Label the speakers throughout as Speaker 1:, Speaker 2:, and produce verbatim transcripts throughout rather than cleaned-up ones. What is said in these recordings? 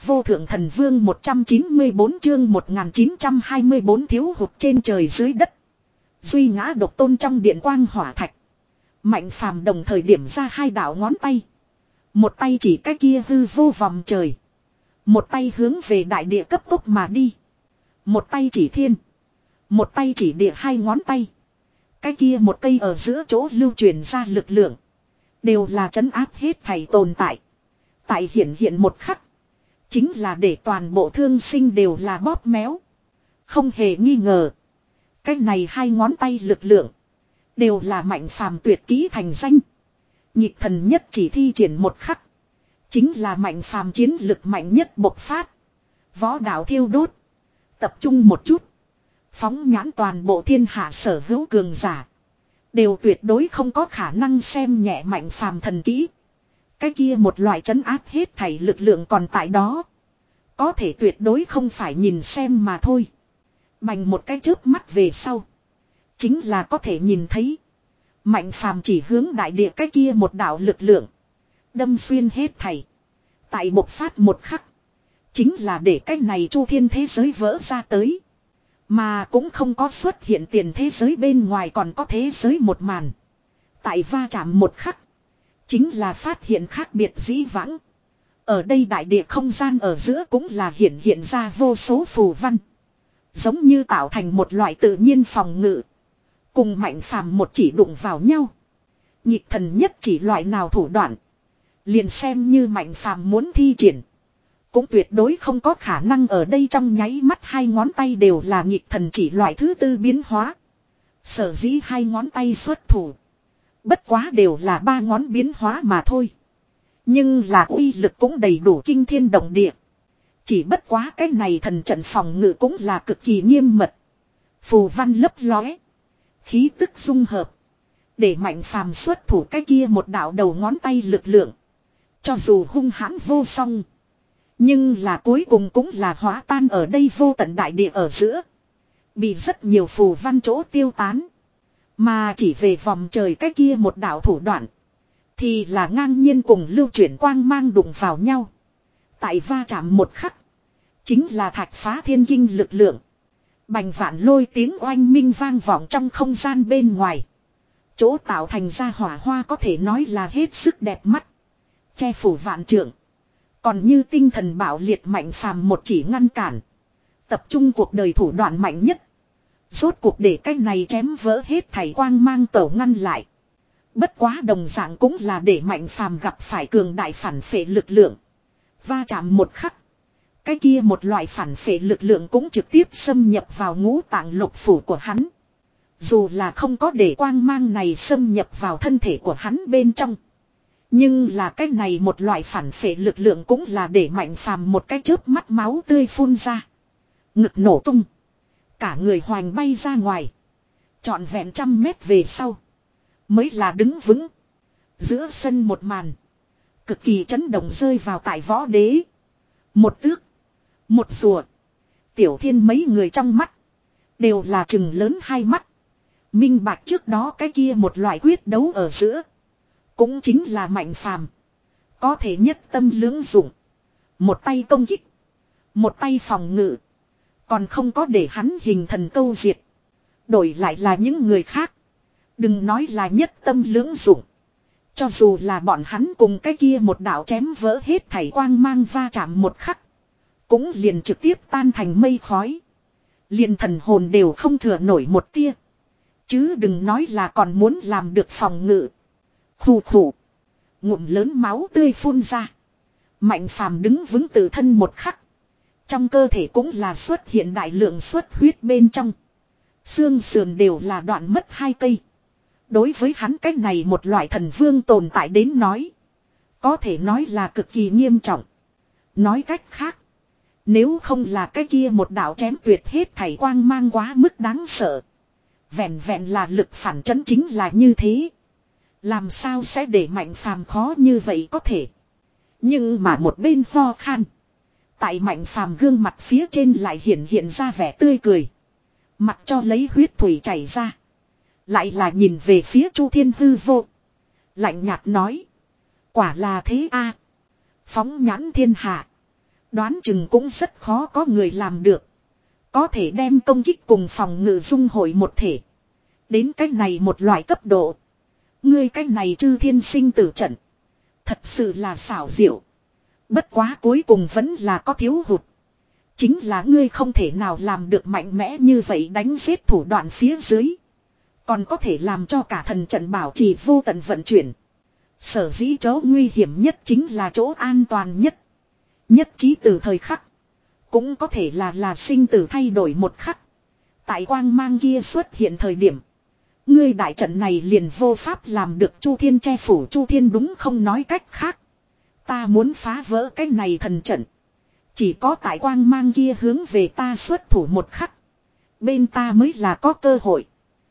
Speaker 1: vô thượng thần vương một trăm chín mươi bốn chương một nghìn chín trăm hai mươi bốn thiếu hụt trên trời dưới đất. Duy ngã độc tôn trong điện quang hỏa thạch. Mạnh phàm đồng thời điểm ra hai đạo ngón tay. Một tay chỉ cái kia hư vô vòng trời. Một tay hướng về đại địa cấp tốc mà đi. Một tay chỉ thiên. Một tay chỉ địa hai ngón tay. Cái kia một cây ở giữa chỗ lưu truyền ra lực lượng. Đều là trấn áp hết thảy tồn tại. Tại hiện hiện một khắc. Chính là để toàn bộ thương sinh đều là bóp méo. Không hề nghi ngờ. Cái này hai ngón tay lực lượng. Đều là mạnh phàm tuyệt kỹ thành danh. Nhịp thần nhất chỉ thi triển một khắc. Chính là mạnh phàm chiến lực mạnh nhất bộc phát. Võ đạo thiêu đốt. Tập trung một chút. Phóng nhãn toàn bộ thiên hạ sở hữu cường giả. Đều tuyệt đối không có khả năng xem nhẹ mạnh phàm thần kỹ. Cái kia một loại trấn áp hết thảy lực lượng còn tại đó. Có thể tuyệt đối không phải nhìn xem mà thôi. Bành một cái chớp mắt về sau. Chính là có thể nhìn thấy. Mạnh phàm chỉ hướng đại địa cái kia một đạo lực lượng. Đâm xuyên hết thảy. Tại bộc phát một khắc. Chính là để cái này chu thiên thế giới vỡ ra tới. Mà cũng không có xuất hiện tiền thế giới bên ngoài còn có thế giới một màn. Tại va chạm một khắc. Chính là phát hiện khác biệt dĩ vãng. Ở đây đại địa không gian ở giữa cũng là hiện hiện ra vô số phù văn. Giống như tạo thành một loại tự nhiên phòng ngự. Cùng mạnh phàm một chỉ đụng vào nhau. Nhịp thần nhất chỉ loại nào thủ đoạn. Liền xem như mạnh phàm muốn thi triển. Cũng tuyệt đối không có khả năng ở đây trong nháy mắt hai ngón tay đều là nhịp thần chỉ loại thứ tư biến hóa. Sở dĩ hai ngón tay xuất thủ. Bất quá đều là ba ngón biến hóa mà thôi. Nhưng là uy lực cũng đầy đủ kinh thiên động địa. Chỉ bất quá cái này thần trận phòng ngự cũng là cực kỳ nghiêm mật. Phù văn lấp lóe. Khí tức dung hợp. Để mạnh phàm xuất thủ cái kia một đạo đầu ngón tay lực lượng. Cho dù hung hãn vô song. Nhưng là cuối cùng cũng là hóa tan ở đây vô tận đại địa ở giữa. Bị rất nhiều phù văn chỗ tiêu tán. Mà chỉ về vòng trời cái kia một đạo thủ đoạn. Thì là ngang nhiên cùng lưu chuyển quang mang đụng vào nhau. Tại va chạm một khắc. Chính là thạch phá thiên kinh lực lượng. Bành vạn lôi tiếng oanh minh vang vọng trong không gian bên ngoài. Chỗ tạo thành ra hỏa hoa có thể nói là hết sức đẹp mắt. Che phủ vạn trượng. Còn như tinh thần bảo liệt mạnh phàm một chỉ ngăn cản. Tập trung cuộc đời thủ đoạn mạnh nhất. Rốt cuộc để cái này chém vỡ hết thảy quang mang tẩu ngăn lại. Bất quá đồng dạng cũng là để mạnh phàm gặp phải cường đại phản phệ lực lượng. Va chạm một khắc. Cái kia một loại phản phệ lực lượng cũng trực tiếp xâm nhập vào ngũ tạng lục phủ của hắn. Dù là không có để quang mang này xâm nhập vào thân thể của hắn bên trong. Nhưng là cái này một loại phản phệ lực lượng cũng là để mạnh phàm một cái chớp mắt máu tươi phun ra. Ngực nổ tung. Cả người hoành bay ra ngoài. Trọn vẹn trăm mét về sau. Mới là đứng vững. Giữa sân một màn. Cực kỳ chấn động rơi vào tại võ đế. Một tước. Một rùa. Tiểu thiên mấy người trong mắt. Đều là trừng lớn hai mắt. Minh bạch trước đó cái kia một loại quyết đấu ở giữa. Cũng chính là mạnh phàm. Có thể nhất tâm lưỡng dụng. Một tay công kích. Một tay phòng ngự. Còn không có để hắn hình thần câu diệt. Đổi lại là những người khác. Đừng nói là nhất tâm lưỡng dụng. Cho dù là bọn hắn cùng cái kia một đạo chém vỡ hết thảy quang mang va chạm một khắc. Cũng liền trực tiếp tan thành mây khói. Liền thần hồn đều không thừa nổi một tia. Chứ đừng nói là còn muốn làm được phòng ngự. Khủ khủ. Ngụm lớn máu tươi phun ra. Mạnh phàm đứng vững tự thân một khắc. Trong cơ thể cũng là xuất hiện đại lượng xuất huyết bên trong. Xương sườn đều là đoạn mất hai cây. Đối với hắn cách này một loại thần vương tồn tại đến nói. Có thể nói là cực kỳ nghiêm trọng. Nói cách khác. Nếu không là cái kia một đạo chém tuyệt hết thảy quang mang quá mức đáng sợ. Vẹn vẹn là lực phản chấn chính là như thế. Làm sao sẽ để mạnh phàm khó như vậy có thể. Nhưng mà một bên ho khan. Tại mạnh phàm gương mặt phía trên lại hiện hiện ra vẻ tươi cười. Mặc cho lấy huyết thủy chảy ra. Lại là nhìn về phía Chu Thiên hư vô. Lạnh nhạt nói. Quả là thế a. Phóng nhãn thiên hạ. Đoán chừng cũng rất khó có người làm được. Có thể đem công kích cùng phòng ngự dung hội một thể. Đến cách này một loại cấp độ. Ngươi cách này chư thiên sinh tử trận. Thật sự là xảo diệu. Bất quá cuối cùng vẫn là có thiếu hụt. Chính là ngươi không thể nào làm được mạnh mẽ như vậy đánh giết thủ đoạn phía dưới. Còn có thể làm cho cả thần trận bảo trì vô tận vận chuyển. Sở dĩ chỗ nguy hiểm nhất chính là chỗ an toàn nhất. Nhất trí từ thời khắc. Cũng có thể là là sinh tử thay đổi một khắc. Tại quang mang kia xuất hiện thời điểm. Ngươi đại trận này liền vô pháp làm được Chu Thiên che phủ Chu Thiên đúng không nói cách khác. Ta muốn phá vỡ cái này thần trận. Chỉ có tại quang mang kia hướng về ta xuất thủ một khắc. Bên ta mới là có cơ hội.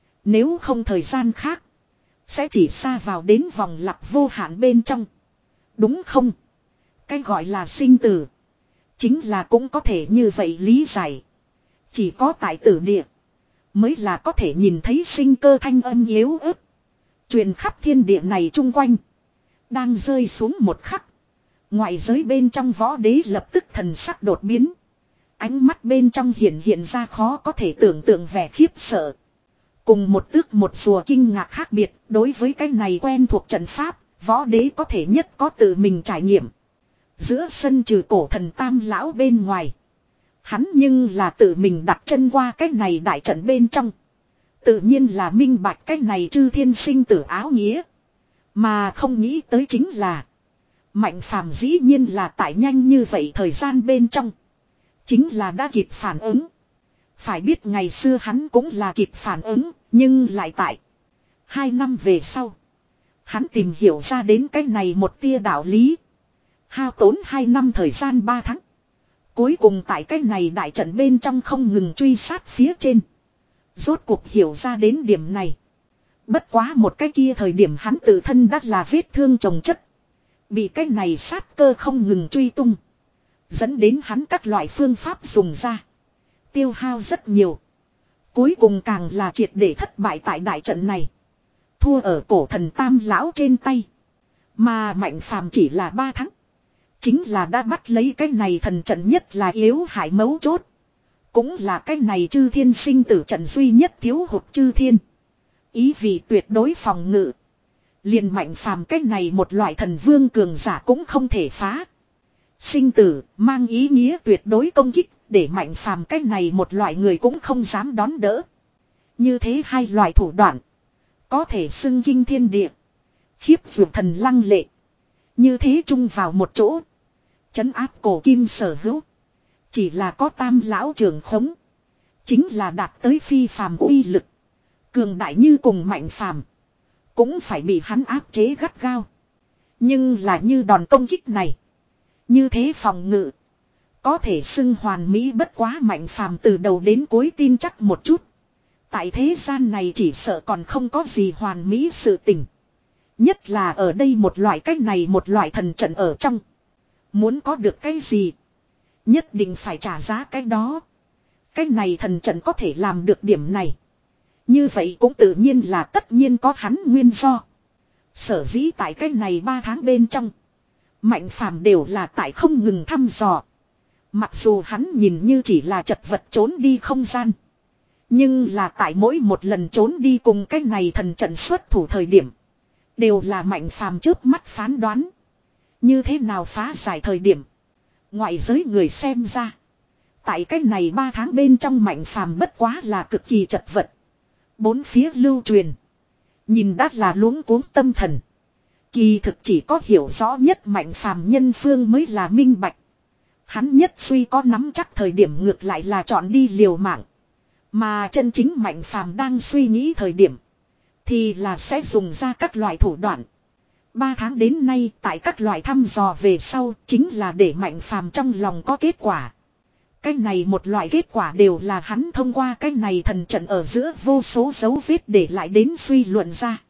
Speaker 1: Nếu không thời gian khác. Sẽ chỉ xa vào đến vòng lặp vô hạn bên trong. Đúng không? Cái gọi là sinh tử. Chính là cũng có thể như vậy lý giải. Chỉ có tại tử địa. Mới là có thể nhìn thấy sinh cơ thanh âm yếu ớt. Truyền khắp thiên địa này chung quanh. Đang rơi xuống một khắc. Ngoại giới bên trong võ đế lập tức thần sắc đột biến. Ánh mắt bên trong hiện hiện ra khó có thể tưởng tượng vẻ khiếp sợ. Cùng một tước một rùa kinh ngạc khác biệt. Đối với cái này quen thuộc trận pháp. Võ đế có thể nhất có tự mình trải nghiệm. Giữa sân trừ cổ thần tam lão bên ngoài. Hắn nhưng là tự mình đặt chân qua cái này đại trận bên trong. Tự nhiên là minh bạch cái này chư thiên sinh tử áo nghĩa. Mà không nghĩ tới chính là. Mạnh phàm dĩ nhiên là tại nhanh như vậy thời gian bên trong. Chính là đã kịp phản ứng. Phải biết ngày xưa hắn cũng là kịp phản ứng. Nhưng lại tại. Hai năm về sau. Hắn tìm hiểu ra đến cái này một tia đạo lý. Hao tốn hai năm thời gian ba tháng. Cuối cùng tại cái này đại trận bên trong không ngừng truy sát phía trên. Rốt cuộc hiểu ra đến điểm này. Bất quá một cái kia thời điểm hắn tự thân đã là vết thương chồng chất. Bị cái này sát cơ không ngừng truy tung. Dẫn đến hắn các loại phương pháp dùng ra. Tiêu hao rất nhiều. Cuối cùng càng là triệt để thất bại tại đại trận này. Thua ở cổ thần tam lão trên tay. Mà mạnh phàm chỉ là ba tháng. Chính là đã bắt lấy cái này thần trận nhất là yếu hại mấu chốt. Cũng là cái này chư thiên sinh tử trận duy nhất thiếu hụt chư thiên. Ý vì tuyệt đối phòng ngự. Liền mạnh phàm cái này một loại thần vương cường giả cũng không thể phá. Sinh tử mang ý nghĩa tuyệt đối công kích. Để mạnh phàm cái này một loại người cũng không dám đón đỡ. Như thế hai loại thủ đoạn. Có thể xưng kinh thiên địa. Khiếp dược thần lăng lệ. Như thế chung vào một chỗ. Chấn áp cổ kim sở hữu. Chỉ là có tam lão trường khống. Chính là đạt tới phi phàm uy lực. Cường đại như cùng mạnh phàm. Cũng phải bị hắn áp chế gắt gao. Nhưng là như đòn công kích này. Như thế phòng ngự. Có thể xưng hoàn mỹ bất quá mạnh phàm từ đầu đến cuối tin chắc một chút. Tại thế gian này chỉ sợ còn không có gì hoàn mỹ sự tình. Nhất là ở đây một loại cách này một loại thần trận ở trong. Muốn có được cái gì. Nhất định phải trả giá cái đó. Cái này thần trận có thể làm được điểm này. Như vậy cũng tự nhiên là tất nhiên có hắn nguyên do. Sở dĩ tại cái này ba tháng bên trong. Mạnh phàm đều là tại không ngừng thăm dò. Mặc dù hắn nhìn như chỉ là chật vật trốn đi không gian. Nhưng là tại mỗi một lần trốn đi cùng cái này thần trận xuất thủ thời điểm. Đều là mạnh phàm trước mắt phán đoán. Như thế nào phá giải thời điểm. Ngoại giới người xem ra. Tại cái này ba tháng bên trong mạnh phàm bất quá là cực kỳ chật vật. Bốn phía lưu truyền. Nhìn đắt là luống cuống tâm thần. Kỳ thực chỉ có hiểu rõ nhất mạnh phàm nhân phương mới là minh bạch. Hắn nhất suy có nắm chắc thời điểm ngược lại là chọn đi liều mạng. Mà chân chính mạnh phàm đang suy nghĩ thời điểm. Thì là sẽ dùng ra các loại thủ đoạn. Ba tháng đến nay tại các loại thăm dò về sau chính là để mạnh phàm trong lòng có kết quả. Cái này một loại kết quả đều là hắn thông qua cái này thần trận ở giữa vô số dấu vết để lại đến suy luận ra.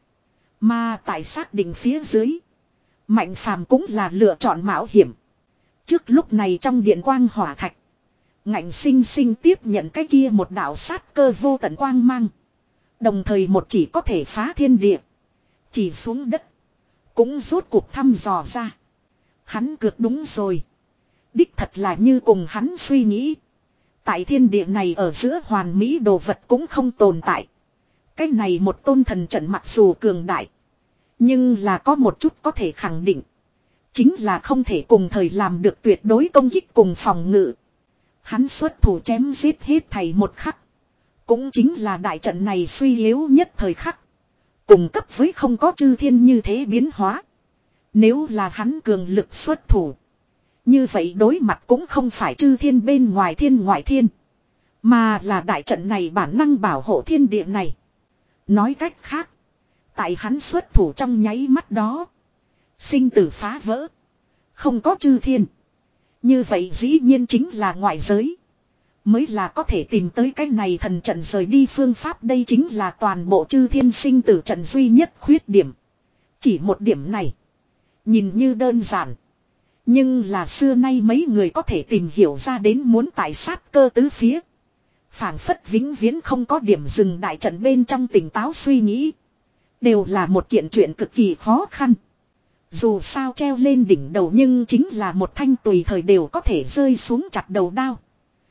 Speaker 1: Mà tại xác định phía dưới. Mạnh phàm cũng là lựa chọn mạo hiểm. Trước lúc này trong điện quang hỏa thạch. Ngạnh sinh sinh tiếp nhận cái kia một đạo sát cơ vô tận quang mang. Đồng thời một chỉ có thể phá thiên địa. Chỉ xuống đất. Cũng rốt cuộc thăm dò ra. Hắn cược đúng rồi. Đích thật là như cùng hắn suy nghĩ. Tại thiên địa này ở giữa hoàn mỹ đồ vật cũng không tồn tại. Cái này một tôn thần trận mặc dù cường đại. Nhưng là có một chút có thể khẳng định. Chính là không thể cùng thời làm được tuyệt đối công kích cùng phòng ngự. Hắn xuất thủ chém giết hết thảy một khắc. Cũng chính là đại trận này suy yếu nhất thời khắc. Cùng cấp với không có chư thiên như thế biến hóa. Nếu là hắn cường lực xuất thủ. Như vậy đối mặt cũng không phải chư thiên bên ngoài thiên ngoại thiên. Mà là đại trận này bản năng bảo hộ thiên địa này. Nói cách khác. Tại hắn xuất thủ trong nháy mắt đó. Sinh tử phá vỡ. Không có chư thiên. Như vậy dĩ nhiên chính là ngoại giới. Mới là có thể tìm tới cái này thần trận rời đi phương pháp. Đây chính là toàn bộ chư thiên sinh tử trận duy nhất khuyết điểm. Chỉ một điểm này. Nhìn như đơn giản. Nhưng là xưa nay mấy người có thể tìm hiểu ra đến muốn tại sát cơ tứ phía. Phảng phất vĩnh viễn không có điểm dừng đại trận bên trong tỉnh táo suy nghĩ. Đều là một kiện chuyện cực kỳ khó khăn. Dù sao treo lên đỉnh đầu nhưng chính là một thanh tùy thời đều có thể rơi xuống chặt đầu đao.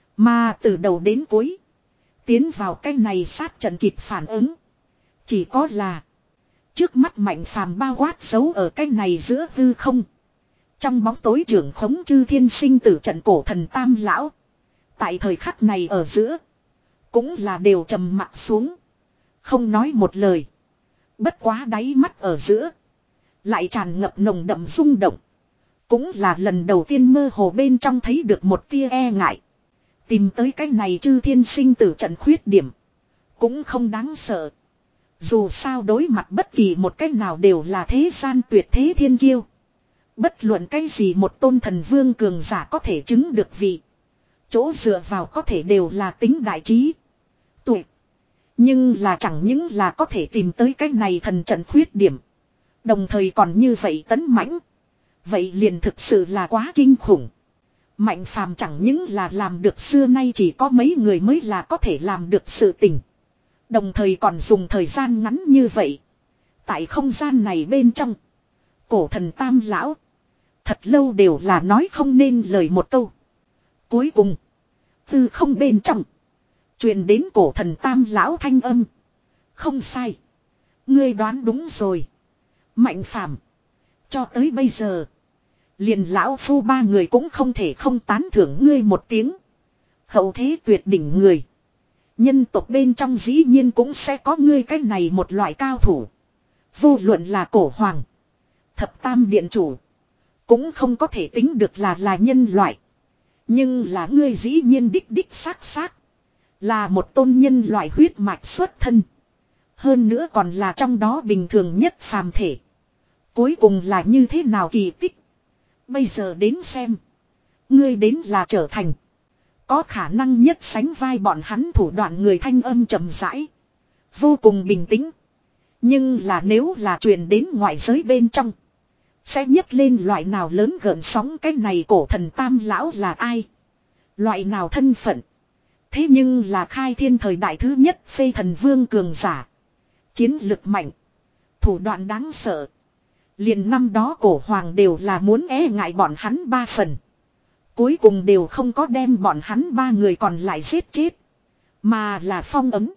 Speaker 1: Mà từ đầu đến cuối. Tiến vào cái này sát trận kịp phản ứng. Chỉ có là. Trước mắt Mạnh Phàm bao quát giấu ở cái này giữa hư không. Trong bóng tối trưởng khống chư thiên sinh tử trận cổ thần Tam Lão. Tại thời khắc này ở giữa. Cũng là đều trầm mặt xuống. Không nói một lời. Bất quá đáy mắt ở giữa. Lại tràn ngập nồng đậm rung động. Cũng là lần đầu tiên mơ hồ bên trong thấy được một tia e ngại. Tìm tới cái này chư thiên sinh tử trận khuyết điểm. Cũng không đáng sợ. Dù sao đối mặt bất kỳ một cách nào đều là thế gian tuyệt thế thiên kiêu. Bất luận cái gì một tôn thần vương cường giả có thể chứng được vị. Chỗ dựa vào có thể đều là tính đại trí. Tuổi. Nhưng là chẳng những là có thể tìm tới cái này thần trận khuyết điểm. Đồng thời còn như vậy tấn mãnh. Vậy liền thực sự là quá kinh khủng. Mạnh Phàm chẳng những là làm được xưa nay chỉ có mấy người mới là có thể làm được sự tình. Đồng thời còn dùng thời gian ngắn như vậy. Tại không gian này bên trong. Cổ thần Tam Lão. Thật lâu đều là nói không nên lời một câu. Cuối cùng. Từ không bên trong. Truyền đến cổ thần Tam Lão thanh âm. Không sai. Ngươi đoán đúng rồi. Mạnh Phàm. Cho tới bây giờ. Liền lão phu ba người cũng không thể không tán thưởng ngươi một tiếng. Hậu thế tuyệt đỉnh người. Nhân tộc bên trong dĩ nhiên cũng sẽ có ngươi cái này một loại cao thủ. Vô luận là cổ hoàng. Thập tam điện chủ. Cũng không có thể tính được là là nhân loại. Nhưng là ngươi dĩ nhiên đích đích xác xác. Là một tôn nhân loại huyết mạch xuất thân. Hơn nữa còn là trong đó bình thường nhất phàm thể. Cuối cùng là như thế nào kỳ tích. Bây giờ đến xem. Ngươi đến là trở thành. Có khả năng nhất sánh vai bọn hắn thủ đoạn người thanh âm trầm rãi. Vô cùng bình tĩnh. Nhưng là nếu là truyền đến ngoại giới bên trong. Sẽ nhấc lên loại nào lớn gợn sóng cái này cổ thần Tam Lão là ai. Loại nào thân phận. Thế nhưng là khai thiên thời đại thứ nhất phê thần vương cường giả. Chiến lực mạnh. Thủ đoạn đáng sợ. Liền năm đó cổ hoàng đều là muốn e ngại bọn hắn ba phần. Cuối cùng đều không có đem bọn hắn ba người còn lại giết chết. Mà là phong ấm.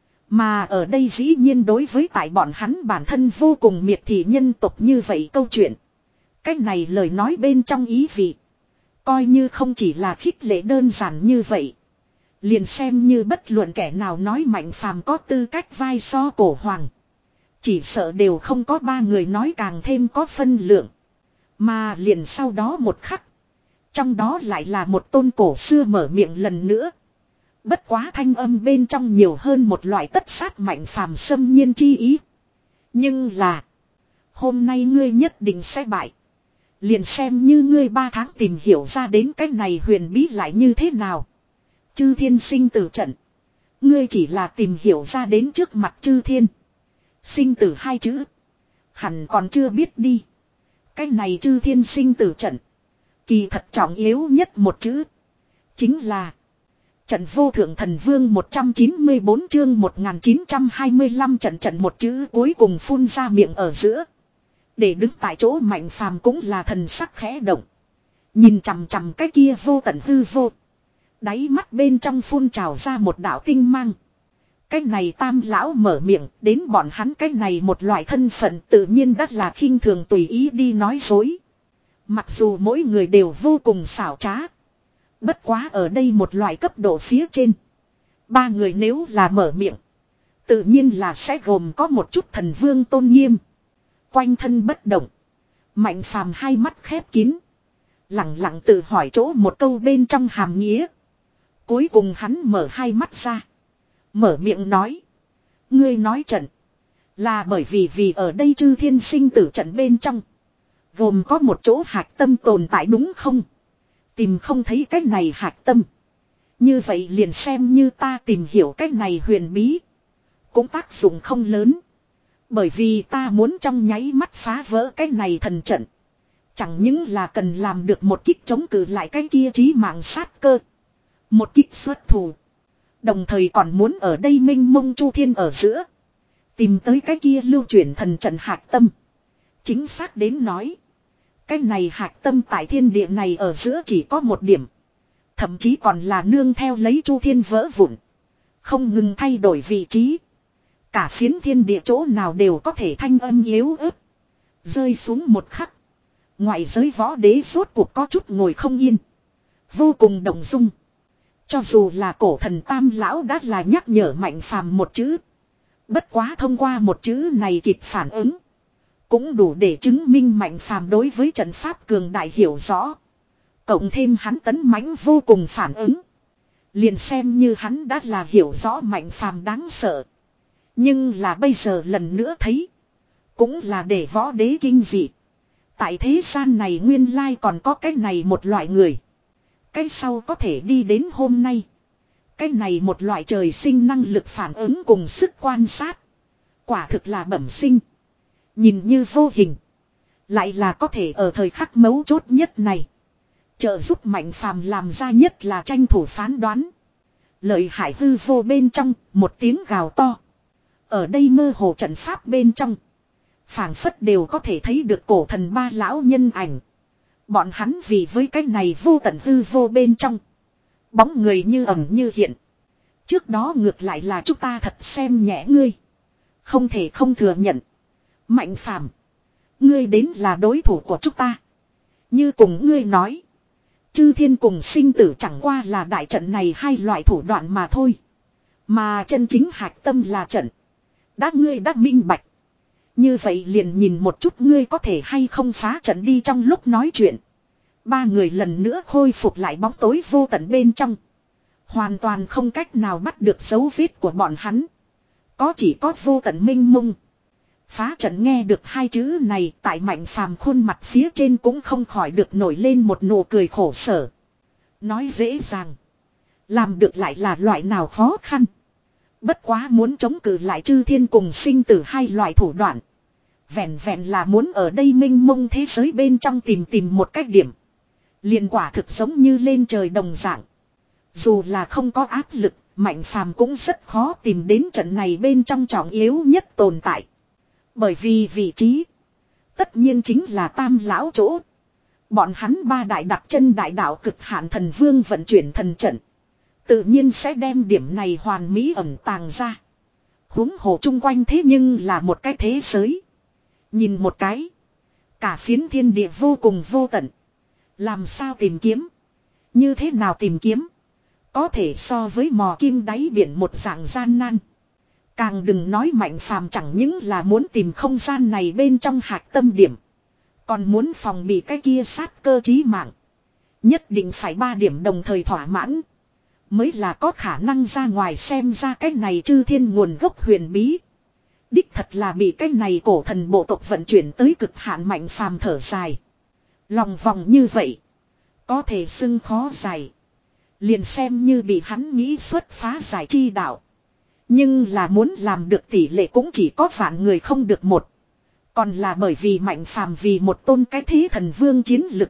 Speaker 1: Mà ở đây dĩ nhiên đối với tại bọn hắn bản thân vô cùng miệt thị nhân tộc như vậy câu chuyện. Cách này lời nói bên trong ý vị. Coi như không chỉ là khích lệ đơn giản như vậy. Liền xem như bất luận kẻ nào nói Mạnh Phàm có tư cách vai so cổ hoàng. Chỉ sợ đều không có ba người nói càng thêm có phân lượng. Mà liền sau đó một khắc. Trong đó lại là một tôn cổ xưa mở miệng lần nữa. Bất quá thanh âm bên trong nhiều hơn một loại tất sát Mạnh Phàm xâm nhiên chi ý. Nhưng là. Hôm nay ngươi nhất định sẽ bại. Liền xem như ngươi ba tháng tìm hiểu ra đến cái này huyền bí lại như thế nào. Chư thiên sinh tử trận. Ngươi chỉ là tìm hiểu ra đến trước mặt chư thiên. Sinh tử hai chữ. Hẳn còn chưa biết đi. Cái này chư thiên sinh tử trận. Kỳ thật trọng yếu nhất một chữ. Chính là. Trận vô thượng thần vương một trăm chín mươi bốn chương một nghìn chín trăm hai mươi lăm trận trận một chữ cuối cùng phun ra miệng ở giữa. Để đứng tại chỗ Mạnh Phàm cũng là thần sắc khẽ động. Nhìn chằm chằm cái kia vô tận hư vô. Đáy mắt bên trong phun trào ra một đạo tinh mang. Cái này tam lão mở miệng, đến bọn hắn cái này một loại thân phận tự nhiên đắt là khinh thường tùy ý đi nói dối. Mặc dù mỗi người đều vô cùng xảo trá. Bất quá ở đây một loại cấp độ phía trên. Ba người nếu là mở miệng, tự nhiên là sẽ gồm có một chút thần vương tôn nghiêm. Quanh thân bất động. Mạnh phàm hai mắt khép kín. Lặng lặng tự hỏi chỗ một câu bên trong hàm nghĩa. Cuối cùng hắn mở hai mắt ra. Mở miệng nói. Ngươi nói trận. Là bởi vì vì ở đây chư thiên sinh tử trận bên trong. Gồm có một chỗ hạch tâm tồn tại đúng không? Tìm không thấy cái này hạch tâm. Như vậy liền xem như ta tìm hiểu cái này huyền bí. Cũng tác dụng không lớn. Bởi vì ta muốn trong nháy mắt phá vỡ cái này thần trận. Chẳng những là cần làm được một kích chống cự lại cái kia trí mạng sát cơ. Một kích xuất thủ. Đồng thời còn muốn ở đây minh mông chu thiên ở giữa. Tìm tới cái kia lưu chuyển thần trận hạc tâm. Chính xác đến nói. Cái này hạc tâm tại thiên địa này ở giữa chỉ có một điểm. Thậm chí còn là nương theo lấy chu thiên vỡ vụn. Không ngừng thay đổi vị trí. Cả phiến thiên địa chỗ nào đều có thể thanh âm yếu ớt. Rơi xuống một khắc. Ngoại giới võ đế rốt cuộc có chút ngồi không yên. Vô cùng động dung. Cho dù là cổ thần tam lão đã là nhắc nhở Mạnh Phàm một chữ. Bất quá thông qua một chữ này kịp phản ứng. Cũng đủ để chứng minh Mạnh Phàm đối với trận pháp cường đại hiểu rõ. Cộng thêm hắn tấn mãnh vô cùng phản ứng. Liền xem như hắn đã là hiểu rõ Mạnh Phàm đáng sợ. Nhưng là bây giờ lần nữa thấy. Cũng là để võ đế kinh dị. Tại thế gian này nguyên lai còn có cái này một loại người. Cái sau có thể đi đến hôm nay. Cái này một loại trời sinh năng lực phản ứng cùng sức quan sát. Quả thực là bẩm sinh. Nhìn như vô hình. Lại là có thể ở thời khắc mấu chốt nhất này. Trợ giúp Mạnh Phàm làm ra nhất là tranh thủ phán đoán. Lợi hại hư vô bên trong, một tiếng gào to. Ở đây mơ hồ trận pháp bên trong. Phảng phất đều có thể thấy được cổ thần ba lão nhân ảnh. Bọn hắn vì với cái này vô tận hư vô bên trong. Bóng người như ẩn như hiện. Trước đó ngược lại là chúng ta thật xem nhẹ ngươi. Không thể không thừa nhận. Mạnh Phàm, ngươi đến là đối thủ của chúng ta. Như cùng ngươi nói. Chư thiên cùng sinh tử chẳng qua là đại trận này hai loại thủ đoạn mà thôi. Mà chân chính hạch tâm là trận. Đã ngươi đã minh bạch. Như vậy liền nhìn một chút ngươi có thể hay không phá trận đi trong lúc nói chuyện. Ba người lần nữa khôi phục lại bóng tối vô tận bên trong. Hoàn toàn không cách nào bắt được dấu vết của bọn hắn. Có chỉ có vô tận minh mông. Phá trận nghe được hai chữ này tại Mạnh Phàm khuôn mặt phía trên cũng không khỏi được nổi lên một nụ cười khổ sở. Nói dễ dàng. Làm được lại là loại nào khó khăn. Bất quá muốn chống cự lại chư thiên cùng sinh tử hai loại thủ đoạn. Vẹn vẹn là muốn ở đây minh mông thế giới bên trong tìm tìm một cách điểm. Liền quả thực giống như lên trời đồng dạng. Dù là không có áp lực, Mạnh Phàm cũng rất khó tìm đến trận này bên trong trọng yếu nhất tồn tại. Bởi vì vị trí, tất nhiên chính là tam lão chỗ. Bọn hắn ba đại đặt chân đại đạo cực hạn thần vương vận chuyển thần trận. Tự nhiên sẽ đem điểm này hoàn mỹ ẩn tàng ra. Huống hồ chung quanh thế nhưng là một cái thế giới. Nhìn một cái. Cả phiến thiên địa vô cùng vô tận. Làm sao tìm kiếm? Như thế nào tìm kiếm? Có thể so với mò kim đáy biển một dạng gian nan. Càng đừng nói Mạnh Phàm chẳng những là muốn tìm không gian này bên trong hạt tâm điểm. Còn muốn phòng bị cái kia sát cơ chí mạng. Nhất định phải ba điểm đồng thời thỏa mãn. Mới là có khả năng ra ngoài xem ra cái này chư thiên nguồn gốc huyền bí. Đích thật là bị cái này cổ thần bộ tộc vận chuyển tới cực hạn Mạnh Phàm thở dài. Lòng vòng như vậy. Có thể xưng khó giải. Liền xem như bị hắn nghĩ xuất phá giải chi đạo. Nhưng là muốn làm được tỷ lệ cũng chỉ có vạn người không được một. Còn là bởi vì Mạnh Phàm vì một tôn cái thế thần vương chiến lực.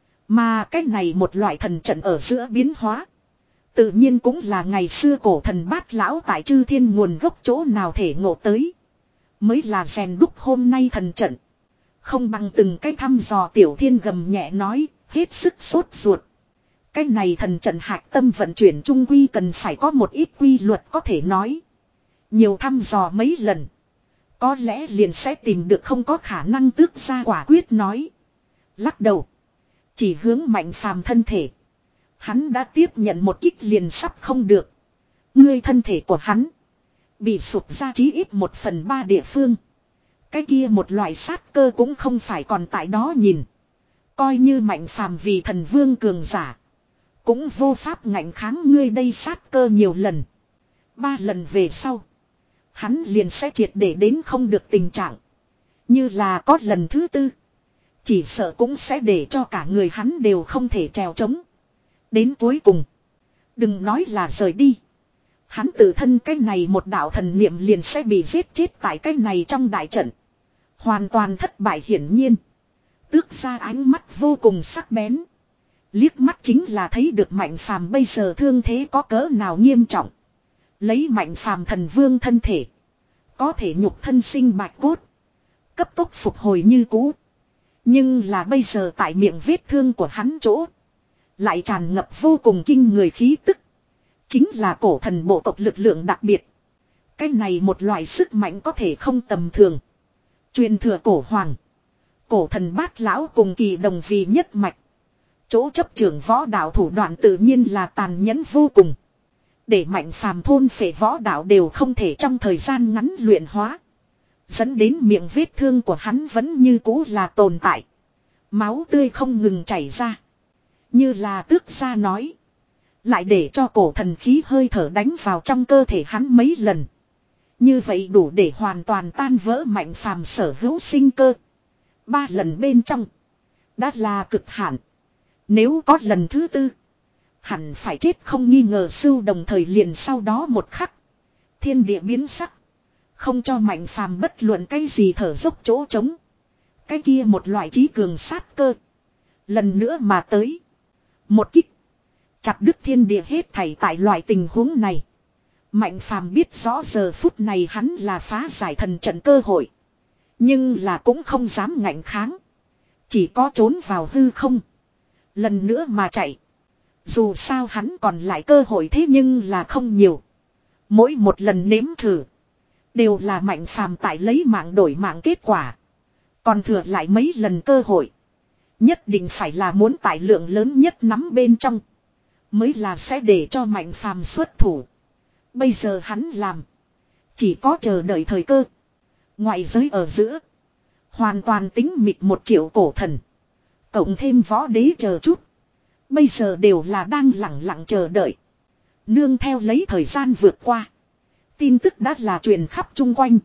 Speaker 1: Mà cái này một loại thần trận ở giữa biến hóa. Tự nhiên cũng là ngày xưa cổ thần bát lão tại chư thiên nguồn gốc chỗ nào thể ngộ tới. Mới là rèn đúc hôm nay thần trận. Không bằng từng cái thăm dò tiểu thiên gầm nhẹ nói, Hết sức sốt ruột. Cái này thần trận hạch tâm vận chuyển trung quy cần phải có một ít quy luật có thể nói. Nhiều thăm dò mấy lần. Có lẽ liền sẽ tìm được không có khả năng tước ra quả quyết nói. Lắc đầu. Chỉ hướng Mạnh Phàm thân thể. Hắn đã tiếp nhận một kích liền sắp không được. Ngươi thân thể của hắn. Bị sụp ra chí ít một phần ba địa phương. Cái kia một loại sát cơ cũng không phải còn tại đó nhìn. Coi như Mạnh Phàm vì thần vương cường giả. Cũng vô pháp ngạnh kháng ngươi đây sát cơ nhiều lần. Ba lần về sau. Hắn liền sẽ triệt để đến không được tình trạng. Như là có lần thứ tư. Chỉ sợ cũng sẽ để cho cả người hắn đều không thể trèo trống. Đến cuối cùng. Đừng nói là rời đi. Hắn tự thân cái này một đạo thần niệm liền sẽ bị giết chết tại cái này trong đại trận. Hoàn toàn thất bại hiển nhiên. Tước ra ánh mắt vô cùng sắc bén. Liếc mắt chính là thấy được Mạnh Phàm bây giờ thương thế có cỡ nào nghiêm trọng. Lấy Mạnh Phàm thần vương thân thể. Có thể nhục thân sinh bạch cốt. Cấp tốc phục hồi như cũ. Nhưng là bây giờ tại miệng vết thương của hắn chỗ. Lại tràn ngập vô cùng kinh người khí tức. Chính là cổ thần bộ tộc lực lượng đặc biệt. Cái này một loại sức mạnh có thể không tầm thường. Truyền thừa cổ hoàng. Cổ thần bát lão cùng kỳ đồng vì nhất mạch. Chỗ chấp trưởng võ đạo thủ đoạn tự nhiên là tàn nhẫn vô cùng. Để Mạnh Phàm thôn phệ võ đạo đều không thể trong thời gian ngắn luyện hóa. Dẫn đến miệng vết thương của hắn vẫn như cũ là tồn tại. Máu tươi không ngừng chảy ra. Như là tước gia nói. Lại để cho cổ thần khí hơi thở đánh vào trong cơ thể hắn mấy lần. Như vậy đủ để hoàn toàn tan vỡ Mạnh Phàm sở hữu sinh cơ. Ba lần bên trong. Đã là cực hạn. Nếu có lần thứ tư. Hẳn phải chết không nghi ngờ sưu đồng thời liền sau đó một khắc. Thiên địa biến sắc. Không cho Mạnh Phàm bất luận cái gì thở dốc chỗ trống. Cái kia một loại trí cường sát cơ. Lần nữa mà tới. Một kích. Chặt đứt thiên địa hết thảy tại loại tình huống này. Mạnh Phàm biết rõ giờ phút này hắn là phá giải thần trận cơ hội. Nhưng là cũng không dám ngạnh kháng. Chỉ có trốn vào hư không. Lần nữa mà chạy. Dù sao hắn còn lại cơ hội thế nhưng là không nhiều. Mỗi một lần nếm thử. Đều là Mạnh Phàm tại lấy mạng đổi mạng kết quả. Còn thừa lại mấy lần cơ hội. Nhất định phải là muốn tại lượng lớn nhất nắm bên trong. Mới là sẽ để cho Mạnh Phàm xuất thủ. Bây giờ hắn làm. Chỉ có chờ đợi thời cơ. Ngoại giới ở giữa. Hoàn toàn tính mịt một triệu cổ thần. Cộng thêm võ đế chờ chút. Bây giờ đều là đang lặng lặng chờ đợi. Nương theo lấy thời gian vượt qua. Tin tức đã là truyền khắp chung quanh.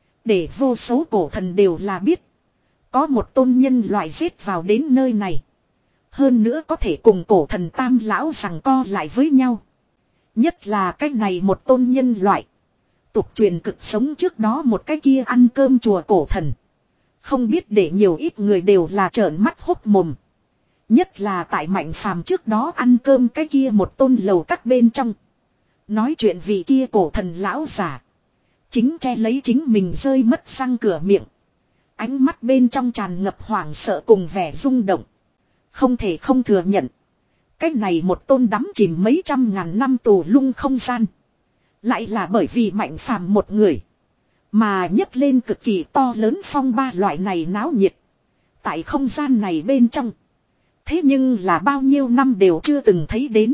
Speaker 1: Để vô số cổ thần đều là biết. Có một tôn nhân loại giết vào đến nơi này. Hơn nữa có thể cùng cổ thần tam lão rằng co lại với nhau. Nhất là cái này một tôn nhân loại. Tục truyền cực sống trước đó một cái kia ăn cơm chùa cổ thần. Không biết để nhiều ít người đều là trợn mắt hốt mồm. Nhất là tại Mạnh Phàm trước đó ăn cơm cái kia một tôn lầu các bên trong. Nói chuyện vị kia cổ thần lão giả. Chính che lấy chính mình rơi mất răng cửa miệng. Ánh mắt bên trong tràn ngập hoảng sợ cùng vẻ rung động. Không thể không thừa nhận. Cái này một tôn đắm chìm mấy trăm ngàn năm tù lung không gian. Lại là bởi vì Mạnh Phàm một người. Mà nhấc lên cực kỳ to lớn phong ba loại này náo nhiệt. Tại không gian này bên trong. Thế nhưng là bao nhiêu năm đều chưa từng thấy đến.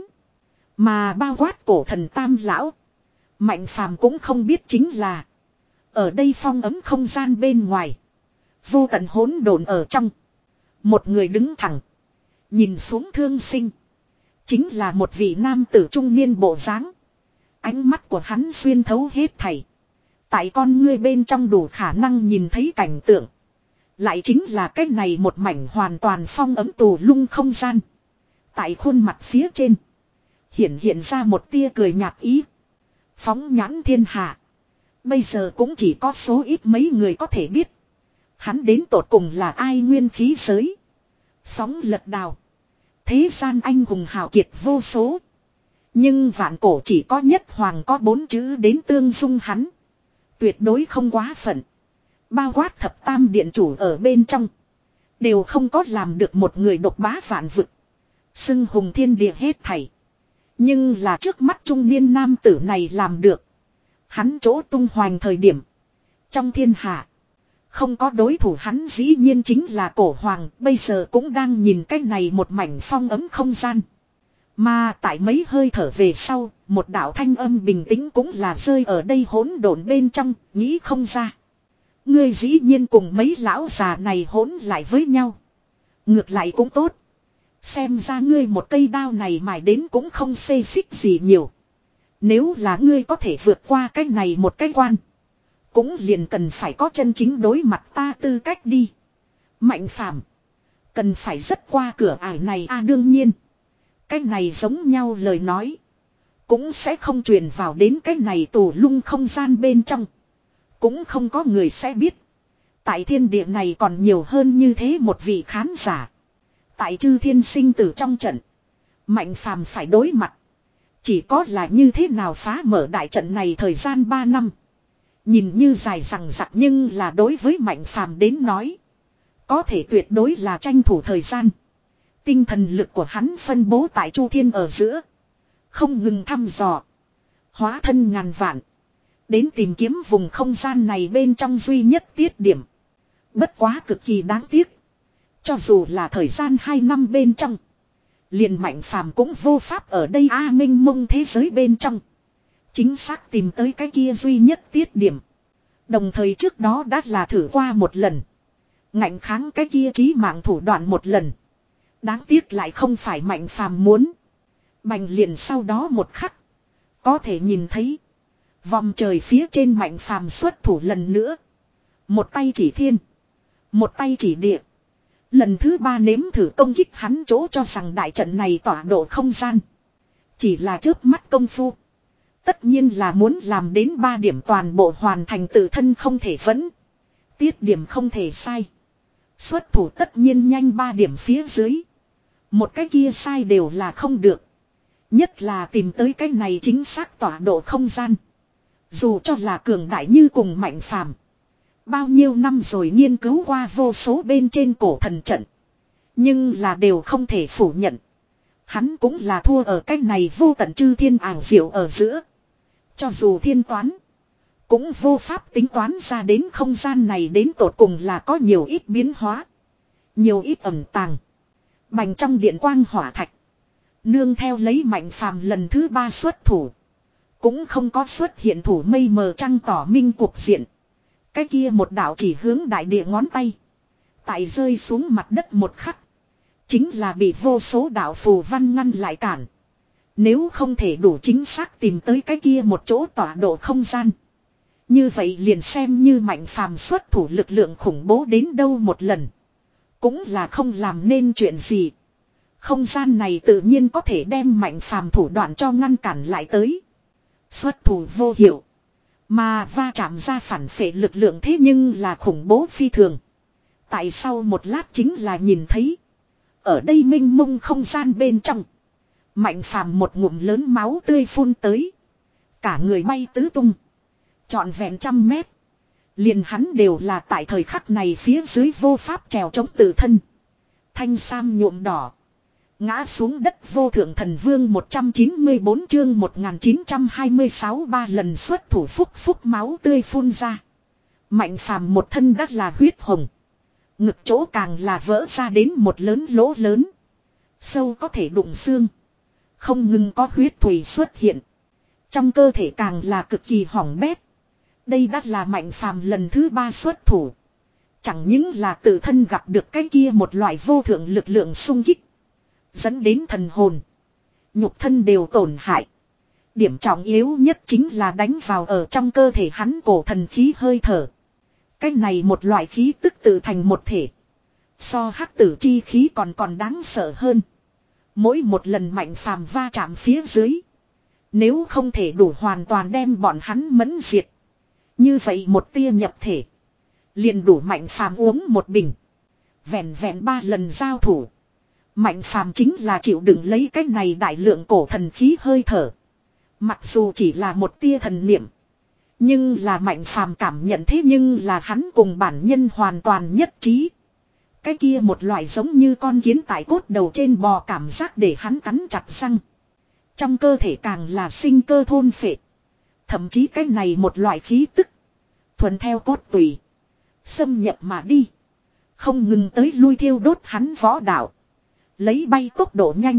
Speaker 1: Mà bao quát cổ thần tam lão. Mạnh Phàm cũng không biết chính là. Ở đây phong ấm không gian bên ngoài. Vô tận hỗn độn ở trong. Một người đứng thẳng. Nhìn xuống thương sinh. Chính là một vị nam tử trung niên bộ dáng. Ánh mắt của hắn xuyên thấu hết thảy. Tại con ngươi bên trong đủ khả năng nhìn thấy cảnh tượng. Lại chính là cái này một mảnh hoàn toàn phong ấm tù lung không gian. Tại khuôn mặt phía trên. Hiện hiện ra một tia cười nhạt ý. Phóng nhãn thiên hạ. Bây giờ cũng chỉ có số ít mấy người có thể biết. Hắn đến tột cùng là ai nguyên khí giới. Sóng lật đào. Thế gian anh hùng hào kiệt vô số. Nhưng vạn cổ chỉ có nhất hoàng có bốn chữ đến tương dung hắn. Tuyệt đối không quá phận. Bao quát thập tam điện chủ ở bên trong. Đều không có làm được một người độc bá vạn vực. Xưng hùng thiên địa hết thảy. Nhưng là trước mắt trung niên nam tử này làm được. Hắn chỗ tung hoành thời điểm. Trong thiên hạ. Không có đối thủ, hắn dĩ nhiên chính là cổ hoàng. Bây giờ cũng đang nhìn cái này một mảnh phong ấm không gian. Mà tại mấy hơi thở về sau. Một đạo thanh âm bình tĩnh cũng là rơi ở đây hỗn độn bên trong. Nghĩ không ra. Ngươi dĩ nhiên cùng mấy lão già này hỗn lại với nhau. Ngược lại cũng tốt. Xem ra ngươi một cây đao này mài đến cũng không xê xích gì nhiều. Nếu là ngươi có thể vượt qua cái này một cái quan. Cũng liền cần phải có chân chính đối mặt ta tư cách đi. Mạnh phàm. Cần phải rất qua cửa ải này a à, đương nhiên. Cái này giống nhau lời nói. Cũng sẽ không truyền vào đến cái này tù lung không gian bên trong. Cũng không có người sẽ biết. Tại thiên địa này còn nhiều hơn như thế một vị khán giả. Tại chư thiên sinh tử trong trận. Mạnh phàm phải đối mặt. Chỉ có là như thế nào phá mở đại trận này thời gian ba năm. Nhìn như dài rằng rặc nhưng là đối với mạnh phàm đến nói. Có thể tuyệt đối là tranh thủ thời gian. Tinh thần lực của hắn phân bố tại chu thiên ở giữa. Không ngừng thăm dò. Hóa thân ngàn vạn. Đến tìm kiếm vùng không gian này bên trong duy nhất tiết điểm. Bất quá cực kỳ đáng tiếc. Cho dù là thời gian hai năm bên trong. Liền mạnh phàm cũng vô pháp ở đây a minh mông thế giới bên trong. Chính xác tìm tới cái kia duy nhất tiết điểm. Đồng thời trước đó đã là thử qua một lần. Ngạnh kháng cái kia trí mạng thủ đoạn một lần. Đáng tiếc lại không phải mạnh phàm muốn. Bành liền sau đó một khắc. Có thể nhìn thấy. Vòng trời phía trên mạnh phàm xuất thủ lần nữa. Một tay chỉ thiên. Một tay chỉ địa. Lần thứ ba nếm thử công kích hắn chỗ cho rằng đại trận này tỏa độ không gian. Chỉ là chớp mắt công phu. Tất nhiên là muốn làm đến ba điểm toàn bộ hoàn thành, tự thân không thể vẫn. Tiết điểm không thể sai. Xuất thủ tất nhiên nhanh ba điểm phía dưới. Một cái kia sai đều là không được. Nhất là tìm tới cái này chính xác tỏa độ không gian. Dù cho là cường đại như cùng mạnh phàm. Bao nhiêu năm rồi nghiên cứu qua vô số bên trên cổ thần trận. Nhưng là đều không thể phủ nhận. Hắn cũng là thua ở cái này vô tận chư thiên ảo diệu ở giữa. Cho dù thiên toán. Cũng vô pháp tính toán ra đến không gian này đến tột cùng là có nhiều ít biến hóa. Nhiều ít ẩn tàng. Bành trong điện quang hỏa thạch. Nương theo lấy mạnh phàm lần thứ ba xuất thủ. Cũng không có xuất hiện thủ mây mờ trăng tỏ minh cuộc diện. Cái kia một đạo chỉ hướng đại địa ngón tay. Tại rơi xuống mặt đất một khắc. Chính là bị vô số đạo phù văn ngăn lại cản. Nếu không thể đủ chính xác tìm tới cái kia một chỗ tọa độ không gian. Như vậy liền xem như mạnh phàm xuất thủ lực lượng khủng bố đến đâu một lần. Cũng là không làm nên chuyện gì. Không gian này tự nhiên có thể đem mạnh phàm thủ đoạn cho ngăn cản lại tới. Xuất thủ vô hiệu. Mà va chạm ra phản phệ lực lượng thế nhưng là khủng bố phi thường. Tại sau một lát chính là nhìn thấy. Ở đây minh mông không gian bên trong. Mạnh phàm một ngụm lớn máu tươi phun tới. Cả người bay tứ tung. Trọn vẹn trăm mét. Liền hắn đều là tại thời khắc này phía dưới vô pháp trèo chống tự thân. Thanh sam nhuộm đỏ. Ngã xuống đất vô thượng thần vương một trăm chín mươi bốn chương một nghìn chín trăm hai mươi sáu ba lần xuất thủ phúc phúc máu tươi phun ra. Mạnh phàm một thân đắt là huyết hồng. Ngực chỗ càng là vỡ ra đến một lớn lỗ lớn. Sâu có thể đụng xương. Không ngừng có huyết thủy xuất hiện. Trong cơ thể càng là cực kỳ hỏng bét. Đây đắt là mạnh phàm lần thứ ba xuất thủ. Chẳng những là tự thân gặp được cái kia một loại vô thượng lực lượng xung kích. Dẫn đến thần hồn. Nhục thân đều tổn hại. Điểm trọng yếu nhất chính là đánh vào ở trong cơ thể hắn cổ thần khí hơi thở. Cái này một loại khí tức tự thành một thể. So hắc tử chi khí còn còn đáng sợ hơn. Mỗi một lần mạnh phàm va chạm phía dưới. Nếu không thể đủ hoàn toàn đem bọn hắn mẫn diệt. Như vậy một tia nhập thể. Liền đủ mạnh phàm uống một bình. Vẹn vẹn ba lần giao thủ. Mạnh phàm chính là chịu đựng lấy cái này đại lượng cổ thần khí hơi thở. Mặc dù chỉ là một tia thần niệm. Nhưng là mạnh phàm cảm nhận thế nhưng là hắn cùng bản nhân hoàn toàn nhất trí. Cái kia một loại giống như con kiến tại cốt đầu trên bò cảm giác để hắn cắn chặt răng. Trong cơ thể càng là sinh cơ thôn phệ. Thậm chí cái này một loại khí tức. Thuần theo cốt tùy. Xâm nhập mà đi. Không ngừng tới lui thiêu đốt hắn võ đạo. Lấy bay tốc độ nhanh.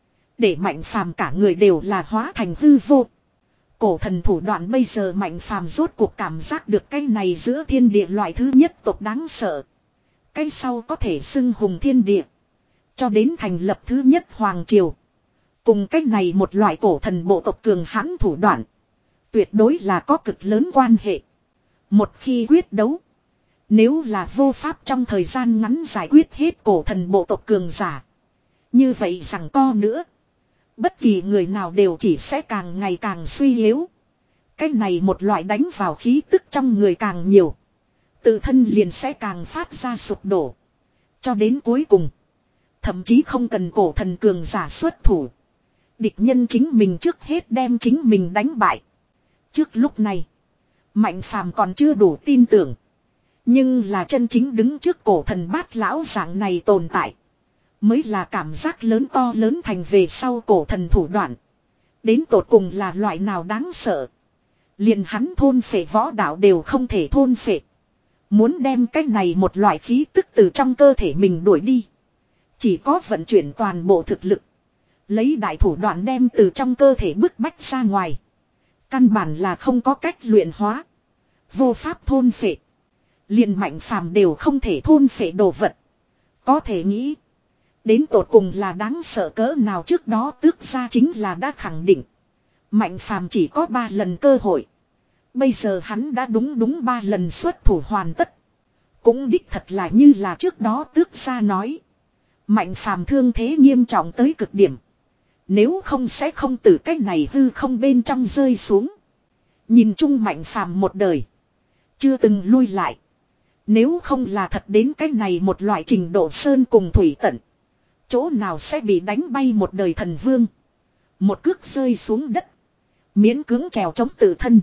Speaker 1: Để Mạnh Phàm cả người đều là hóa thành hư vô. Cổ thần thủ đoạn bây giờ Mạnh Phàm rốt cuộc cảm giác được cái này giữa thiên địa loại thứ nhất tộc đáng sợ. Cái sau có thể xưng hùng thiên địa. Cho đến thành lập thứ nhất hoàng triều. Cùng cái này một loại cổ thần bộ tộc cường hãn thủ đoạn. Tuyệt đối là có cực lớn quan hệ. Một khi quyết đấu. Nếu là vô pháp trong thời gian ngắn giải quyết hết cổ thần bộ tộc cường giả. Như vậy rằng co nữa. Bất kỳ người nào đều chỉ sẽ càng ngày càng suy yếu. Cái này một loại đánh vào khí tức trong người càng nhiều. Tự thân liền sẽ càng phát ra sụp đổ. Cho đến cuối cùng. Thậm chí không cần cổ thần cường giả xuất thủ. Địch nhân chính mình trước hết đem chính mình đánh bại. Trước lúc này. Mạnh Phàm còn chưa đủ tin tưởng. Nhưng là chân chính đứng trước cổ thần bát lão dạng này tồn tại. Mới là cảm giác lớn to lớn thành về sau cổ thần thủ đoạn. Đến tột cùng là loại nào đáng sợ. Liền hắn thôn phệ võ đạo đều không thể thôn phệ. Muốn đem cái này một loại khí tức từ trong cơ thể mình đuổi đi. Chỉ có vận chuyển toàn bộ thực lực. Lấy đại thủ đoạn đem từ trong cơ thể bức bách ra ngoài. Căn bản là không có cách luyện hóa. Vô pháp thôn phệ. Liền Mạnh Phàm đều không thể thôn phệ đồ vật. Có thể nghĩ. Đến tột cùng là đáng sợ cỡ nào trước đó tước ra chính là đã khẳng định. Mạnh Phàm chỉ có ba lần cơ hội. Bây giờ hắn đã đúng đúng ba lần xuất thủ hoàn tất. Cũng đích thật là như là trước đó tước ra nói. Mạnh Phàm thương thế nghiêm trọng tới cực điểm. Nếu không sẽ không từ cách này hư không bên trong rơi xuống. Nhìn chung Mạnh Phàm một đời. Chưa từng lui lại. Nếu không là thật đến cách này một loại trình độ sơn cùng thủy tận. Chỗ nào sẽ bị đánh bay một đời thần vương. Một cước rơi xuống đất. Miễn cưỡng trèo chống tự thân.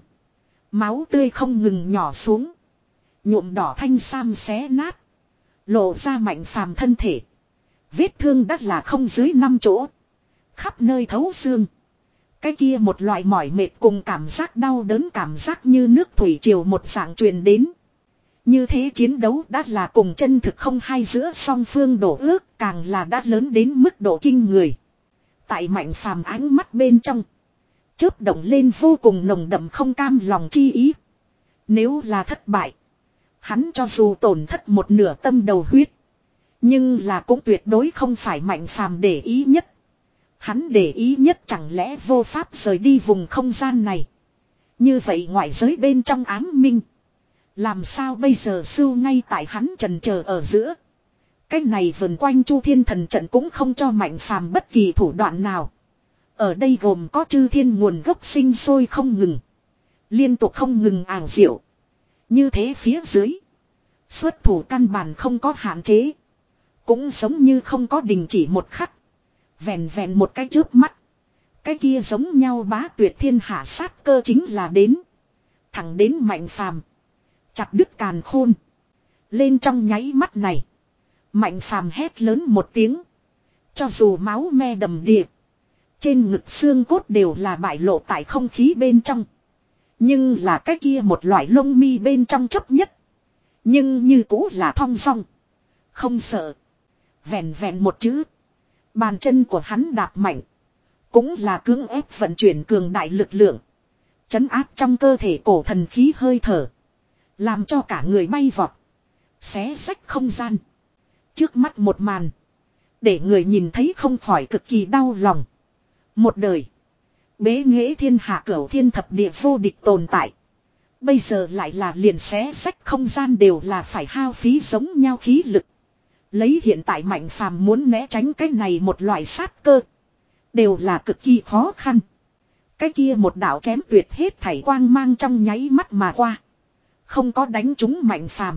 Speaker 1: Máu tươi không ngừng nhỏ xuống. Nhuộm đỏ thanh sam xé nát. Lộ ra Mạnh Phàm thân thể. Vết thương đắt là không dưới năm chỗ. Khắp nơi thấu xương. Cái kia một loại mỏi mệt cùng cảm giác đau đớn cảm giác như nước thủy triều một dạng truyền đến. Như thế chiến đấu đã là cùng chân thực không hai giữa song phương đổ ước càng là đã lớn đến mức độ kinh người. Tại Mạnh Phàm ánh mắt bên trong. Chớp động lên vô cùng nồng đậm không cam lòng chi ý. Nếu là thất bại. Hắn cho dù tổn thất một nửa tâm đầu huyết. Nhưng là cũng tuyệt đối không phải Mạnh Phàm để ý nhất. Hắn để ý nhất chẳng lẽ vô pháp rời đi vùng không gian này. Như vậy ngoại giới bên trong ám minh. Làm sao bây giờ sưu ngay tại hắn trần chờ ở giữa. Cái này vần quanh Chu Thiên Thần trận cũng không cho Mạnh Phàm bất kỳ thủ đoạn nào. Ở đây gồm có chư thiên nguồn gốc sinh sôi không ngừng. Liên tục không ngừng ảo diệu. Như thế phía dưới. Xuất thủ căn bản không có hạn chế. Cũng giống như không có đình chỉ một khắc. Vẹn vẹn một cái chớp mắt. Cái kia giống nhau bá tuyệt thiên hạ sát cơ chính là đến. Thẳng đến Mạnh Phàm. Chặt đứt càn khôn. Lên trong nháy mắt này. Mạnh Phàm hét lớn một tiếng. Cho dù máu me đầm đìa. Trên ngực xương cốt đều là bại lộ tại không khí bên trong. Nhưng là cái kia một loại lông mi bên trong chấp nhất. Nhưng như cũ là thong dong. Không sợ. Vẹn vẹn một chữ. Bàn chân của hắn đạp mạnh. Cũng là cưỡng ép vận chuyển cường đại lực lượng. Chấn áp trong cơ thể cổ thần khí hơi thở. Làm cho cả người bay vọt. Xé rách không gian. Trước mắt một màn. Để người nhìn thấy không khỏi cực kỳ đau lòng. Một đời. Bế nghệ thiên hạ cửu thiên thập địa vô địch tồn tại. Bây giờ lại là liền xé rách không gian đều là phải hao phí giống nhau khí lực. Lấy hiện tại Mạnh Phàm muốn né tránh cái này một loại sát cơ. Đều là cực kỳ khó khăn. Cái kia một đạo chém tuyệt hết thảy quang mang trong nháy mắt mà qua. Không có đánh trúng Mạnh Phàm.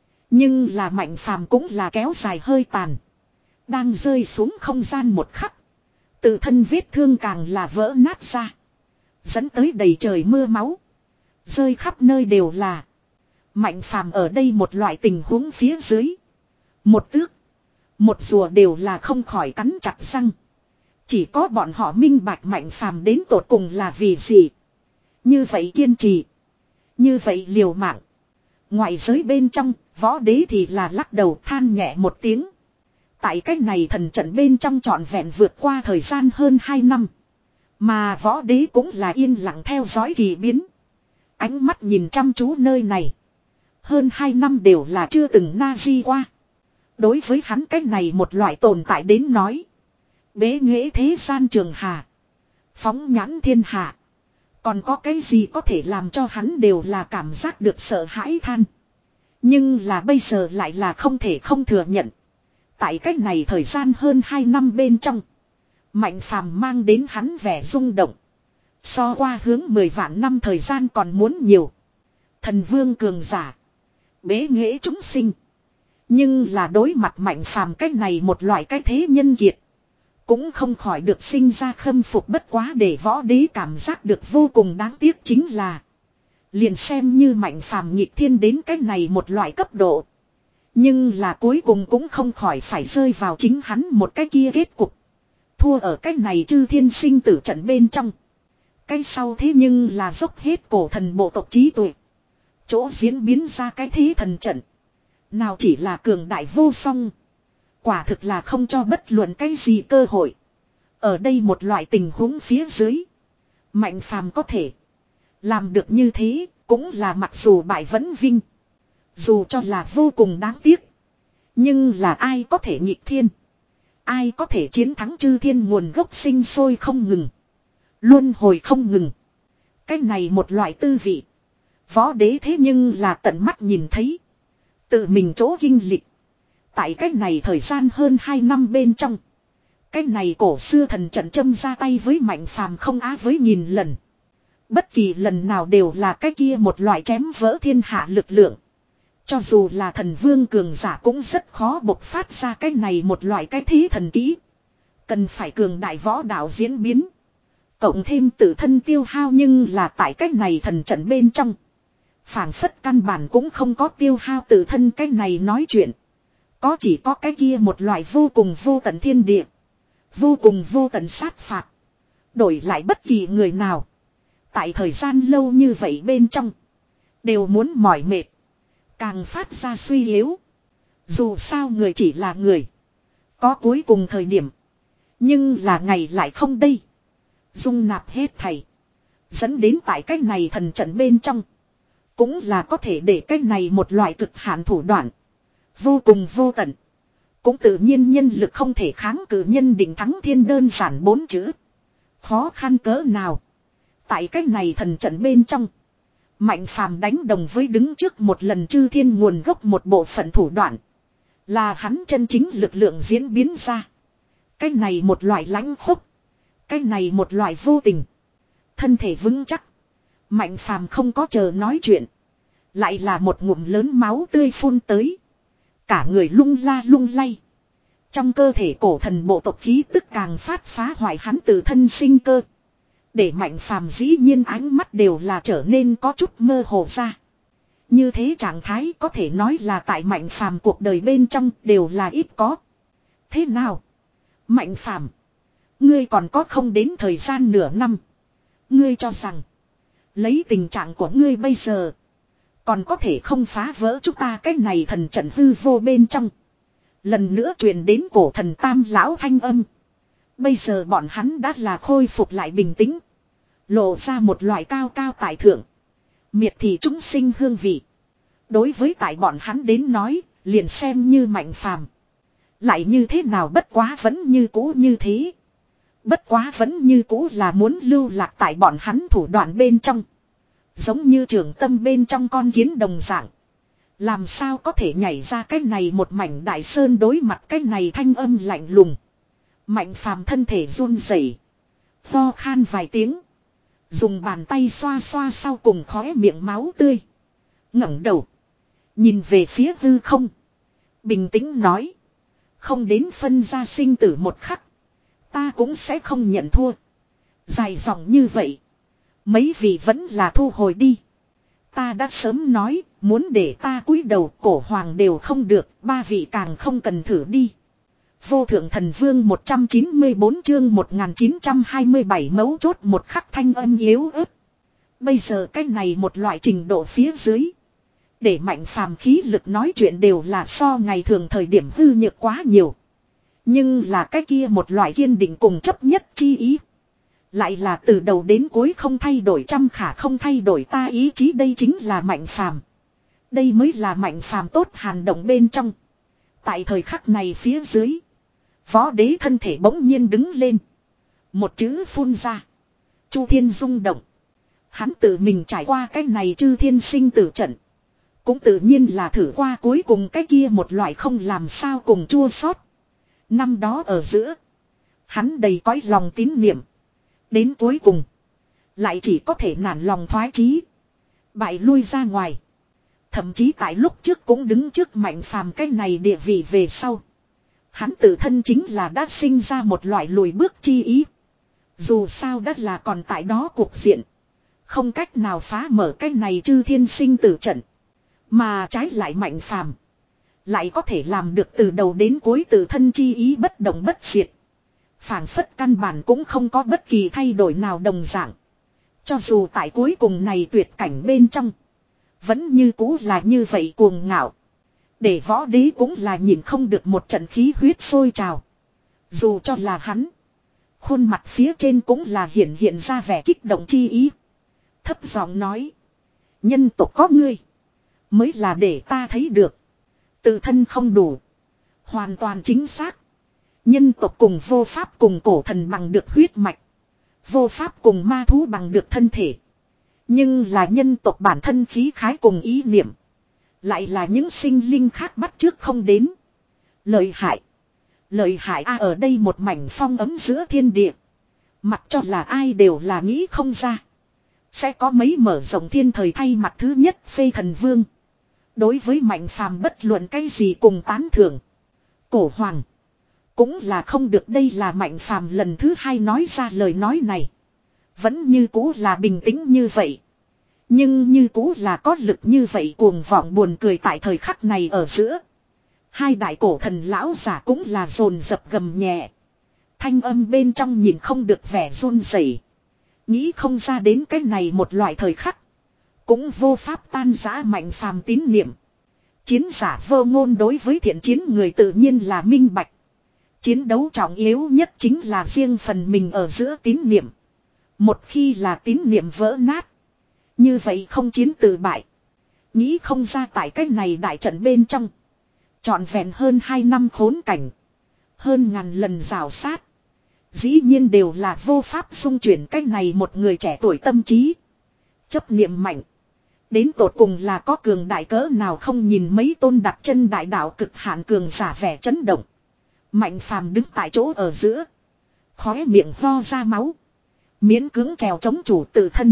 Speaker 1: Nhưng là Mạnh Phàm cũng là kéo dài hơi tàn. Đang rơi xuống không gian một khắc. Tự thân vết thương càng là vỡ nát ra. Dẫn tới đầy trời mưa máu. Rơi khắp nơi đều là. Mạnh Phàm ở đây một loại tình huống phía dưới. Một tước. Một rùa đều là không khỏi cắn chặt răng. Chỉ có bọn họ minh bạch Mạnh Phàm đến tột cùng là vì gì. Như vậy kiên trì. Như vậy liều mạng. Ngoại giới bên trong, võ đế thì là lắc đầu than nhẹ một tiếng. Tại cách này thần trận bên trong trọn vẹn vượt qua thời gian hơn hai năm. Mà võ đế cũng là yên lặng theo dõi kỳ biến. Ánh mắt nhìn chăm chú nơi này. Hơn hai năm đều là chưa từng na di qua. Đối với hắn cách này một loại tồn tại đến nói. Bế nghệ thế gian trường hà. Phóng nhãn thiên hạ. Còn có cái gì có thể làm cho hắn đều là cảm giác được sợ hãi than. Nhưng là bây giờ lại là không thể không thừa nhận. Tại cách này thời gian hơn hai năm bên trong. Mạnh Phàm mang đến hắn vẻ rung động. So qua hướng mười vạn năm thời gian còn muốn nhiều. Thần vương cường giả. Bế nghệ chúng sinh. Nhưng là đối mặt Mạnh Phàm cách này một loại cái thế nhân kiệt. Cũng không khỏi được sinh ra khâm phục, bất quá để võ đế cảm giác được vô cùng đáng tiếc chính là. Liền xem như Mạnh Phàm nhịp thiên đến cách này một loại cấp độ. Nhưng là cuối cùng cũng không khỏi phải rơi vào chính hắn một cái kia kết cục. Thua ở cách này chư thiên sinh tử trận bên trong. Cái sau thế nhưng là dốc hết cổ thần bộ tộc trí tuệ. Chỗ diễn biến ra cái thế thần trận. Nào chỉ là cường đại vô song. Quả thực là không cho bất luận cái gì cơ hội. Ở đây một loại tình huống phía dưới. Mạnh Phàm có thể làm được như thế, cũng là mặc dù bại vẫn vinh. Dù cho là vô cùng đáng tiếc. Nhưng là ai có thể nghịch thiên. Ai có thể chiến thắng chư thiên nguồn gốc sinh sôi không ngừng. Luân hồi không ngừng. Cái này một loại tư vị. Võ đế thế nhưng là tận mắt nhìn thấy. Tự mình chỗ kinh lịch. Tại cách này thời gian hơn hai năm bên trong. Cái này cổ xưa thần trận châm ra tay với Mạnh Phàm không á với nghìn lần. Bất kỳ lần nào đều là cái kia một loại chém vỡ thiên hạ lực lượng. Cho dù là thần vương cường giả cũng rất khó bộc phát ra cái này một loại cái thế thần kỹ. Cần phải cường đại võ đạo diễn biến. Cộng thêm tự thân tiêu hao, nhưng là tại cái này thần trận bên trong. Phảng phất căn bản cũng không có tiêu hao tự thân cái này nói chuyện. Có chỉ có cái kia một loại vô cùng vô tận thiên địa. Vô cùng vô tận sát phạt. Đổi lại bất kỳ người nào. Tại thời gian lâu như vậy bên trong. Đều muốn mỏi mệt. Càng phát ra suy yếu. Dù sao người chỉ là người. Có cuối cùng thời điểm. Nhưng là ngày lại không đây. Dung nạp hết thầy. Dẫn đến tại cách này thần trận bên trong. Cũng là có thể để cách này một loại cực hạn thủ đoạn. Vô cùng vô tận. Cũng tự nhiên nhân lực không thể kháng cự nhân định thắng thiên, đơn giản bốn chữ. Khó khăn cỡ nào. Tại cách này thần trận bên trong. Mạnh Phàm đánh đồng với đứng trước một lần chư thiên nguồn gốc một bộ phận thủ đoạn. Là hắn chân chính lực lượng diễn biến ra. Cái này một loại lãnh khốc. Cái này một loại vô tình. Thân thể vững chắc. Mạnh Phàm không có chờ nói chuyện. Lại là một ngụm lớn máu tươi phun tới. Cả người lung la lung lay. Trong cơ thể cổ thần bộ tộc khí tức càng phát phá hoại hắn từ thân sinh cơ. Để Mạnh Phàm dĩ nhiên ánh mắt đều là trở nên có chút mơ hồ ra. Như thế trạng thái có thể nói là tại Mạnh Phàm cuộc đời bên trong đều là ít có. Thế nào? Mạnh Phàm, ngươi còn có không đến thời gian nửa năm. Ngươi cho rằng lấy tình trạng của ngươi bây giờ còn có thể không phá vỡ chúng ta cái này thần trận hư vô bên trong. Lần nữa truyền đến cổ thần Tam lão thanh âm. Bây giờ bọn hắn đã là khôi phục lại bình tĩnh. Lộ ra một loại cao cao tại thượng. Miệt thị chúng sinh hương vị. Đối với tại bọn hắn đến nói, liền xem như Mạnh Phàm. Lại như thế nào bất quá vẫn như cũ như thế. Bất quá vẫn như cũ là muốn lưu lạc tại bọn hắn thủ đoạn bên trong. Giống như trường tâm bên trong con kiến đồng dạng. Làm sao có thể nhảy ra cái này một mảnh đại sơn đối mặt cái này thanh âm lạnh lùng. Mạnh Phàm thân thể run rẩy, ho khan vài tiếng. Dùng bàn tay xoa xoa sau cùng khóe miệng máu tươi. ngẩng đầu. Nhìn về phía hư không. Bình tĩnh nói. Không đến phân ra sinh tử một khắc. Ta cũng sẽ không nhận thua. Dài dòng như vậy. Mấy vị vẫn là thu hồi đi. Ta đã sớm nói, Muốn để ta cúi đầu cổ hoàng đều không được, ba vị càng không cần thử đi. Vô thượng thần vương một trăm chín mươi bốn chương một nghìn chín trăm hai mươi bảy mấu chốt một khắc thanh âm yếu ớt. Bây giờ cái này một loại trình độ phía dưới. Để Mạnh Phàm khí lực nói chuyện đều là so ngày thường thời điểm hư nhược quá nhiều. Nhưng là cái kia một loại kiên định cùng chấp nhất chi ý. Lại là từ đầu đến cuối không thay đổi, trăm khả không thay đổi ta ý chí, đây chính là Mạnh Phàm. Đây mới là Mạnh Phàm tốt hàn động bên trong. Tại thời khắc này phía dưới. Võ đế thân thể bỗng nhiên đứng lên. Một chữ phun ra. Chu thiên rung động. Hắn tự mình trải qua cái này chư thiên sinh tử trận. Cũng tự nhiên là thử qua cuối cùng cái kia một loại không làm sao cùng chua xót. Năm đó ở giữa. Hắn đầy cõi lòng tín niệm. Đến cuối cùng. Lại chỉ có thể nản lòng thoái chí. Bại lui ra ngoài. Thậm chí tại lúc trước cũng đứng trước Mạnh Phàm cái này địa vị về sau. Hắn tự thân chính là đã sinh ra một loại lùi bước chi ý. Dù sao đã là còn tại đó cuộc diện. Không cách nào phá mở cái này chư thiên sinh tử trận. Mà trái lại Mạnh Phàm lại có thể làm được từ đầu đến cuối tự thân chi ý bất động bất diệt. Phảng phất căn bản cũng không có bất kỳ thay đổi nào đồng dạng. Cho dù tại cuối cùng này tuyệt cảnh bên trong. Vẫn như cũ là như vậy cuồng ngạo. Để võ đế cũng là nhìn không được một trận khí huyết sôi trào. Dù cho là hắn. Khuôn mặt phía trên cũng là hiện hiện ra vẻ kích động chi ý. Thấp giọng nói. Nhân tộc có ngươi. Mới là để ta thấy được. Tự thân không đủ. Hoàn toàn chính xác. Nhân tộc cùng vô pháp cùng cổ thần bằng được huyết mạch. Vô pháp cùng ma thú bằng được thân thể. Nhưng là nhân tộc bản thân khí khái cùng ý niệm. Lại là những sinh linh khác bắt trước không đến. Lợi hại. Lợi hại a ở đây một mảnh phong ấm giữa thiên địa. Mặc cho là ai đều là nghĩ không ra. Sẽ có mấy mở rộng thiên thời thay mặt thứ nhất phê thần vương. Đối với Mạnh Phàm bất luận cái gì cùng tán thưởng. Cổ hoàng. Cũng là không được, đây là Mạnh Phàm lần thứ hai nói ra lời nói này. Vẫn như cũ là bình tĩnh như vậy. Nhưng như cũ là có lực như vậy cuồng vọng buồn cười tại thời khắc này ở giữa. Hai đại cổ thần lão giả cũng là dồn dập gầm nhẹ. Thanh âm bên trong nhìn không được vẻ run rẩy. Nghĩ không ra đến cái này một loại thời khắc. Cũng vô pháp tan rã Mạnh Phàm tín niệm. Chiến giả vô ngôn đối với thiện chiến người tự nhiên là minh bạch. Chiến đấu trọng yếu nhất chính là riêng phần mình ở giữa tín niệm. Một khi là tín niệm vỡ nát. Như vậy không chiến tự bại. Nghĩ không ra tại cái này đại trận bên trong. Trọn vẹn hơn hai năm khốn cảnh. Hơn ngàn lần rào sát. Dĩ nhiên đều là vô pháp xung chuyển cái này một người trẻ tuổi tâm trí. Chấp niệm mạnh. Đến tột cùng là có cường đại cỡ nào không nhìn mấy tôn đặt chân đại đạo cực hạn cường giả vẻ chấn động. Mạnh Phàm đứng tại chỗ ở giữa. Khóe miệng ho ra máu. Miễn cưỡng trèo chống chủ tự thân.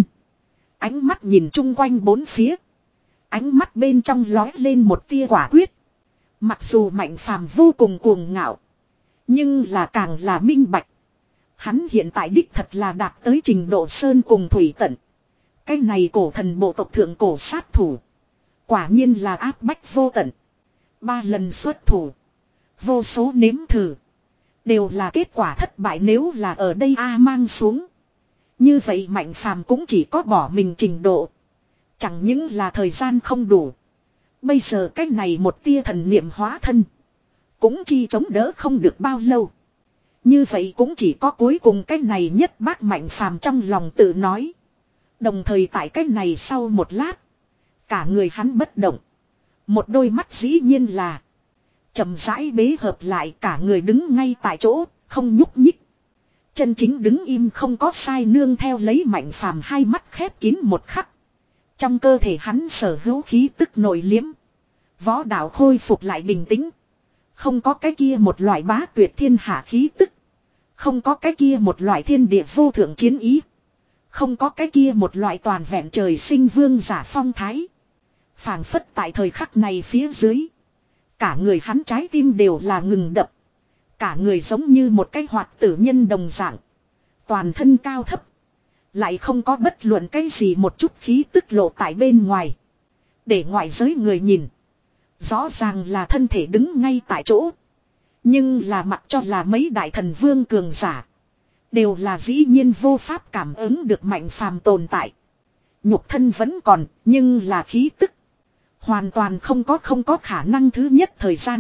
Speaker 1: Ánh mắt nhìn chung quanh bốn phía. Ánh mắt bên trong lói lên một tia quả quyết. Mặc dù Mạnh Phàm vô cùng cuồng ngạo. Nhưng là càng là minh bạch. Hắn hiện tại đích thật là đạt tới trình độ sơn cùng thủy tận. Cái này cổ thần bộ tộc thượng cổ sát thủ. Quả nhiên là áp bách vô tận. Ba lần xuất thủ. Vô số nếm thử. Đều là kết quả thất bại, nếu là ở đây A mang xuống. Như vậy Mạnh Phàm cũng chỉ có bỏ mình trình độ. Chẳng những là thời gian không đủ. Bây giờ cái này một tia thần niệm hóa thân. Cũng chi chống đỡ không được bao lâu. Như vậy cũng chỉ có cuối cùng cái này nhất bác Mạnh Phàm trong lòng tự nói. Đồng thời tại cái này sau một lát. Cả người hắn bất động. Một đôi mắt dĩ nhiên là chậm rãi bế hợp lại, cả người đứng ngay tại chỗ, không nhúc nhích. Chân chính đứng im không có sai, nương theo lấy Mạnh Phàm hai mắt khép kín một khắc. Trong cơ thể hắn sở hữu khí tức nội liếm. Võ đạo khôi phục lại bình tĩnh. Không có cái kia một loại bá tuyệt thiên hạ khí tức. Không có cái kia một loại thiên địa vô thượng chiến ý. Không có cái kia một loại toàn vẹn trời sinh vương giả phong thái. Phảng phất tại thời khắc này phía dưới. Cả người hắn trái tim đều là ngừng đập. Cả người giống như một cái hoạt tử nhân đồng dạng. Toàn thân cao thấp. Lại không có bất luận cái gì một chút khí tức lộ tại bên ngoài. Để ngoại giới người nhìn. Rõ ràng là thân thể đứng ngay tại chỗ. Nhưng là mặc cho là mấy đại thần vương cường giả. Đều là dĩ nhiên vô pháp cảm ứng được Mạnh Phàm tồn tại. Nhục thân vẫn còn, nhưng là khí tức. Hoàn toàn không có không có khả năng thứ nhất thời gian.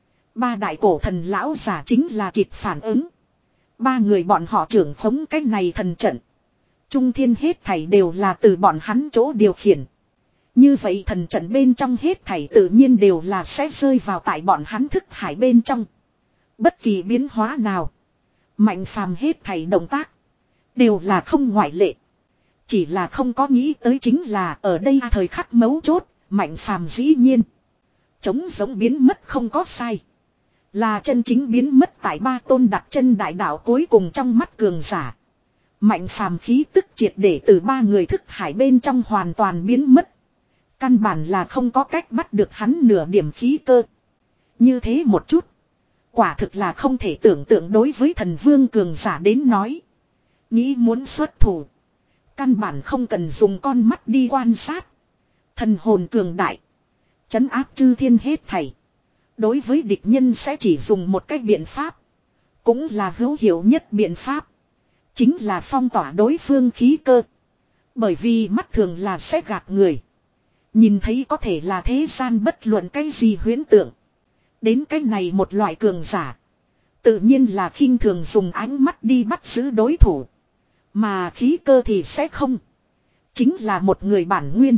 Speaker 1: Ba đại cổ thần lão giả chính là kịp phản ứng. Ba người bọn họ trưởng khống cái này thần trận. Trung thiên hết thảy đều là từ bọn hắn chỗ điều khiển. Như vậy thần trận bên trong hết thảy tự nhiên đều là sẽ rơi vào tại bọn hắn thức hải bên trong. Bất kỳ biến hóa nào. Mạnh Phàm hết thảy động tác. Đều là không ngoại lệ. Chỉ là không có nghĩ tới chính là ở đây thời khắc mấu chốt. Mạnh Phàm dĩ nhiên. Chống giống biến mất không có sai. Là chân chính biến mất tại ba tôn đặt chân đại đạo cuối cùng trong mắt cường giả. Mạnh Phàm khí tức triệt để từ ba người thức hải bên trong hoàn toàn biến mất. Căn bản là không có cách bắt được hắn nửa điểm khí cơ. Như thế một chút. Quả thực là không thể tưởng tượng đối với thần vương cường giả đến nói. Nghĩ muốn xuất thủ. Căn bản không cần dùng con mắt đi quan sát. Thần hồn cường đại. Trấn áp chư thiên hết thảy. Đối với địch nhân sẽ chỉ dùng một cách biện pháp. Cũng là hữu hiệu nhất biện pháp. Chính là phong tỏa đối phương khí cơ. Bởi vì mắt thường là sẽ gạt người. Nhìn thấy có thể là thế gian bất luận cái gì huyễn tượng. Đến cái này một loại cường giả. Tự nhiên là khinh thường dùng ánh mắt đi bắt giữ đối thủ. Mà khí cơ thì sẽ không. Chính là một người bản nguyên.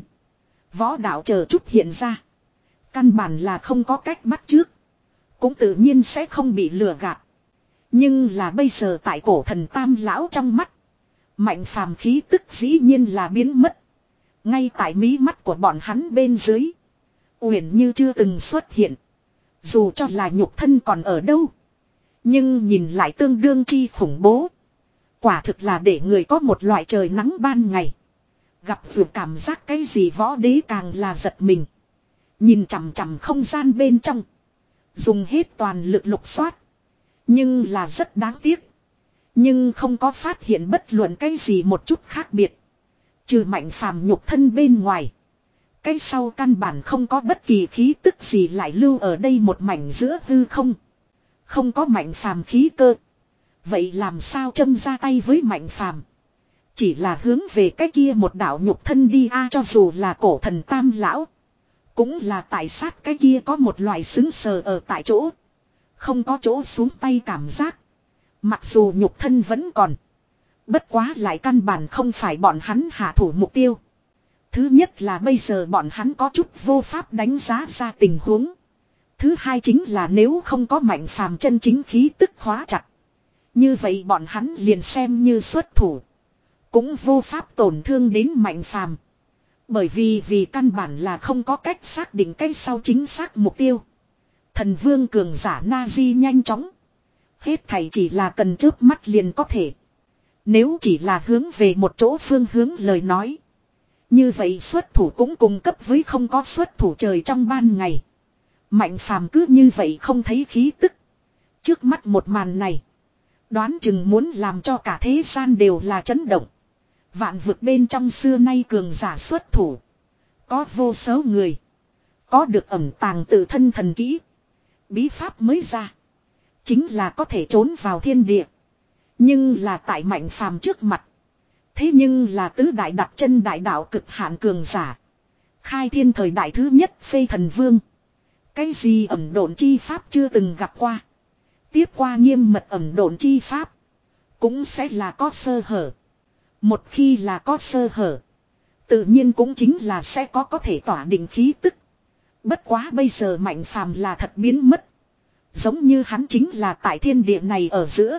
Speaker 1: Võ đạo chờ chút hiện ra. Căn bản là không có cách bắt trước. Cũng tự nhiên sẽ không bị lừa gạt. Nhưng là bây giờ tại cổ thần tam lão trong mắt. Mạnh Phàm khí tức dĩ nhiên là biến mất. Ngay tại mí mắt của bọn hắn bên dưới. Uyển như chưa từng xuất hiện. Dù cho là nhục thân còn ở đâu. Nhưng nhìn lại tương đương chi khủng bố. Quả thực là để người có một loại trời nắng ban ngày. Gặp vừa cảm giác cái gì võ đế càng là giật mình. Nhìn chằm chằm không gian bên trong. Dùng hết toàn lực lục soát. Nhưng là rất đáng tiếc. Nhưng không có phát hiện bất luận cái gì một chút khác biệt. Trừ Mạnh Phàm nhục thân bên ngoài. Cái sau căn bản không có bất kỳ khí tức gì lại lưu ở đây một mảnh giữa hư không. Không có Mạnh Phàm khí cơ. Vậy làm sao châm ra tay với Mạnh Phàm? Chỉ là hướng về cái kia một đạo nhục thân đi a, cho dù là cổ thần tam lão. Cũng là tại sát cái kia có một loại xứng sờ ở tại chỗ. Không có chỗ xuống tay cảm giác. Mặc dù nhục thân vẫn còn. Bất quá lại căn bản không phải bọn hắn hạ thủ mục tiêu. Thứ nhất là bây giờ bọn hắn có chút vô pháp đánh giá ra tình huống. Thứ hai chính là nếu không có Mạnh Phàm chân chính khí tức khóa chặt. Như vậy bọn hắn liền xem như xuất thủ. Cũng vô pháp tổn thương đến Mạnh Phàm. Bởi vì vì căn bản là không có cách xác định cái sau chính xác mục tiêu. Thần vương cường giả Nazi nhanh chóng. Hết thảy chỉ là cần chớp mắt liền có thể. Nếu chỉ là hướng về một chỗ phương hướng lời nói. Như vậy xuất thủ cũng cùng cấp với không có xuất thủ trời trong ban ngày. Mạnh Phàm cứ như vậy không thấy khí tức. Trước mắt một màn này. Đoán chừng muốn làm cho cả thế gian đều là chấn động. Vạn vực bên trong xưa nay cường giả xuất thủ. Có vô số người. Có được ẩn tàng tự thân thần kỹ. Bí pháp mới ra. Chính là có thể trốn vào thiên địa. Nhưng là tại Mạnh Phàm trước mặt. Thế nhưng là tứ đại đặt chân đại đạo cực hạn cường giả. Khai thiên thời đại thứ nhất phê thần vương. Cái gì ẩn độn chi pháp chưa từng gặp qua. Tiếp qua nghiêm mật ẩn độn chi pháp. Cũng sẽ là có sơ hở. Một khi là có sơ hở. Tự nhiên cũng chính là sẽ có có thể tỏa định khí tức. Bất quá bây giờ Mạnh Phàm là thật biến mất. Giống như hắn chính là tại thiên địa này ở giữa.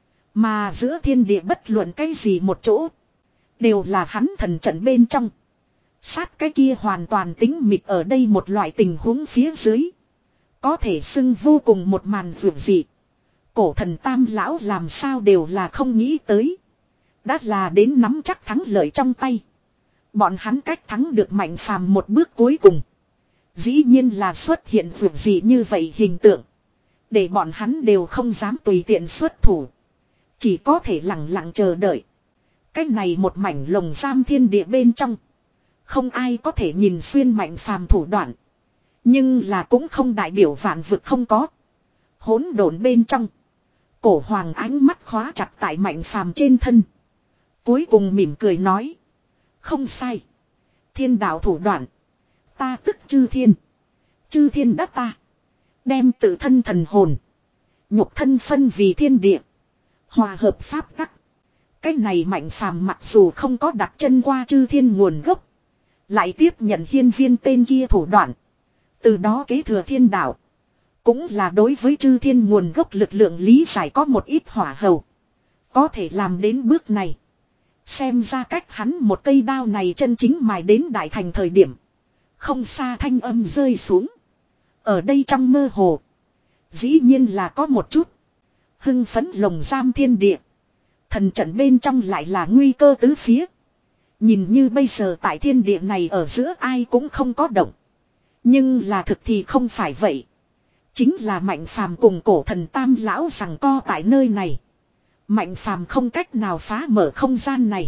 Speaker 1: Mà giữa thiên địa bất luận cái gì một chỗ. Đều là hắn thần trận bên trong. Sát cái kia hoàn toàn tính mịt ở đây một loại tình huống phía dưới. Có thể xưng vô cùng một màn vượt dị. Cổ thần tam lão làm sao đều là không nghĩ tới. Đã là đến nắm chắc thắng lợi trong tay. Bọn hắn cách thắng được Mạnh Phàm một bước cuối cùng. Dĩ nhiên là xuất hiện vượt dị như vậy hình tượng. Để bọn hắn đều không dám tùy tiện xuất thủ. Chỉ có thể lặng lặng chờ đợi. Cái này một mảnh lồng giam thiên địa bên trong. Không ai có thể nhìn xuyên Mạnh Phàm thủ đoạn. Nhưng là cũng không đại biểu vạn vực không có. Hỗn độn bên trong. Cổ hoàng ánh mắt khóa chặt tại Mạnh Phàm trên thân. Cuối cùng mỉm cười nói. Không sai. Thiên đạo thủ đoạn. Ta tức chư thiên. Chư thiên đắc ta. Đem tự thân thần hồn. Nhục thân phân vì thiên địa. Hòa hợp pháp tắc. Cái này Mạnh Phàm mặc dù không có đặt chân qua chư thiên nguồn gốc. Lại tiếp nhận hiên viên tên kia thủ đoạn. Từ đó kế thừa thiên đạo. Cũng là đối với chư thiên nguồn gốc lực lượng lý giải có một ít hỏa hầu. Có thể làm đến bước này. Xem ra cách hắn một cây đao này chân chính mài đến đại thành thời điểm. Không xa thanh âm rơi xuống. Ở đây trong mơ hồ. Dĩ nhiên là có một chút. Hưng phấn lồng giam thiên địa. Thần trận bên trong lại là nguy cơ tứ phía. Nhìn như bây giờ tại thiên địa này ở giữa ai cũng không có động. Nhưng là thực thì không phải vậy. Chính là Mạnh Phàm cùng cổ thần Tam lão rằng co tại nơi này. Mạnh Phàm không cách nào phá mở không gian này.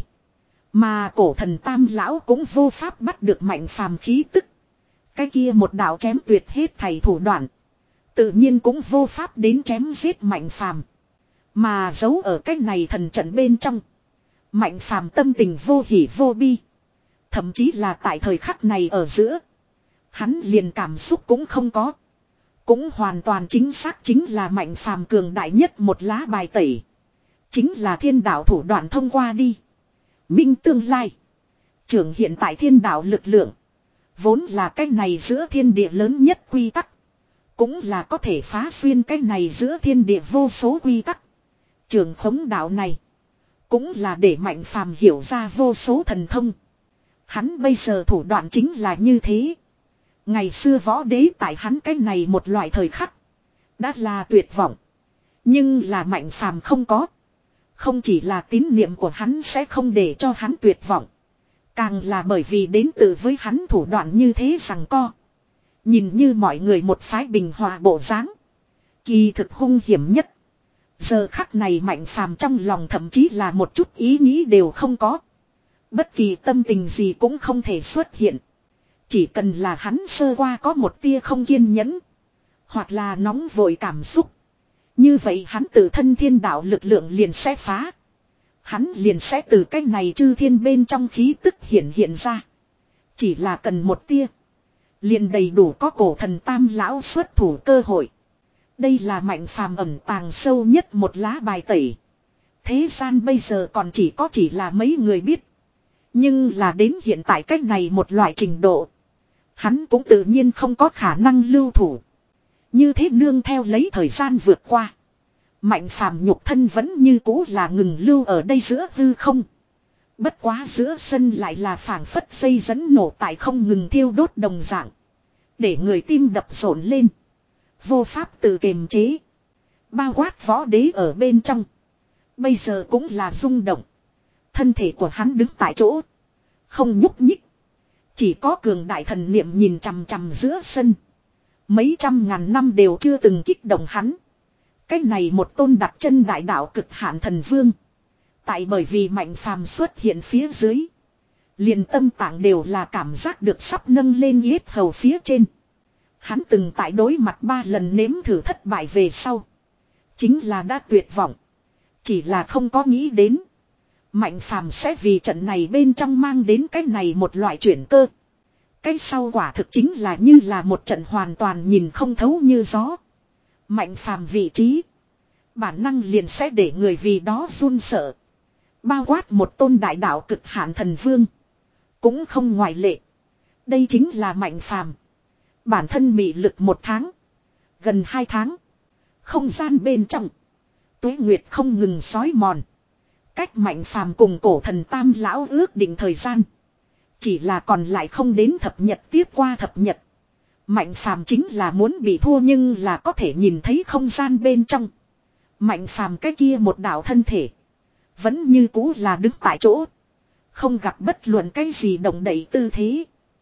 Speaker 1: Mà cổ thần Tam lão cũng vô pháp bắt được Mạnh Phàm khí tức. Cái kia một đạo chém tuyệt hết thảy thủ đoạn. Tự nhiên cũng vô pháp đến chém giết Mạnh Phàm. Mà giấu ở cái này thần trận bên trong. Mạnh Phàm tâm tình vô hỉ vô bi. Thậm chí là tại thời khắc này ở giữa. Hắn liền cảm xúc cũng không có. Cũng hoàn toàn chính xác chính là Mạnh Phàm cường đại nhất một lá bài tẩy. Chính là thiên đạo thủ đoạn thông qua đi. Minh tương lai. Trưởng hiện tại thiên đạo lực lượng. Vốn là cái này giữa thiên địa lớn nhất quy tắc. Cũng là có thể phá xuyên cái này giữa thiên địa vô số quy tắc. Trường khống đạo này. Cũng là để Mạnh Phàm hiểu ra vô số thần thông. Hắn bây giờ thủ đoạn chính là như thế. Ngày xưa võ đế tại hắn cái này một loại thời khắc. Đã là tuyệt vọng. Nhưng là Mạnh Phàm không có. Không chỉ là tín niệm của hắn sẽ không để cho hắn tuyệt vọng. Càng là bởi vì đến từ với hắn thủ đoạn như thế rằng co. Nhìn như mọi người một phái bình hòa bộ dáng. Kỳ thực hung hiểm nhất. Giờ khắc này Mạnh Phàm trong lòng thậm chí là một chút ý nghĩ đều không có. Bất kỳ tâm tình gì cũng không thể xuất hiện. Chỉ cần là hắn sơ qua có một tia không kiên nhẫn. Hoặc là nóng vội cảm xúc. Như vậy hắn tự thân thiên đạo lực lượng liền sẽ phá. Hắn liền sẽ từ cái này chư thiên bên trong khí tức hiện hiện ra. Chỉ là cần một tia. Liền đầy đủ có cổ thần Tam lão xuất thủ cơ hội. Đây là Mạnh Phàm ẩn tàng sâu nhất một lá bài tẩy. Thế gian bây giờ còn chỉ có chỉ là mấy người biết. Nhưng là đến hiện tại cách này một loại trình độ. Hắn cũng tự nhiên không có khả năng lưu thủ. Như thế nương theo lấy thời gian vượt qua. Mạnh Phàm nhục thân vẫn như cũ là ngừng lưu ở đây giữa hư không. Bất quá giữa sân lại là phảng phất dây dẫn nổ tại không ngừng thiêu đốt đồng dạng. Để người tim đập rộn lên. Vô pháp tự kiềm chế. Bao quát võ đế ở bên trong. Bây giờ cũng là rung động. Thân thể của hắn đứng tại chỗ. Không nhúc nhích. Chỉ có cường đại thần niệm nhìn chằm chằm giữa sân. Mấy trăm ngàn năm đều chưa từng kích động hắn. Cái này một tôn đặt chân đại đạo cực hạn thần vương. Tại bởi vì Mạnh Phàm xuất hiện phía dưới. Liền tâm tạng đều là cảm giác được sắp nâng lên yết hầu phía trên. Hắn từng tại đối mặt ba lần nếm thử thất bại về sau. Chính là đã tuyệt vọng. Chỉ là không có nghĩ đến. Mạnh Phàm sẽ vì trận này bên trong mang đến cái này một loại chuyển cơ. Cái sau quả thực chính là như là một trận hoàn toàn nhìn không thấu như gió. Mạnh Phàm vị trí. Bản năng liền sẽ để người vì đó run sợ. Bao quát một tôn đại đạo cực hạn thần vương. Cũng không ngoại lệ. Đây chính là Mạnh Phàm. Bản thân mị lực một tháng. Gần hai tháng. Không gian bên trong. Tuế Nguyệt không ngừng sói mòn. Cách Mạnh Phàm cùng cổ thần Tam lão ước định thời gian. Chỉ là còn lại không đến thập nhật tiếp qua thập nhật. Mạnh Phàm chính là muốn bị thua nhưng là có thể nhìn thấy không gian bên trong. Mạnh Phàm cái kia một đạo thân thể. Vẫn như cũ là đứng tại chỗ. Không gặp bất luận cái gì động đậy tư thế.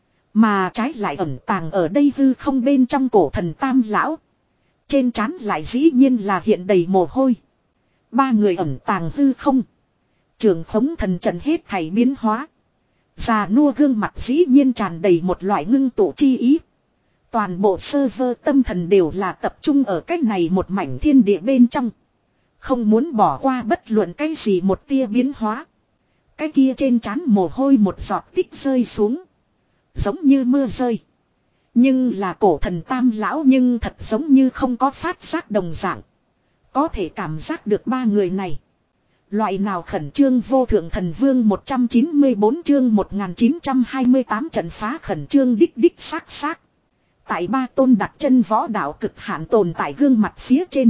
Speaker 1: Mà trái lại ẩn tàng ở đây hư không bên trong cổ thần Tam lão. Trên trán lại dĩ nhiên là hiện đầy mồ hôi. Ba người ẩn tàng hư không. Trường khống thần trận hết thảy biến hóa. Già nua gương mặt dĩ nhiên tràn đầy một loại ngưng tụ chi ý. Toàn bộ server tâm thần đều là tập trung ở cách này một mảnh thiên địa bên trong. Không muốn bỏ qua bất luận cái gì một tia biến hóa. Cái kia trên trán mồ hôi một giọt tích rơi xuống. Giống như mưa rơi. Nhưng là cổ thần tam lão nhưng thật giống như không có phát giác đồng dạng. Có thể cảm giác được ba người này. Loại nào khẩn trương vô thượng thần vương một trăm chín mươi bốn chương một nghìn chín trăm hai mươi tám trận phá khẩn trương đích đích xác xác. Tại ba tôn đặt chân võ đạo cực hạn tồn tại gương mặt phía trên.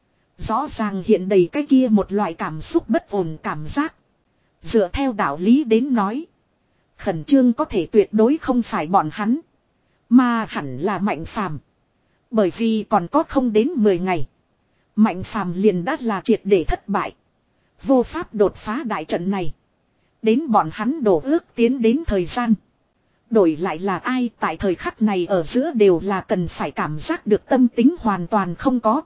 Speaker 1: Rõ ràng hiện đầy cái kia một loại cảm xúc bất ổn cảm giác. Dựa theo đạo lý đến nói. Khẩn trương có thể tuyệt đối không phải bọn hắn. Mà hẳn là Mạnh Phàm. Bởi vì còn có không đến mười ngày. Mạnh Phàm liền đã là triệt để thất bại. Vô pháp đột phá đại trận này. Đến bọn hắn đổ ước tiến đến thời gian. Đổi lại là ai tại thời khắc này ở giữa đều là cần phải cảm giác được tâm tính hoàn toàn không có.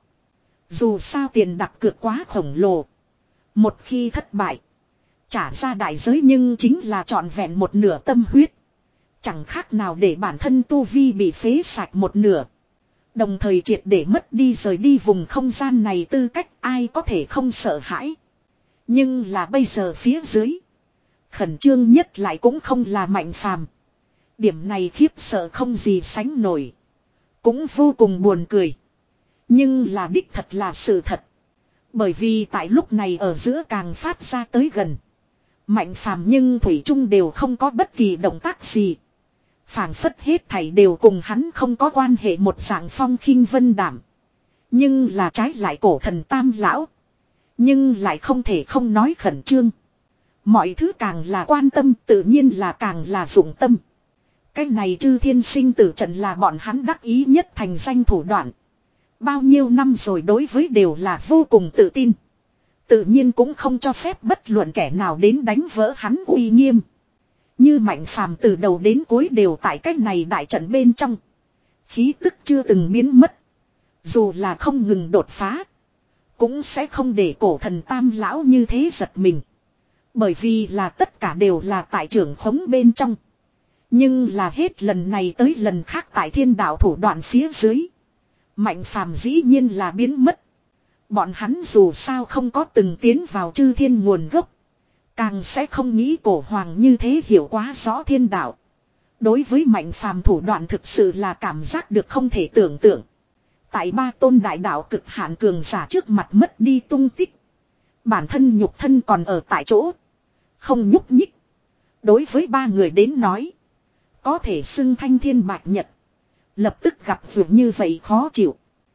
Speaker 1: Dù sao tiền đặt cược quá khổng lồ. Một khi thất bại. Trả ra đại giới nhưng chính là trọn vẹn một nửa tâm huyết. Chẳng khác nào để bản thân tu vi bị phế sạch một nửa. Đồng thời triệt để mất đi rời đi vùng không gian này tư cách ai có thể không sợ hãi. Nhưng là bây giờ phía dưới. Khẩn trương nhất lại cũng không là Mạnh Phàm. Điểm này khiếp sợ không gì sánh nổi. Cũng vô cùng buồn cười. Nhưng là đích thật là sự thật. Bởi vì tại lúc này ở giữa càng phát ra tới gần. Mạnh Phàm nhưng thủy chung đều không có bất kỳ động tác gì. Phảng phất hết thảy đều cùng hắn không có quan hệ một dạng phong khinh vân đảm. Nhưng là trái lại cổ thần tam lão. Nhưng lại không thể không nói khẩn trương. Mọi thứ càng là quan tâm tự nhiên là càng là dụng tâm. Cái này chư thiên sinh tử trận là bọn hắn đắc ý nhất thành danh thủ đoạn. Bao nhiêu năm rồi đối với đều là vô cùng tự tin. Tự nhiên cũng không cho phép bất luận kẻ nào đến đánh vỡ hắn uy nghiêm. Như Mạnh Phàm từ đầu đến cuối đều tại cách này đại trận bên trong. Khí tức chưa từng biến mất. Dù là không ngừng đột phá. Cũng sẽ không để cổ thần tam lão như thế giật mình. Bởi vì là tất cả đều là tại trưởng khống bên trong. Nhưng là hết lần này tới lần khác tại thiên đạo thủ đoạn phía dưới. Mạnh Phàm dĩ nhiên là biến mất. Bọn hắn dù sao không có từng tiến vào chư thiên nguồn gốc. Càng sẽ không nghĩ cổ hoàng như thế hiểu quá rõ thiên đạo. Đối với Mạnh Phàm thủ đoạn thực sự là cảm giác được không thể tưởng tượng. Tại ba tôn đại đạo cực hạn cường giả trước mặt mất đi tung tích. Bản thân nhục thân còn ở tại chỗ. Không nhúc nhích. Đối với ba người đến nói. Có thể xưng thanh thiên bạch nhật. Lập tức gặp việc như vậy khó chịu.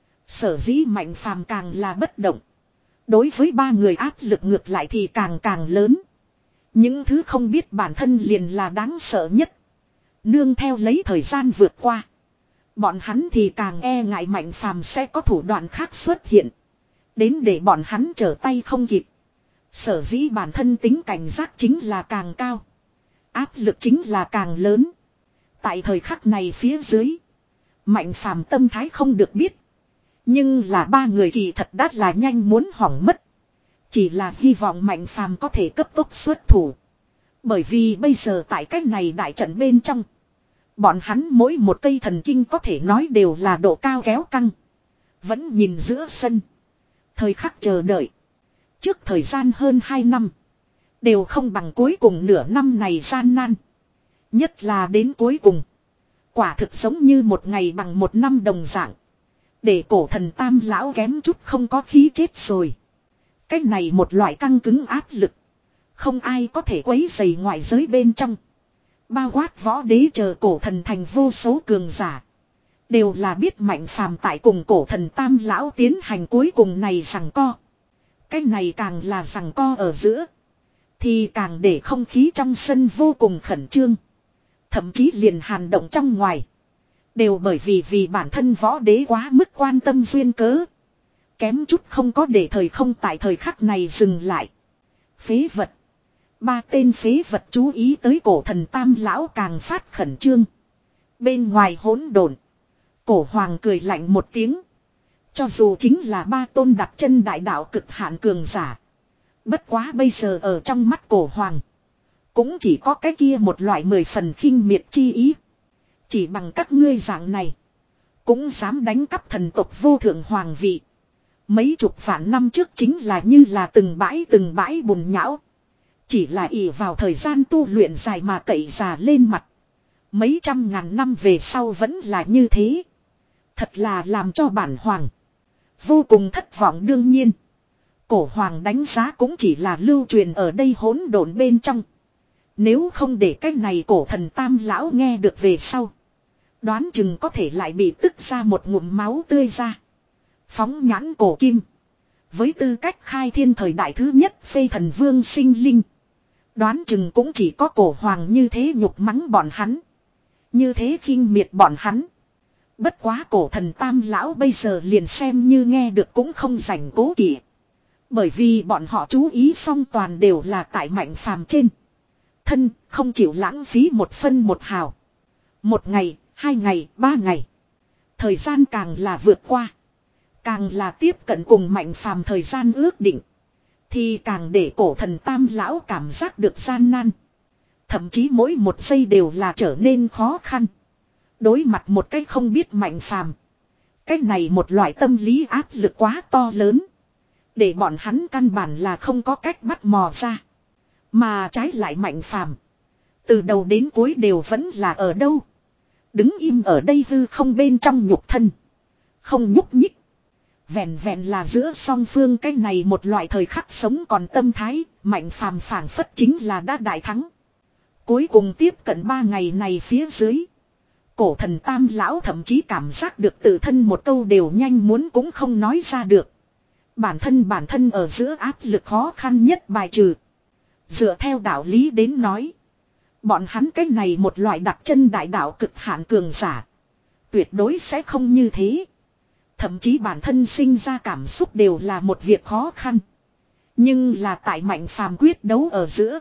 Speaker 1: Sở dĩ Mạnh Phàm càng là bất động. Đối với ba người áp lực ngược lại thì càng càng lớn. Những thứ không biết bản thân liền là đáng sợ nhất. Nương theo lấy thời gian vượt qua. Bọn hắn thì càng e ngại Mạnh Phàm sẽ có thủ đoạn khác xuất hiện. Đến để bọn hắn trở tay không kịp. Sở dĩ bản thân tính cảnh giác chính là càng cao. Áp lực chính là càng lớn. Tại thời khắc này phía dưới. Mạnh Phàm tâm thái không được biết. Nhưng là ba người kỳ thật đắt là nhanh muốn hỏng mất. Chỉ là hy vọng Mạnh Phàm có thể cấp tốc xuất thủ. Bởi vì bây giờ tại cách này đại trận bên trong. Bọn hắn mỗi một cây thần kinh có thể nói đều là độ cao kéo căng. Vẫn nhìn giữa sân. Thời khắc chờ đợi. Trước thời gian hơn hai năm. Đều không bằng cuối cùng nửa năm này gian nan. Nhất là đến cuối cùng. Quả thực giống như một ngày bằng một năm đồng dạng. Để cổ thần tam lão kém chút không có khí chết rồi. Cái này một loại căng cứng áp lực. Không ai có thể quấy rầy ngoại giới bên trong. Bao quát võ đế chờ cổ thần thành vô số cường giả. Đều là biết Mạnh Phàm tại cùng cổ thần tam lão tiến hành cuối cùng này giằng co. Cái này càng là giằng co ở giữa. Thì càng để không khí trong sân vô cùng khẩn trương. Thậm chí liền hàn động trong ngoài. Đều bởi vì vì bản thân võ đế quá mức quan tâm duyên cớ. Kém chút không có để thời không tại thời khắc này dừng lại. Phế vật. Ba tên phế vật chú ý tới cổ thần tam lão càng phát khẩn trương. Bên ngoài hỗn độn. Cổ hoàng cười lạnh một tiếng. Cho dù chính là ba tôn đặt chân đại đạo cực hạn cường giả. Bất quá bây giờ ở trong mắt cổ hoàng. Cũng chỉ có cái kia một loại mười phần khinh miệt chi ý. Chỉ bằng các ngươi dạng này. Cũng dám đánh cắp thần tộc vô thượng hoàng vị. Mấy chục vạn năm trước chính là như là từng bãi từng bãi bùn nhão. Chỉ là ỷ vào thời gian tu luyện dài mà cậy già lên mặt. Mấy trăm ngàn năm về sau vẫn là như thế. Thật là làm cho bản hoàng vô cùng thất vọng. Đương nhiên, cổ hoàng đánh giá cũng chỉ là lưu truyền ở đây hỗn độn bên trong. Nếu không để cái này cổ thần tam lão nghe được về sau, đoán chừng có thể lại bị tức ra một ngụm máu tươi ra. Phóng nhãn cổ kim, với tư cách khai thiên thời đại thứ nhất phê thần vương sinh linh, đoán chừng cũng chỉ có cổ hoàng như thế nhục mắng bọn hắn, như thế khinh miệt bọn hắn. Bất quá cổ thần tam lão bây giờ liền xem như nghe được cũng không rảnh cố kỵ. Bởi vì bọn họ chú ý song toàn đều là tại Mạnh Phàm trên thân, không chịu lãng phí một phân một hào. Một ngày, hai ngày, ba ngày. Thời gian càng là vượt qua, càng là tiếp cận cùng Mạnh Phàm thời gian ước định, thì càng để cổ thần tam lão cảm giác được gian nan. Thậm chí mỗi một giây đều là trở nên khó khăn. Đối mặt một cái không biết Mạnh Phàm, cái này một loại tâm lý áp lực quá to lớn, để bọn hắn căn bản là không có cách bắt mò ra. Mà trái lại Mạnh Phàm, từ đầu đến cuối đều vẫn là ở đâu, đứng im ở đây hư không bên trong nhục thân, không nhúc nhích. Vẹn vẹn là giữa song phương cái này một loại thời khắc sống còn tâm thái, Mạnh Phàm phảng phất chính là đã đại thắng. Cuối cùng tiếp cận ba ngày này phía dưới, cổ thần tam lão thậm chí cảm giác được tự thân một câu đều nhanh muốn cũng không nói ra được. Bản thân bản thân ở giữa áp lực khó khăn nhất bài trừ. Dựa theo đạo lý đến nói, bọn hắn cái này một loại đặt chân đại đạo cực hạn cường giả, tuyệt đối sẽ không như thế. Thậm chí bản thân sinh ra cảm xúc đều là một việc khó khăn. Nhưng là tại Mạnh Phàm quyết đấu ở giữa,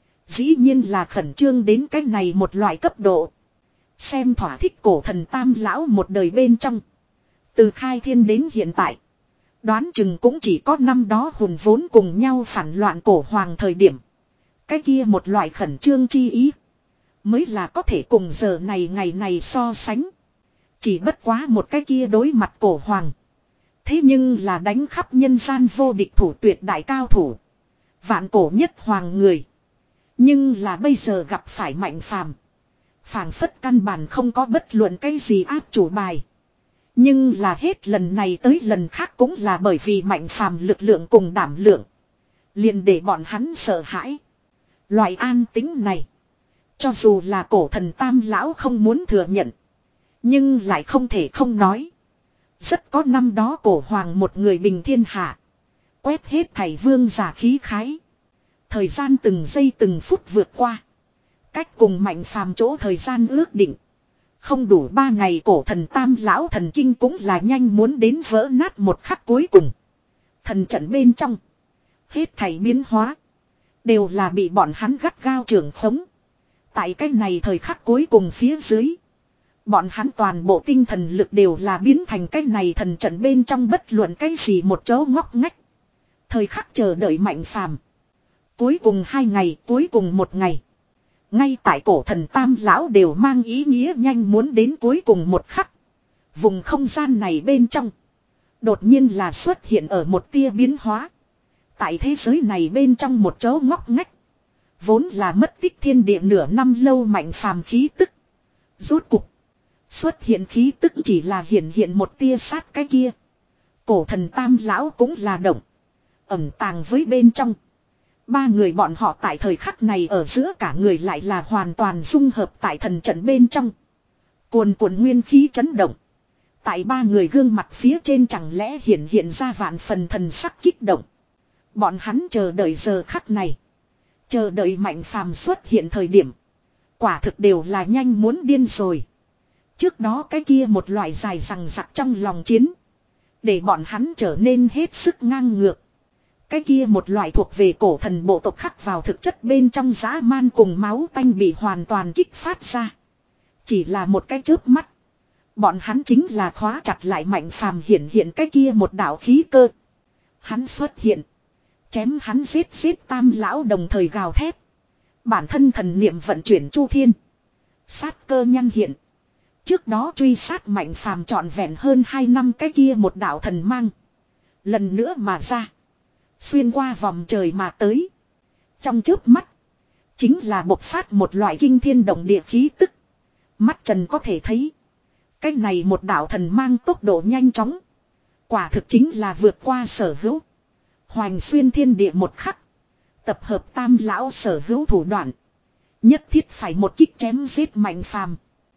Speaker 1: dĩ nhiên là khẩn trương đến cái này một loại cấp độ. Xem thỏa thích cổ thần tam lão một đời bên trong, từ khai thiên đến hiện tại, đoán chừng cũng chỉ có năm đó hùng vốn cùng nhau phản loạn cổ hoàng thời điểm, cái kia một loại khẩn trương chi ý mới là có thể cùng giờ này ngày này so sánh. Chỉ bất quá một cái kia đối mặt cổ hoàng, thế nhưng là đánh khắp nhân gian vô địch thủ tuyệt đại cao thủ, vạn cổ nhất hoàng người. Nhưng là bây giờ gặp phải Mạnh Phàm, phảng phất căn bản không có bất luận cái gì áp chủ bài. Nhưng là hết lần này tới lần khác cũng là bởi vì Mạnh Phàm lực lượng cùng đảm lượng, liền để bọn hắn sợ hãi. Loại an tính này, cho dù là cổ thần tam lão không muốn thừa nhận, nhưng lại không thể không nói. Rất có năm đó cổ hoàng một người bình thiên hạ, quét hết thảy vương giả khí khái. Thời gian từng giây từng phút vượt qua, cách cùng Mạnh Phàm chỗ thời gian ước định không đủ ba ngày, cổ thần tam lão thần kinh cũng là nhanh muốn đến vỡ nát một khắc cuối cùng. Thần trận bên trong, hết thảy biến hóa đều là bị bọn hắn gắt gao trưởng khống. Tại cái này thời khắc cuối cùng phía dưới, bọn hắn toàn bộ tinh thần lực đều là biến thành cái này thần trận bên trong bất luận cái gì một chỗ ngóc ngách. Thời khắc chờ đợi Mạnh Phàm. Cuối cùng hai ngày, cuối cùng một ngày. Ngay tại cổ thần tam lão đều mang ý nghĩa nhanh muốn đến cuối cùng một khắc, vùng không gian này bên trong đột nhiên là xuất hiện ở một tia biến hóa. Tại thế giới này bên trong một chỗ ngóc ngách, vốn là mất tích thiên địa nửa năm lâu Mạnh Phàm khí tức, rốt cục xuất hiện khí tức chỉ là hiện hiện một tia sát cái kia. Cổ thần tam lão cũng là động, ẩn tàng với bên trong. Ba người bọn họ tại thời khắc này ở giữa cả người lại là hoàn toàn dung hợp tại thần trận bên trong. Cuồn cuộn nguyên khí chấn động. Tại ba người gương mặt phía trên chẳng lẽ hiện hiện ra vạn phần thần sắc kích động. Bọn hắn chờ đợi giờ khắc này, chờ đợi Mạnh Phàm xuất hiện thời điểm, quả thực đều là nhanh muốn điên rồi. Trước đó cái kia một loại dài rằng rặc trong lòng chiến, để bọn hắn trở nên hết sức ngang ngược. Cái kia một loại thuộc về cổ thần bộ tộc khắc vào thực chất bên trong dã man cùng máu tanh bị hoàn toàn kích phát ra. Chỉ là một cái chớp mắt, bọn hắn chính là khóa chặt lại Mạnh Phàm hiện hiện cái kia một đạo khí cơ. Hắn xuất hiện, chém hắn giết giết tam lão đồng thời gào thét. Bản thân thần niệm vận chuyển chu thiên. Sát cơ nhăn hiện. Trước đó truy sát Mạnh Phàm trọn vẹn hơn hai năm cái kia một đạo thần mang. Lần nữa mà ra. Xuyên qua vòng trời mà tới. Trong chớp mắt. Chính là bộc phát một loại kinh thiên động địa khí tức. Mắt trần có thể thấy. Cái này một đạo thần mang tốc độ nhanh chóng. Quả thực chính là vượt qua sở hữu. Hoành xuyên thiên địa một khắc. Tập hợp tam lão sở hữu thủ đoạn. Nhất thiết phải một kích chém giết Mạnh Phàm.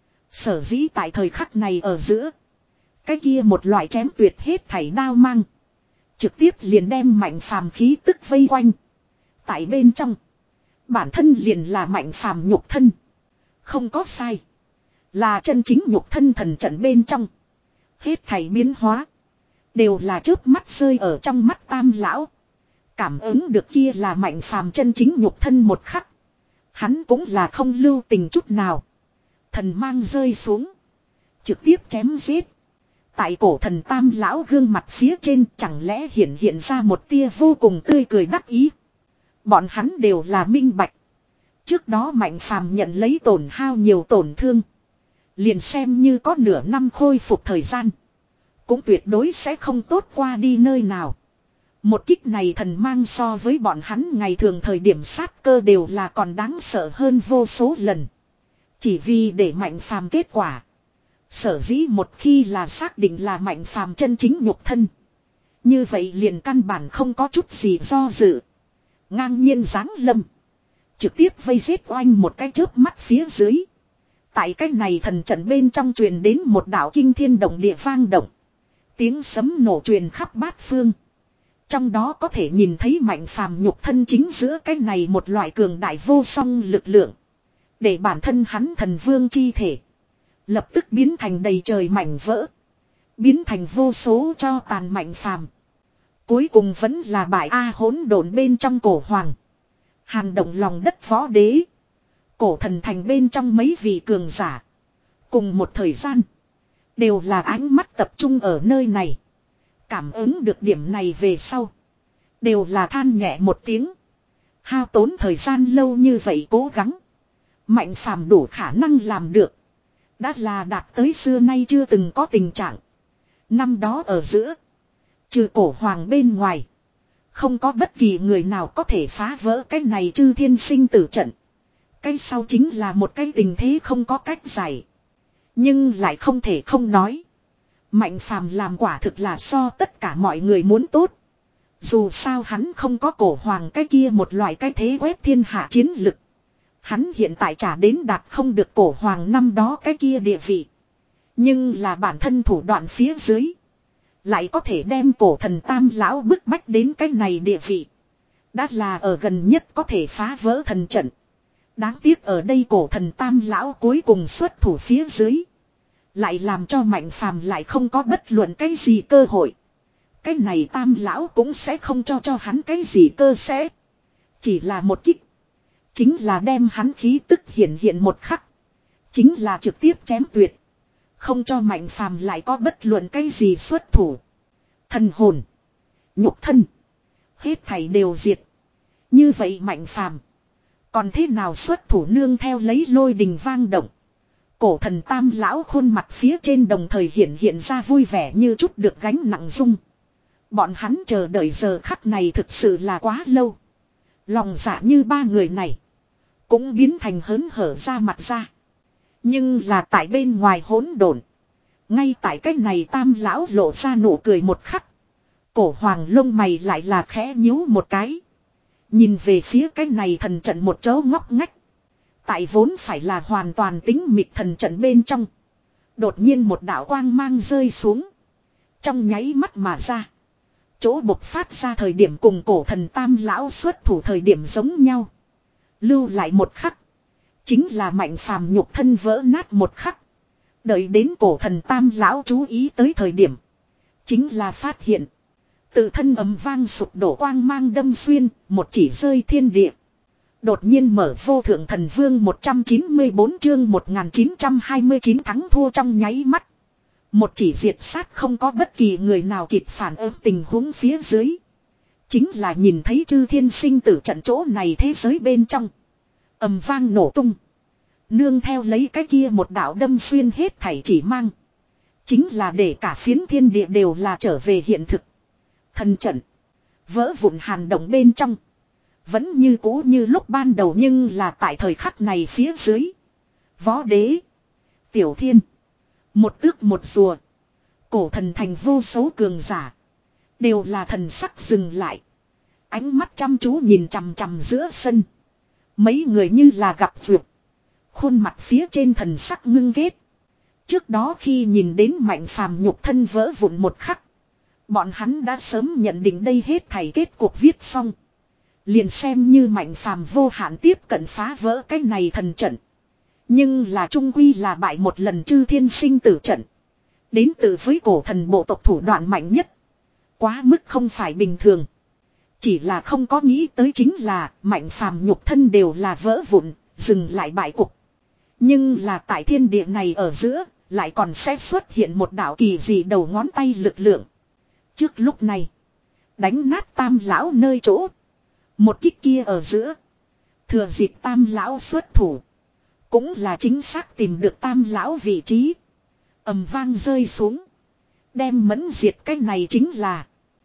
Speaker 1: Sở dĩ tại thời khắc này ở giữa. Cái kia một loại chém tuyệt hết thảy đao mang. Trực tiếp liền đem Mạnh Phàm khí tức vây quanh. Tại bên trong. Bản thân liền là Mạnh Phàm nhục thân. Không có sai. Là chân chính nhục thân thần trận bên trong. Hết thảy biến hóa. Đều là chớp mắt rơi ở trong mắt tam lão. Cảm ứng được kia là Mạnh Phàm chân chính nhục thân một khắc. Hắn cũng là không lưu tình chút nào. Thần mang rơi xuống. Trực tiếp chém giết. Tại cổ thần tam lão gương mặt phía trên chẳng lẽ hiện hiện ra một tia vô cùng tươi cười đắc ý. Bọn hắn đều là minh bạch. Trước đó Mạnh Phàm nhận lấy tổn hao nhiều tổn thương. Liền xem như có nửa năm khôi phục thời gian. Cũng tuyệt đối sẽ không tốt qua đi nơi nào. Một kích này thần mang so với bọn hắn ngày thường thời điểm sát cơ đều là còn đáng sợ hơn vô số lần. Chỉ vì để Mạnh Phàm kết quả. Sở dĩ một khi là xác định là Mạnh Phàm chân chính nhục thân. Như vậy liền căn bản không có chút gì do dự. Ngang nhiên giáng lâm. Trực tiếp vây giết oanh một cái chớp mắt phía dưới. Tại cái này thần trận bên trong truyền đến một đạo kinh thiên động địa vang động. Tiếng sấm nổ truyền khắp bát phương. Trong đó có thể nhìn thấy Mạnh Phàm nhục thân chính giữa cái này một loại cường đại vô song lực lượng. Để bản thân hắn thần vương chi thể. Lập tức biến thành đầy trời mảnh vỡ. Biến thành vô số cho tàn Mạnh Phàm. Cuối cùng vẫn là bại A hỗn độn bên trong cổ hoàng. Hàn động lòng đất võ đế. Cổ thần thành bên trong mấy vị cường giả. Cùng một thời gian. Đều là ánh mắt tập trung ở nơi này. Cảm ứng được điểm này về sau. Đều là than nhẹ một tiếng. Hao tốn thời gian lâu như vậy cố gắng. Mạnh Phàm đủ khả năng làm được. Đã là đạt tới xưa nay chưa từng có tình trạng. Năm đó ở giữa. Trừ cổ hoàng bên ngoài. Không có bất kỳ người nào có thể phá vỡ cái này chư thiên sinh tử trận. Cái sau chính là một cái tình thế không có cách giải. Nhưng lại không thể không nói. Mạnh Phàm làm quả thực là so tất cả mọi người muốn tốt. Dù sao hắn không có cổ hoàng cái kia một loại cái thế quét thiên hạ chiến lực. Hắn hiện tại trả đến đạt không được cổ hoàng năm đó cái kia địa vị. Nhưng là bản thân thủ đoạn phía dưới. Lại có thể đem cổ thần tam lão bức bách đến cái này địa vị. Đã là ở gần nhất có thể phá vỡ thần trận. Đáng tiếc ở đây cổ thần tam lão cuối cùng xuất thủ phía dưới. Lại làm cho Mạnh Phàm lại không có bất luận cái gì cơ hội. Cái này tam lão cũng sẽ không cho cho hắn cái gì cơ sẽ. Chỉ là một kích. Chính là đem hắn khí tức hiện hiện một khắc. Chính là trực tiếp chém tuyệt. Không cho Mạnh Phàm lại có bất luận cái gì xuất thủ. Thần hồn. Nhục thân. Hết thảy đều diệt. Như vậy Mạnh Phàm còn thế nào xuất thủ nương theo lấy lôi đình vang động. Cổ thần tam lão khuôn mặt phía trên đồng thời hiện hiện ra vui vẻ như chút được gánh nặng dung. Bọn hắn chờ đợi giờ khắc này thực sự là quá lâu. Lòng dạ như ba người này. Cũng biến thành hớn hở ra mặt ra. Nhưng là tại bên ngoài hỗn độn. Ngay tại cách này tam lão lộ ra nụ cười một khắc. Cổ hoàng lông mày lại là khẽ nhíu một cái. Nhìn về phía cái này thần trận một chỗ ngóc ngách. Tại vốn phải là hoàn toàn tính mịt thần trận bên trong. Đột nhiên một đạo quang mang rơi xuống. Trong nháy mắt mà ra. Chỗ bộc phát ra thời điểm cùng cổ thần tam lão xuất thủ thời điểm giống nhau. Lưu lại một khắc. Chính là Mạnh Phàm nhục thân vỡ nát một khắc. Đợi đến cổ thần tam lão chú ý tới thời điểm. Chính là phát hiện. Tự thân ầm vang sụp đổ quang mang đâm xuyên. Một chỉ rơi thiên địa. Đột nhiên mở vô thượng thần vương một trăm chín mươi bốn chương một nghìn chín trăm hai mươi chín thắng thua trong nháy mắt. Một chỉ diệt sát không có bất kỳ người nào kịp phản ứng tình huống phía dưới. Chính là nhìn thấy chư thiên sinh tử trận chỗ này thế giới bên trong. ầm vang nổ tung. Nương theo lấy cái kia một đạo đâm xuyên hết thảy chỉ mang. Chính là để cả phiến thiên địa đều là trở về hiện thực. Thần trận. Vỡ vụn hàn động bên trong. Vẫn như cũ như lúc ban đầu nhưng là tại thời khắc này phía dưới. Võ đế. Tiểu thiên. Một tước một rùa. Cổ thần thành vô số cường giả. Đều là thần sắc dừng lại. Ánh mắt chăm chú nhìn chằm chằm giữa sân. Mấy người như là gặp duyệt. Khuôn mặt phía trên thần sắc ngưng ghét. Trước đó khi nhìn đến Mạnh Phàm nhục thân vỡ vụn một khắc. Bọn hắn đã sớm nhận định đây hết thảy kết cuộc viết xong. Liền xem như Mạnh Phàm vô hạn tiếp cận phá vỡ cái này thần trận. Nhưng là trung quy là bại một lần chư thiên sinh tử trận. Đến từ với cổ thần bộ tộc thủ đoạn mạnh nhất. Quá mức không phải bình thường. Chỉ là không có nghĩ tới chính là Mạnh Phàm nhục thân đều là vỡ vụn, dừng lại bại cục. Nhưng là tại thiên địa này ở giữa, lại còn sẽ xuất hiện một đạo kỳ dị đầu ngón tay lực lượng. Trước lúc này, đánh nát Tam lão nơi chỗ. Một kích kia ở giữa, thừa dịp Tam lão xuất thủ, cũng là chính xác tìm được Tam lão vị trí. Ầm vang rơi xuống, đem mẫn diệt cái này chính là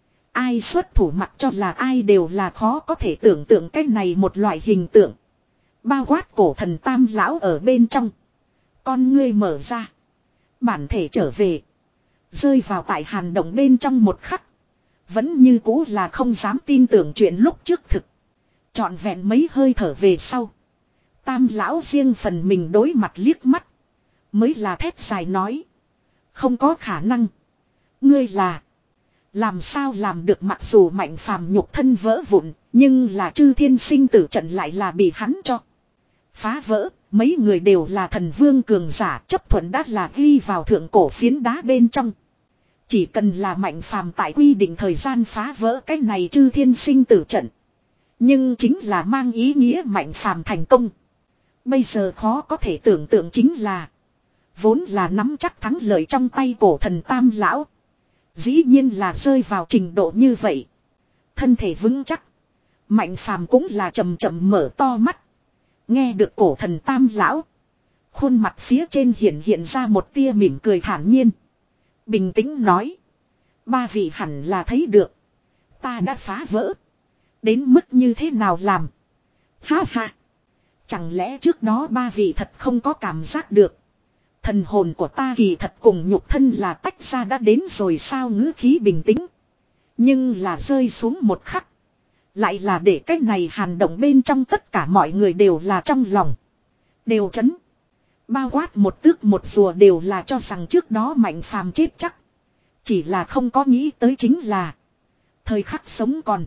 Speaker 1: ai xuất thủ mặc cho là ai đều là khó có thể tưởng tượng cái này một loại hình tượng. Bao quát cổ thần Tam lão ở bên trong. Con ngươi mở ra. Bản thể trở về. Rơi vào tại hàn động bên trong một khắc. Vẫn như cũ là không dám tin tưởng chuyện lúc trước thực. Trọn vẹn mấy hơi thở về sau. Tam lão riêng phần mình đối mặt liếc mắt. Mới là thét dài nói. Không có khả năng. Ngươi là. Làm sao làm được mặc dù Mạnh Phàm nhục thân vỡ vụn. Nhưng là chư thiên sinh tử trận lại là bị hắn cho phá vỡ. Mấy người đều là thần vương cường giả, chấp thuận đã là ghi vào thượng cổ phiến đá bên trong. Chỉ cần là Mạnh Phàm tại quy định thời gian phá vỡ cái này chư thiên sinh tử trận. Nhưng chính là mang ý nghĩa Mạnh Phàm thành công. Bây giờ khó có thể tưởng tượng chính là vốn là nắm chắc thắng lợi trong tay cổ thần Tam lão. Dĩ nhiên là rơi vào trình độ như vậy. Thân thể vững chắc. Mạnh Phàm cũng là chậm chậm mở to mắt. Nghe được cổ thần Tam lão. Khuôn mặt phía trên hiện hiện ra một tia mỉm cười thản nhiên. Bình tĩnh nói. Ba vị hẳn là thấy được. Ta đã phá vỡ. Đến mức như thế nào làm. Ha ha. Chẳng lẽ trước đó ba vị thật không có cảm giác được. Thần hồn của ta kỳ thật cùng nhục thân là tách ra đã đến rồi sao, ngữ khí bình tĩnh. Nhưng là rơi xuống một khắc. Lại là để cái này hàn động bên trong tất cả mọi người đều là trong lòng. Đều chấn. Bao quát một tước một rùa đều là cho rằng trước đó Mạnh Phàm chết chắc. Chỉ là không có nghĩ tới chính là thời khắc sống còn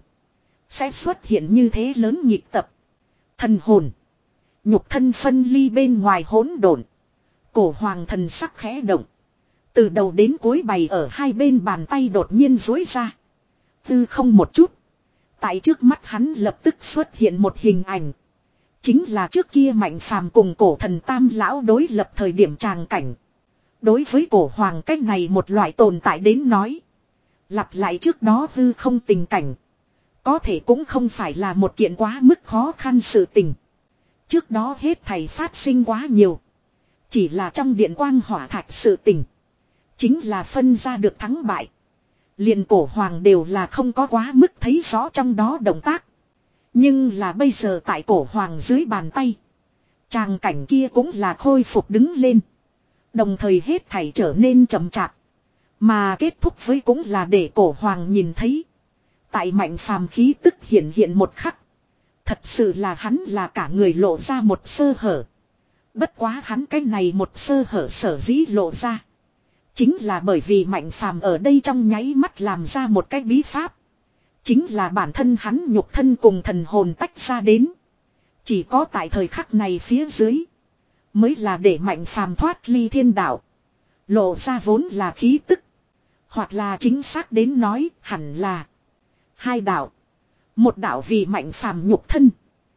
Speaker 1: sẽ xuất hiện như thế lớn nhịp tập. Thần hồn. Nhục thân phân ly bên ngoài hỗn độn. Cổ hoàng thần sắc khẽ động. Từ đầu đến cuối bày ở hai bên bàn tay đột nhiên duỗi ra. Tư không một chút. Tại trước mắt hắn lập tức xuất hiện một hình ảnh. Chính là trước kia Mạnh Phàm cùng cổ thần Tam lão đối lập thời điểm tràng cảnh. Đối với cổ hoàng cách này một loại tồn tại đến nói. Lặp lại trước đó hư không tình cảnh. Có thể cũng không phải là một kiện quá mức khó khăn sự tình. Trước đó hết thầy phát sinh quá nhiều. Chỉ là trong điện quang hỏa thạch sự tình. Chính là phân ra được thắng bại. Liền cổ hoàng đều là không có quá mức thấy rõ trong đó động tác. Nhưng là bây giờ tại cổ hoàng dưới bàn tay. Tràng cảnh kia cũng là khôi phục đứng lên. Đồng thời hết thảy trở nên chậm chạp. Mà kết thúc với cũng là để cổ hoàng nhìn thấy. Tại Mạnh Phàm khí tức hiện hiện một khắc. Thật sự là hắn là cả người lộ ra một sơ hở. Bất quá hắn cái này một sơ hở sở dĩ lộ ra. Chính là bởi vì Mạnh Phàm ở đây trong nháy mắt làm ra một cái bí pháp. Chính là bản thân hắn nhục thân cùng thần hồn tách ra đến. Chỉ có tại thời khắc này phía dưới. Mới là để Mạnh Phàm thoát ly thiên đạo. Lộ ra vốn là khí tức. Hoặc là chính xác đến nói hẳn là hai đạo. Một đạo vì Mạnh Phàm nhục thân.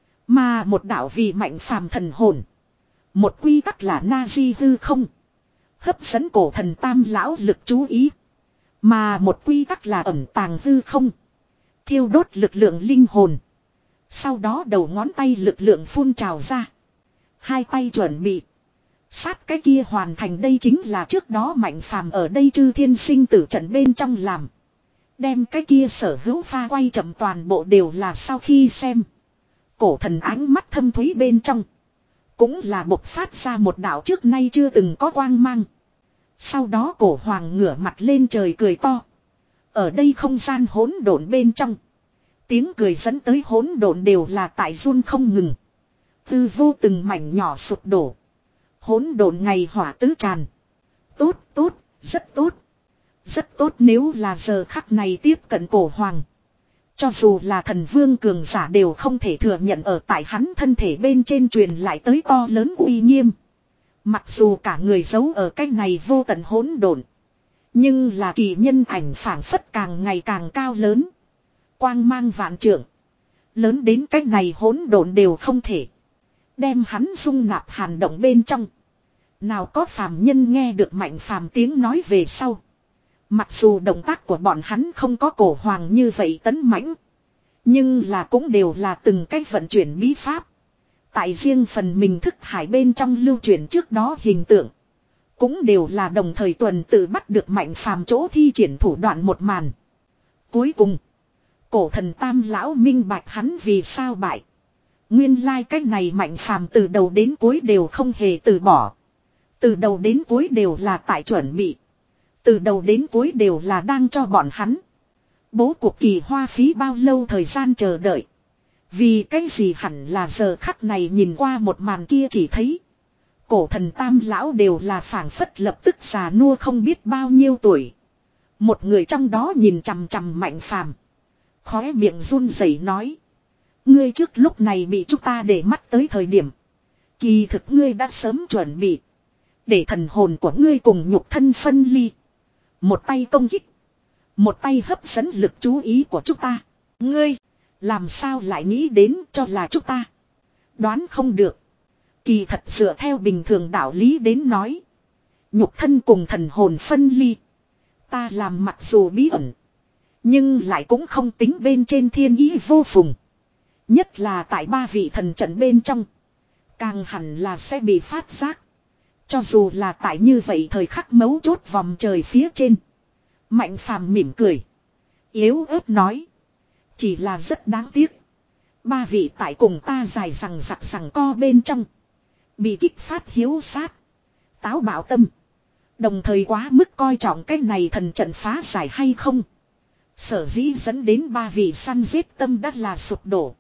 Speaker 1: Mà một đạo vì Mạnh Phàm thần hồn. Một quy tắc là na di hư không. Hấp dẫn cổ thần Tam lão lực chú ý. Mà một quy tắc là ẩn tàng hư không. Thiêu đốt lực lượng linh hồn. Sau đó đầu ngón tay lực lượng phun trào ra. Hai tay chuẩn bị. Sát cái kia hoàn thành, đây chính là trước đó Mạnh Phàm ở đây chư thiên sinh tử trận bên trong làm. Đem cái kia sở hữu pha quay chậm toàn bộ đều là sau khi xem. Cổ thần ánh mắt thâm thúy bên trong. Cũng là bộc phát ra một đạo trước nay chưa từng có quang mang. Sau đó cổ hoàng ngửa mặt lên trời cười to. Ở đây không gian hỗn độn bên trong. Tiếng cười dẫn tới hỗn độn đều là tại run không ngừng. Tư vô từng mảnh nhỏ sụp đổ. Hỗn độn ngày hỏa tứ tràn. Tốt, tốt, rất tốt. Rất tốt, nếu là giờ khắc này tiếp cận cổ hoàng. Cho dù là thần vương cường giả đều không thể thừa nhận ở tại hắn thân thể bên trên truyền lại tới to lớn uy nghiêm. Mặc dù cả người giấu ở cái này vô tận hỗn độn. Nhưng là kỳ nhân ảnh phảng phất càng ngày càng cao lớn. Quang mang vạn trượng. Lớn đến cái này hỗn độn đều không thể. Đem hắn dung nạp hàn động bên trong. Nào có phàm nhân nghe được Mạnh Phàm tiếng nói về sau. Mặc dù động tác của bọn hắn không có cổ hoàng như vậy tấn mãnh. Nhưng là cũng đều là từng cách vận chuyển bí pháp. Tại riêng phần mình thức hải bên trong lưu truyền trước đó hình tượng. Cũng đều là đồng thời tuần tự bắt được Mạnh Phàm chỗ thi triển thủ đoạn một màn. Cuối cùng. Cổ thần tam lão minh bạch hắn vì sao bại. Nguyên lai like cách này Mạnh Phàm từ đầu đến cuối đều không hề từ bỏ. Từ đầu đến cuối đều là tại chuẩn bị. Từ đầu đến cuối đều là đang cho bọn hắn. Bố cuộc kỳ hoa phí bao lâu thời gian chờ đợi. Vì cái gì hẳn là giờ khắc này nhìn qua một màn kia chỉ thấy. Cổ thần tam lão đều là phảng phất lập tức già nua không biết bao nhiêu tuổi. Một người trong đó nhìn chằm chằm Mạnh Phàm, khóe miệng run rẩy nói. Ngươi trước lúc này bị chúng ta để mắt tới thời điểm. Kỳ thực ngươi đã sớm chuẩn bị. Để thần hồn của ngươi cùng nhục thân phân ly. Một tay công kích. Một tay hấp dẫn lực chú ý của chúng ta. Ngươi, làm sao lại nghĩ đến cho là chúng ta. Đoán không được. Kỳ thật dựa theo bình thường đạo lý đến nói. Nhục thân cùng thần hồn phân ly. Ta làm mặc dù bí ẩn. Nhưng lại cũng không tính bên trên thiên ý vô phùng. Nhất là tại ba vị thần trận bên trong. Càng hẳn là sẽ bị phát giác. Cho dù là tại như vậy thời khắc mấu chốt vòng trời phía trên. Mạnh Phàm mỉm cười. Yếu ớt nói. Chỉ là rất đáng tiếc. Ba vị tại cùng ta dài rằng giặc rằng co bên trong. Bị kích phát hiếu sát. Táo bạo tâm. Đồng thời quá mức coi trọng cái này thần trận phá giải hay không. Sở dĩ dẫn đến ba vị săn giết tâm đắt là sụp đổ.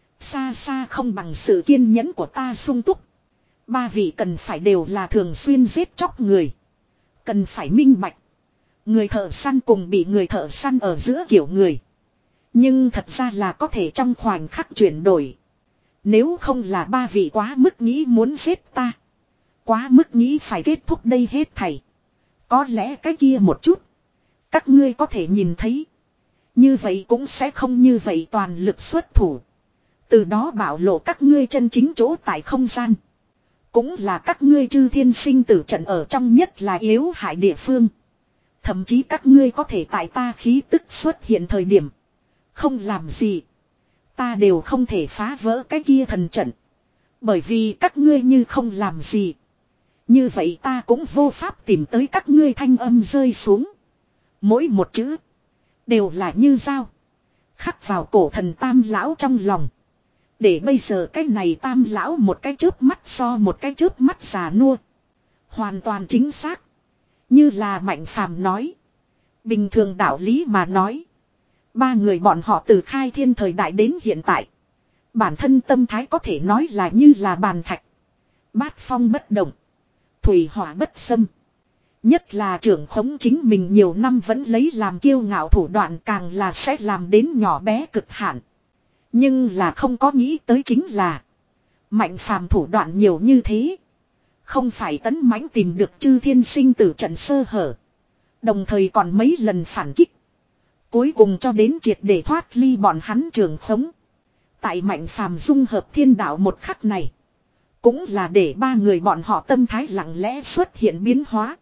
Speaker 1: Xa xa không bằng sự kiên nhẫn của ta sung túc. Ba vị cần phải đều là thường xuyên giết chóc người. Cần phải minh bạch. Người thợ săn cùng bị người thợ săn ở giữa kiểu người. Nhưng thật ra là có thể trong khoảnh khắc chuyển đổi. Nếu không là ba vị quá mức nghĩ muốn giết ta. Quá mức nghĩ phải kết thúc đây hết thảy. Có lẽ cái kia một chút. Các ngươi có thể nhìn thấy. Như vậy cũng sẽ không như vậy toàn lực xuất thủ. Từ đó bảo lộ các ngươi chân chính chỗ tại không gian. Cũng là các ngươi chư thiên sinh tử trận ở trong nhất là yếu hại địa phương. Thậm chí các ngươi có thể tại ta khí tức xuất hiện thời điểm. Không làm gì. Ta đều không thể phá vỡ cái kia thần trận. Bởi vì các ngươi như không làm gì. Như vậy ta cũng vô pháp tìm tới các ngươi thanh âm rơi xuống. Mỗi một chữ. Đều là như dao. Khắc vào cổ thần tam lão trong lòng. Để bây giờ cái này tam lão một cái chớp mắt so một cái chớp mắt già nua. Hoàn toàn chính xác. Như là Mạnh Phàm nói. Bình thường đạo lý mà nói. Ba người bọn họ từ khai thiên thời đại đến hiện tại. Bản thân tâm thái có thể nói là như là bàn thạch. Bát phong bất động. Thủy hỏa bất xâm. Nhất là trưởng khống chính mình nhiều năm vẫn lấy làm kiêu ngạo thủ đoạn càng là sẽ làm đến nhỏ bé cực hạn. Nhưng là không có nghĩ tới chính là. Mạnh Phàm thủ đoạn nhiều như thế. Không phải tấn mãnh tìm được chư thiên sinh tử trận sơ hở. Đồng thời còn mấy lần phản kích. Cuối cùng cho đến triệt để thoát ly bọn hắn trường khống. Tại Mạnh Phàm dung hợp thiên đạo một khắc này. Cũng là để ba người bọn họ tâm thái lặng lẽ xuất hiện biến hóa.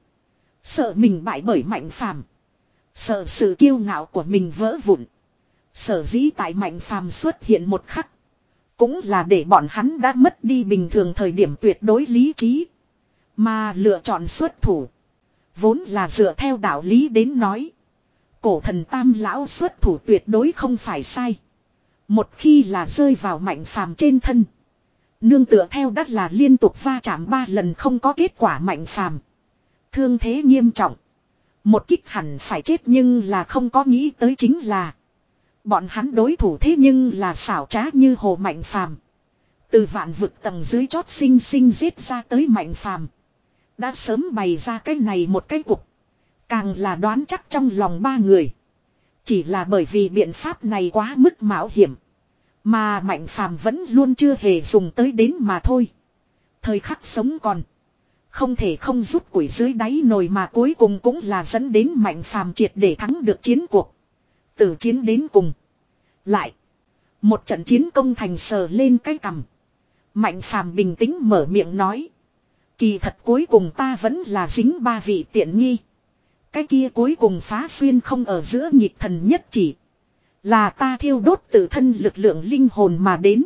Speaker 1: Sợ mình bại bởi Mạnh Phàm. Sợ sự kiêu ngạo của mình vỡ vụn. Sở dĩ tại Mạnh Phàm xuất hiện một khắc. Cũng là để bọn hắn đã mất đi bình thường thời điểm tuyệt đối lý trí. Mà lựa chọn xuất thủ. Vốn là dựa theo đạo lý đến nói. Cổ thần tam lão xuất thủ tuyệt đối không phải sai. Một khi là rơi vào Mạnh Phàm trên thân. Nương tựa theo đắt là liên tục va chạm ba lần không có kết quả Mạnh Phàm. Thương thế nghiêm trọng. Một kích hẳn phải chết nhưng là không có nghĩ tới chính là. Bọn hắn đối thủ thế nhưng là xảo trá như hồ Mạnh Phàm. Từ vạn vực tầng dưới chót sinh sinh giết ra tới Mạnh Phàm. Đã sớm bày ra cái này một cái cục. Càng là đoán chắc trong lòng ba người. Chỉ là bởi vì biện pháp này quá mức mạo hiểm. Mà Mạnh Phàm vẫn luôn chưa hề dùng tới đến mà thôi. Thời khắc sống còn. Không thể không rút củi dưới đáy nồi mà cuối cùng cũng là dẫn đến Mạnh Phàm triệt để thắng được chiến cuộc. Từ chiến đến cùng. Lại. Một trận chiến công thành sờ lên cái cằm. Mạnh Phàm bình tĩnh mở miệng nói. Kỳ thật cuối cùng ta vẫn là dính ba vị tiện nghi. Cái kia cuối cùng phá xuyên không ở giữa nhịp thần nhất chỉ. Là ta thiêu đốt tự thân lực lượng linh hồn mà đến.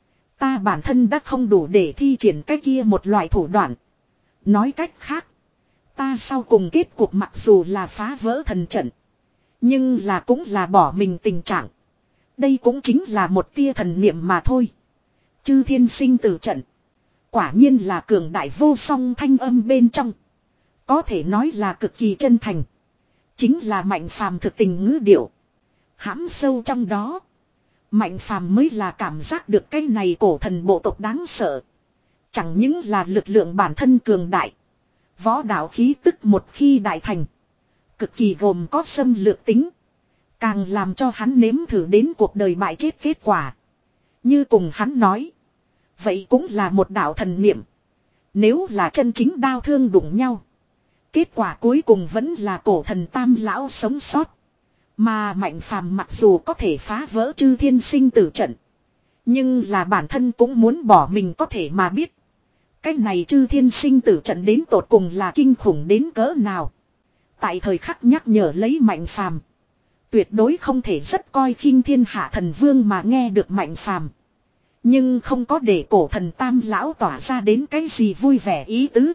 Speaker 1: Ta bản thân đã không đủ để thi triển cái kia một loại thủ đoạn. Nói cách khác. Ta sau cùng kết cuộc mặc dù là phá vỡ thần trận. Nhưng là cũng là bỏ mình tình trạng. Đây cũng chính là một tia thần niệm mà thôi. Chư thiên sinh tử trận. Quả nhiên là cường đại vô song thanh âm bên trong. Có thể nói là cực kỳ chân thành. Chính là Mạnh Phàm thực tình ngữ điệu. Hãm sâu trong đó. Mạnh Phàm mới là cảm giác được cái này cổ thần bộ tộc đáng sợ. Chẳng những là lực lượng bản thân cường đại. Võ đạo khí tức một khi đại thành. Cực kỳ gồm có xâm lược tính. Càng làm cho hắn nếm thử đến cuộc đời bại chết kết quả. Như cùng hắn nói. Vậy cũng là một đạo thần niệm. Nếu là chân chính đao thương đụng nhau. Kết quả cuối cùng vẫn là cổ thần tam lão sống sót. Mà Mạnh Phàm mặc dù có thể phá vỡ chư thiên sinh tử trận. Nhưng là bản thân cũng muốn bỏ mình có thể mà biết. Cái này chư thiên sinh tử trận đến tột cùng là kinh khủng đến cỡ nào. Tại thời khắc nhắc nhở lấy Mạnh Phàm. Tuyệt đối không thể rất coi khinh thiên hạ thần vương mà nghe được Mạnh Phàm. Nhưng không có để cổ thần tam lão tỏa ra đến cái gì vui vẻ ý tứ.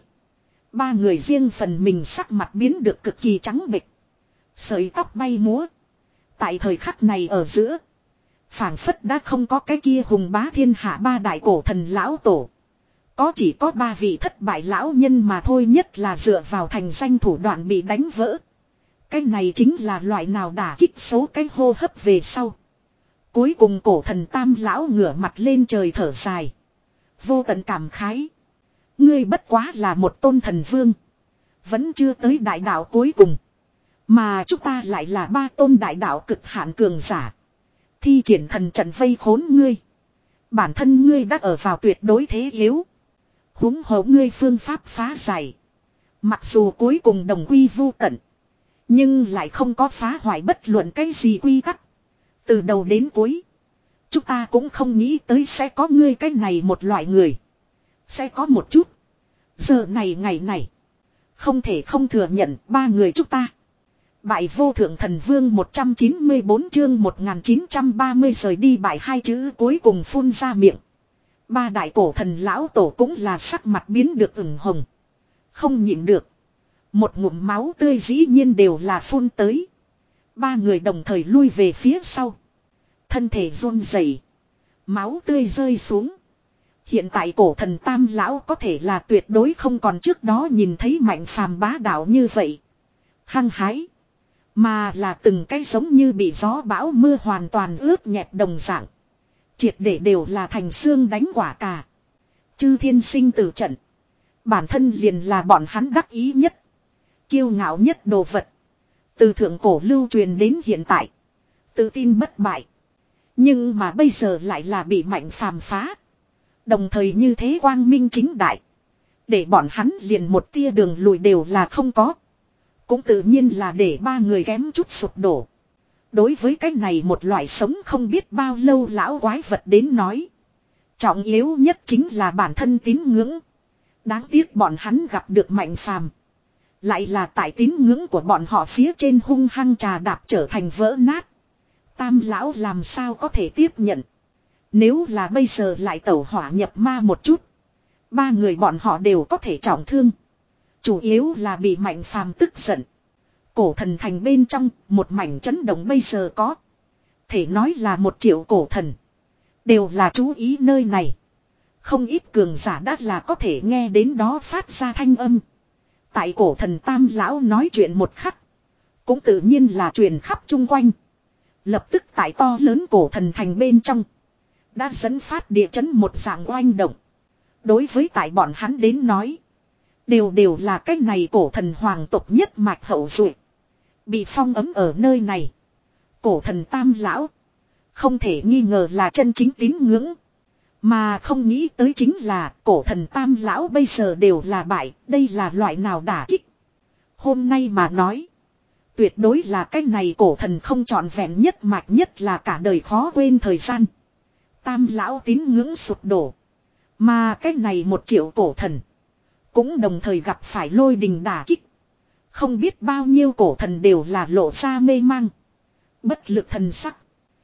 Speaker 1: Ba người riêng phần mình sắc mặt biến được cực kỳ trắng bệch. Sợi tóc bay múa. Tại thời khắc này ở giữa. Phảng phất đã không có cái kia hùng bá thiên hạ ba đại cổ thần lão tổ. Có chỉ có ba vị thất bại lão nhân mà thôi, nhất là dựa vào thành danh thủ đoạn bị đánh vỡ. Cái này chính là loại nào đả kích số cái hô hấp về sau. Cuối cùng cổ thần tam lão ngửa mặt lên trời thở dài. Vô tận cảm khái. Ngươi bất quá là một tôn thần vương. Vẫn chưa tới đại đạo cuối cùng. Mà chúng ta lại là ba tôn đại đạo cực hạn cường giả. Thi triển thần trận vây khốn ngươi. Bản thân ngươi đã ở vào tuyệt đối thế yếu. Húng hổ ngươi phương pháp phá giải. Mặc dù cuối cùng đồng quy vu tận. Nhưng lại không có phá hoại bất luận cái gì quy tắc. Từ đầu đến cuối. Chúng ta cũng không nghĩ tới sẽ có ngươi cái này một loại người. Sẽ có một chút. Giờ này ngày này. Không thể không thừa nhận ba người chúng ta. Bại vô thượng thần vương một trăm chín mươi bốn chương một nghìn chín trăm ba mươi rời đi bại hai chữ cuối cùng phun ra miệng. Ba đại cổ thần lão tổ cũng là sắc mặt biến được ửng hồng. Không nhịn được. Một ngụm máu tươi dĩ nhiên đều là phun tới. Ba người đồng thời lui về phía sau. Thân thể run rẩy, máu tươi rơi xuống. Hiện tại cổ thần tam lão có thể là tuyệt đối không còn trước đó nhìn thấy Mạnh Phàm bá đạo như vậy. Hăng hái. Mà là từng cái giống như bị gió bão mưa hoàn toàn ướt nhẹp đồng dạng. Triệt để đều là thành xương đánh quả cà. Chư thiên sinh tử trận. Bản thân liền là bọn hắn đắc ý nhất. Kiêu ngạo nhất đồ vật. Từ thượng cổ lưu truyền đến hiện tại. Tự tin bất bại. Nhưng mà bây giờ lại là bị Mạnh Phàm phá. Đồng thời như thế quang minh chính đại. Để bọn hắn liền một tia đường lùi đều là không có. Cũng tự nhiên là để ba người kém chút sụp đổ. Đối với cái này một loại sống không biết bao lâu lão quái vật đến nói. Trọng yếu nhất chính là bản thân tín ngưỡng. Đáng tiếc bọn hắn gặp được Mạnh Phàm. Lại là tại tín ngưỡng của bọn họ phía trên hung hăng trà đạp trở thành vỡ nát. Tam lão làm sao có thể tiếp nhận. Nếu là bây giờ lại tẩu hỏa nhập ma một chút. Ba người bọn họ đều có thể trọng thương. Chủ yếu là bị Mạnh Phàm tức giận. Cổ thần thành bên trong, một mảnh chấn động bây giờ có. Thể nói là một triệu cổ thần. Đều là chú ý nơi này. Không ít cường giả đã là có thể nghe đến đó phát ra thanh âm. Tại cổ thần Tam Lão nói chuyện một khắc. Cũng tự nhiên là truyền khắp chung quanh. Lập tức tại to lớn cổ thần thành bên trong. Đã dẫn phát địa chấn một dạng oanh động. Đối với tại bọn hắn đến nói. Đều đều là cái này cổ thần hoàng tộc nhất mạch hậu duệ. Bị phong ấm ở nơi này. Cổ thần Tam Lão. Không thể nghi ngờ là chân chính tín ngưỡng. Mà không nghĩ tới chính là cổ thần Tam Lão bây giờ đều là bại. Đây là loại nào đả kích. Hôm nay mà nói. Tuyệt đối là cái này cổ thần không trọn vẹn nhất mạch nhất là cả đời khó quên thời gian. Tam Lão tín ngưỡng sụp đổ. Mà cái này một triệu cổ thần. Cũng đồng thời gặp phải lôi đình đả kích. Không biết bao nhiêu cổ thần đều là lộ ra mê mang. Bất lực thần sắc.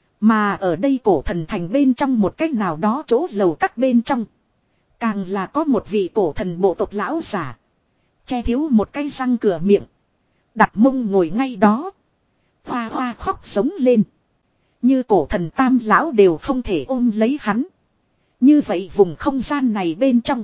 Speaker 1: Mà ở đây cổ thần thành bên trong một cách nào đó chỗ lầu các bên trong. Càng là có một vị cổ thần bộ tộc lão giả. Che thiếu một cái răng cửa miệng. Đặt mông ngồi ngay đó. Hoa hoa khóc sống lên. Như cổ thần Tam Lão đều không thể ôm lấy hắn. Như vậy vùng không gian này bên trong.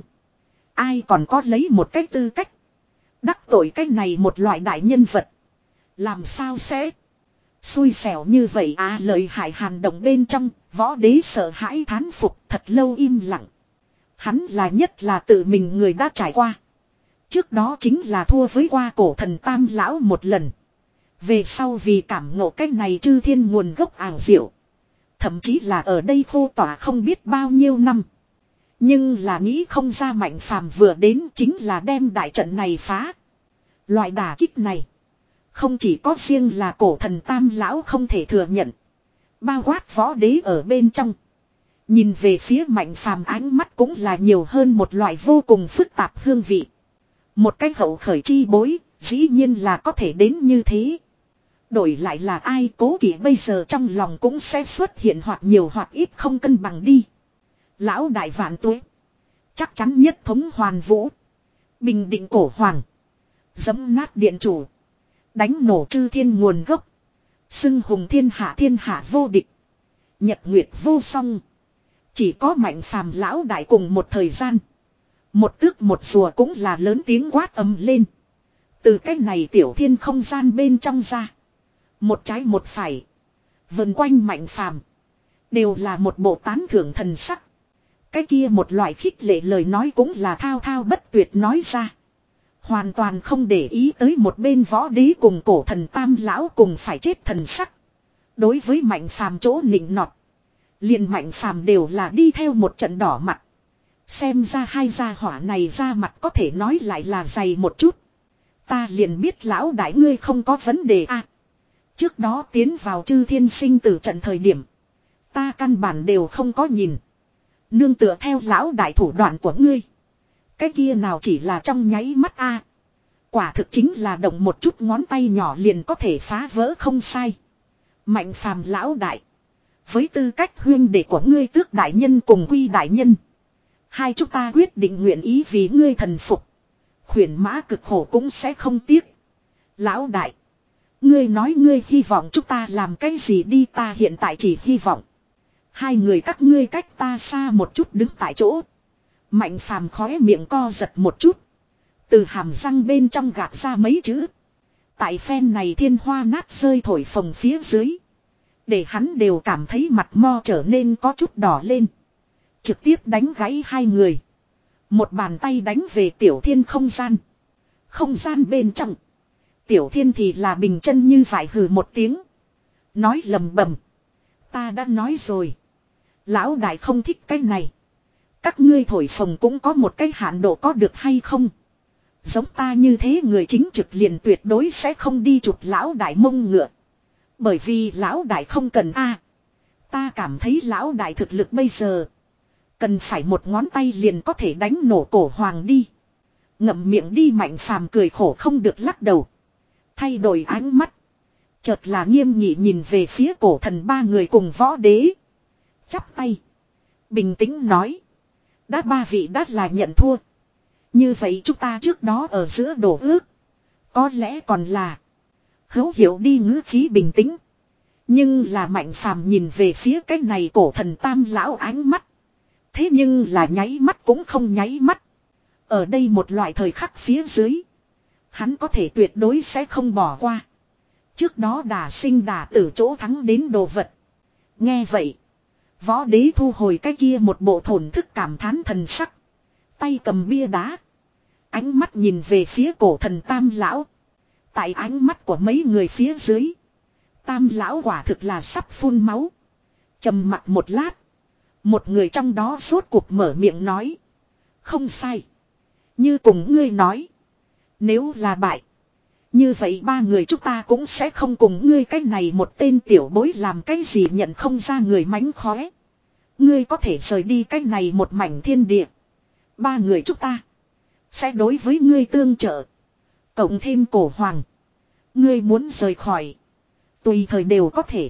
Speaker 1: Ai còn có lấy một cái tư cách. Đắc tội cái này một loại đại nhân vật. Làm sao sẽ. Xui xẻo như vậy à, lời hại hàn động bên trong. Võ đế sợ hãi thán phục thật lâu im lặng. Hắn là nhất là tự mình người đã trải qua. Trước đó chính là thua với qua cổ thần Tam Lão một lần. Về sau vì cảm ngộ cái này chư thiên nguồn gốc ảo diệu. Thậm chí là ở đây khô tỏa không biết bao nhiêu năm. Nhưng là nghĩ không ra Mạnh Phàm vừa đến chính là đem đại trận này phá. Loại đả kích này. Không chỉ có riêng là cổ thần Tam Lão không thể thừa nhận. Bao quát võ đế ở bên trong. Nhìn về phía Mạnh Phàm ánh mắt cũng là nhiều hơn một loại vô cùng phức tạp hương vị. Một cái hậu khởi chi bối, dĩ nhiên là có thể đến như thế. Đổi lại là ai cố kỵ bây giờ trong lòng cũng sẽ xuất hiện hoặc nhiều hoặc ít không cân bằng đi. Lão đại vạn tuế. Chắc chắn nhất thống hoàn vũ. Bình định cổ hoàng. Dẫm nát điện chủ. Đánh nổ chư thiên nguồn gốc. Xưng hùng thiên hạ thiên hạ vô địch. Nhật nguyệt vô song. Chỉ có Mạnh Phàm lão đại cùng một thời gian. Một tước một rùa cũng là lớn tiếng quát ầm lên. Từ cái này tiểu thiên không gian bên trong ra. Một trái một phải. Vần quanh Mạnh Phàm đều là một bộ tán thưởng thần sắc. Cái kia một loại khích lệ lời nói cũng là thao thao bất tuyệt nói ra. Hoàn toàn không để ý tới một bên võ đế cùng cổ thần Tam Lão cùng phải chết thần sắc. Đối với Mạnh Phàm chỗ nịnh nọt. Liền Mạnh Phàm đều là đi theo một trận đỏ mặt. Xem ra hai gia hỏa này ra mặt có thể nói lại là dày một chút. Ta liền biết lão đại ngươi không có vấn đề à. Trước đó tiến vào chư thiên sinh tử trận thời điểm. Ta căn bản đều không có nhìn. Nương tựa theo lão đại thủ đoạn của ngươi. Cái kia nào chỉ là trong nháy mắt a. Quả thực chính là động một chút ngón tay nhỏ liền có thể phá vỡ không sai. Mạnh Phàm lão đại. Với tư cách huyên đệ của ngươi Tước đại nhân cùng Quy đại nhân. Hai chúng ta quyết định nguyện ý vì ngươi thần phục. Khuyển mã cực khổ cũng sẽ không tiếc. Lão đại. Ngươi nói ngươi hy vọng chúng ta làm cái gì đi, ta hiện tại chỉ hy vọng. Hai người các ngươi cách ta xa một chút đứng tại chỗ. Mạnh Phàm khóe miệng co giật một chút. Từ hàm răng bên trong gạt ra mấy chữ. Tại phen này thiên hoa nát rơi thổi phồng phía dưới. Để hắn đều cảm thấy mặt mo trở nên có chút đỏ lên. Trực tiếp đánh gãy hai người. Một bàn tay đánh về tiểu thiên không gian. Không gian bên trong. Tiểu thiên thì là bình chân như phải hừ một tiếng. Nói lầm bầm. Ta đã nói rồi. Lão đại không thích cái này. Các ngươi thổi phồng cũng có một cái hạn độ có được hay không. Giống ta như thế người chính trực liền tuyệt đối sẽ không đi chụp lão đại mông ngựa. Bởi vì lão đại không cần a. Ta cảm thấy lão đại thực lực bây giờ. Cần phải một ngón tay liền có thể đánh nổ cổ hoàng đi. Ngậm miệng đi Mạnh Phàm cười khổ không được lắc đầu. Thay đổi ánh mắt. Chợt là nghiêm nghị nhìn về phía cổ thần ba người cùng võ đế. Chắp tay. Bình tĩnh nói. Đã ba vị đã là nhận thua. Như vậy chúng ta trước đó ở giữa đổ ước. Có lẽ còn là. Hữu hiệu đi ngữ khí bình tĩnh. Nhưng là Mạnh Phàm nhìn về phía cái này cổ thần tam lão ánh mắt. Thế nhưng là nháy mắt cũng không nháy mắt. Ở đây một loại thời khắc phía dưới. Hắn có thể tuyệt đối sẽ không bỏ qua. Trước đó đả sinh đả tử chỗ thắng đến đồ vật. Nghe vậy. Võ đế thu hồi cái kia một bộ thổn thức cảm thán thần sắc. Tay cầm bia đá. Ánh mắt nhìn về phía cổ thần tam lão. Tại ánh mắt của mấy người phía dưới. Tam lão quả thực là sắp phun máu. Trầm mặc một lát. Một người trong đó rốt cuộc mở miệng nói. Không sai. Như cùng ngươi nói. Nếu là bại. Như vậy ba người chúng ta cũng sẽ không cùng ngươi cái này một tên tiểu bối làm cái gì nhận không ra người mánh khóe. Ngươi có thể rời đi cái này một mảnh thiên địa. Ba người chúng ta. Sẽ đối với ngươi tương trợ. Cộng thêm cổ hoàng. Ngươi muốn rời khỏi. Tùy thời đều có thể.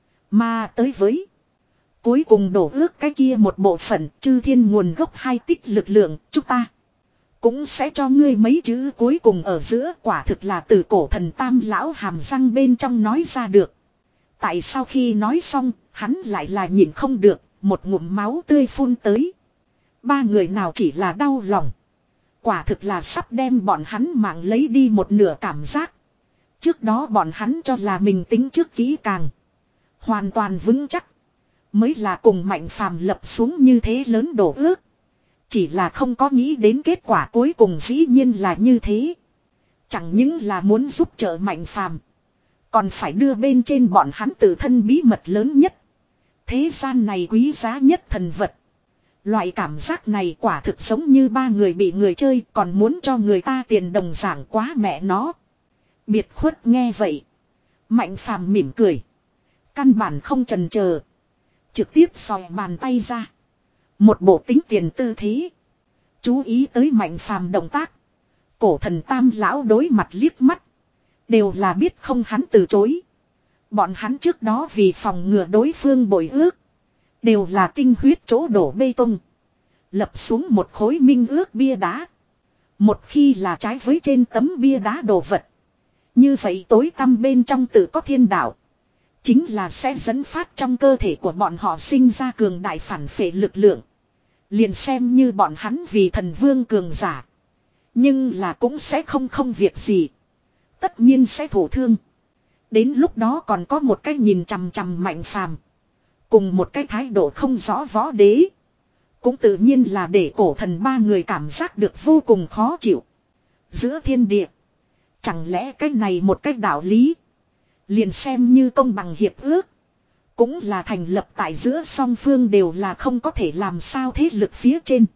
Speaker 1: Mà tới với. Cuối cùng đổ ước cái kia một bộ phận chư thiên nguồn gốc hai tích lực lượng chúng ta. Cũng sẽ cho ngươi mấy chữ cuối cùng ở giữa quả thực là từ cổ thần tam lão hàm răng bên trong nói ra được. Tại sao khi nói xong hắn lại là nhìn không được. Một ngụm máu tươi phun tới. Ba người nào chỉ là đau lòng. Quả thực là sắp đem bọn hắn mạng lấy đi một nửa cảm giác. Trước đó bọn hắn cho là mình tính trước kỹ càng. Hoàn toàn vững chắc. Mới là cùng Mạnh Phàm lập xuống như thế lớn đổ ước. Chỉ là không có nghĩ đến kết quả cuối cùng dĩ nhiên là như thế. Chẳng những là muốn giúp trợ Mạnh Phàm, còn phải đưa bên trên bọn hắn tự thân bí mật lớn nhất. Thế gian này quý giá nhất thần vật. Loại cảm giác này quả thực giống như ba người bị người chơi còn muốn cho người ta tiền đồng giảng quá mẹ nó. Biệt khuất nghe vậy. Mạnh Phàm mỉm cười. Căn bản không chần chờ. Trực tiếp xòe bàn tay ra. Một bộ tính tiền tư thế. Chú ý tới Mạnh Phàm động tác. Cổ thần tam lão đối mặt liếc mắt. Đều là biết không hắn từ chối. Bọn hắn trước đó vì phòng ngừa đối phương bội ước. Đều là tinh huyết chỗ đổ bê tông. Lập xuống một khối minh ước bia đá. Một khi là trái với trên tấm bia đá đồ vật. Như vậy tối tăm bên trong tự có thiên đạo. Chính là sẽ dẫn phát trong cơ thể của bọn họ sinh ra cường đại phản phệ lực lượng. Liền xem như bọn hắn vì thần vương cường giả. Nhưng là cũng sẽ không không việc gì. Tất nhiên sẽ thổ thương. Đến lúc đó còn có một cái nhìn chằm chằm Mạnh Phàm, cùng một cái thái độ không rõ võ đế. Cũng tự nhiên là để cổ thần ba người cảm giác được vô cùng khó chịu. Giữa thiên địa. Chẳng lẽ cái này một cái đạo lý. Liền xem như công bằng hiệp ước. Cũng là thành lập tại giữa song phương đều là không có thể làm sao thế lực phía trên.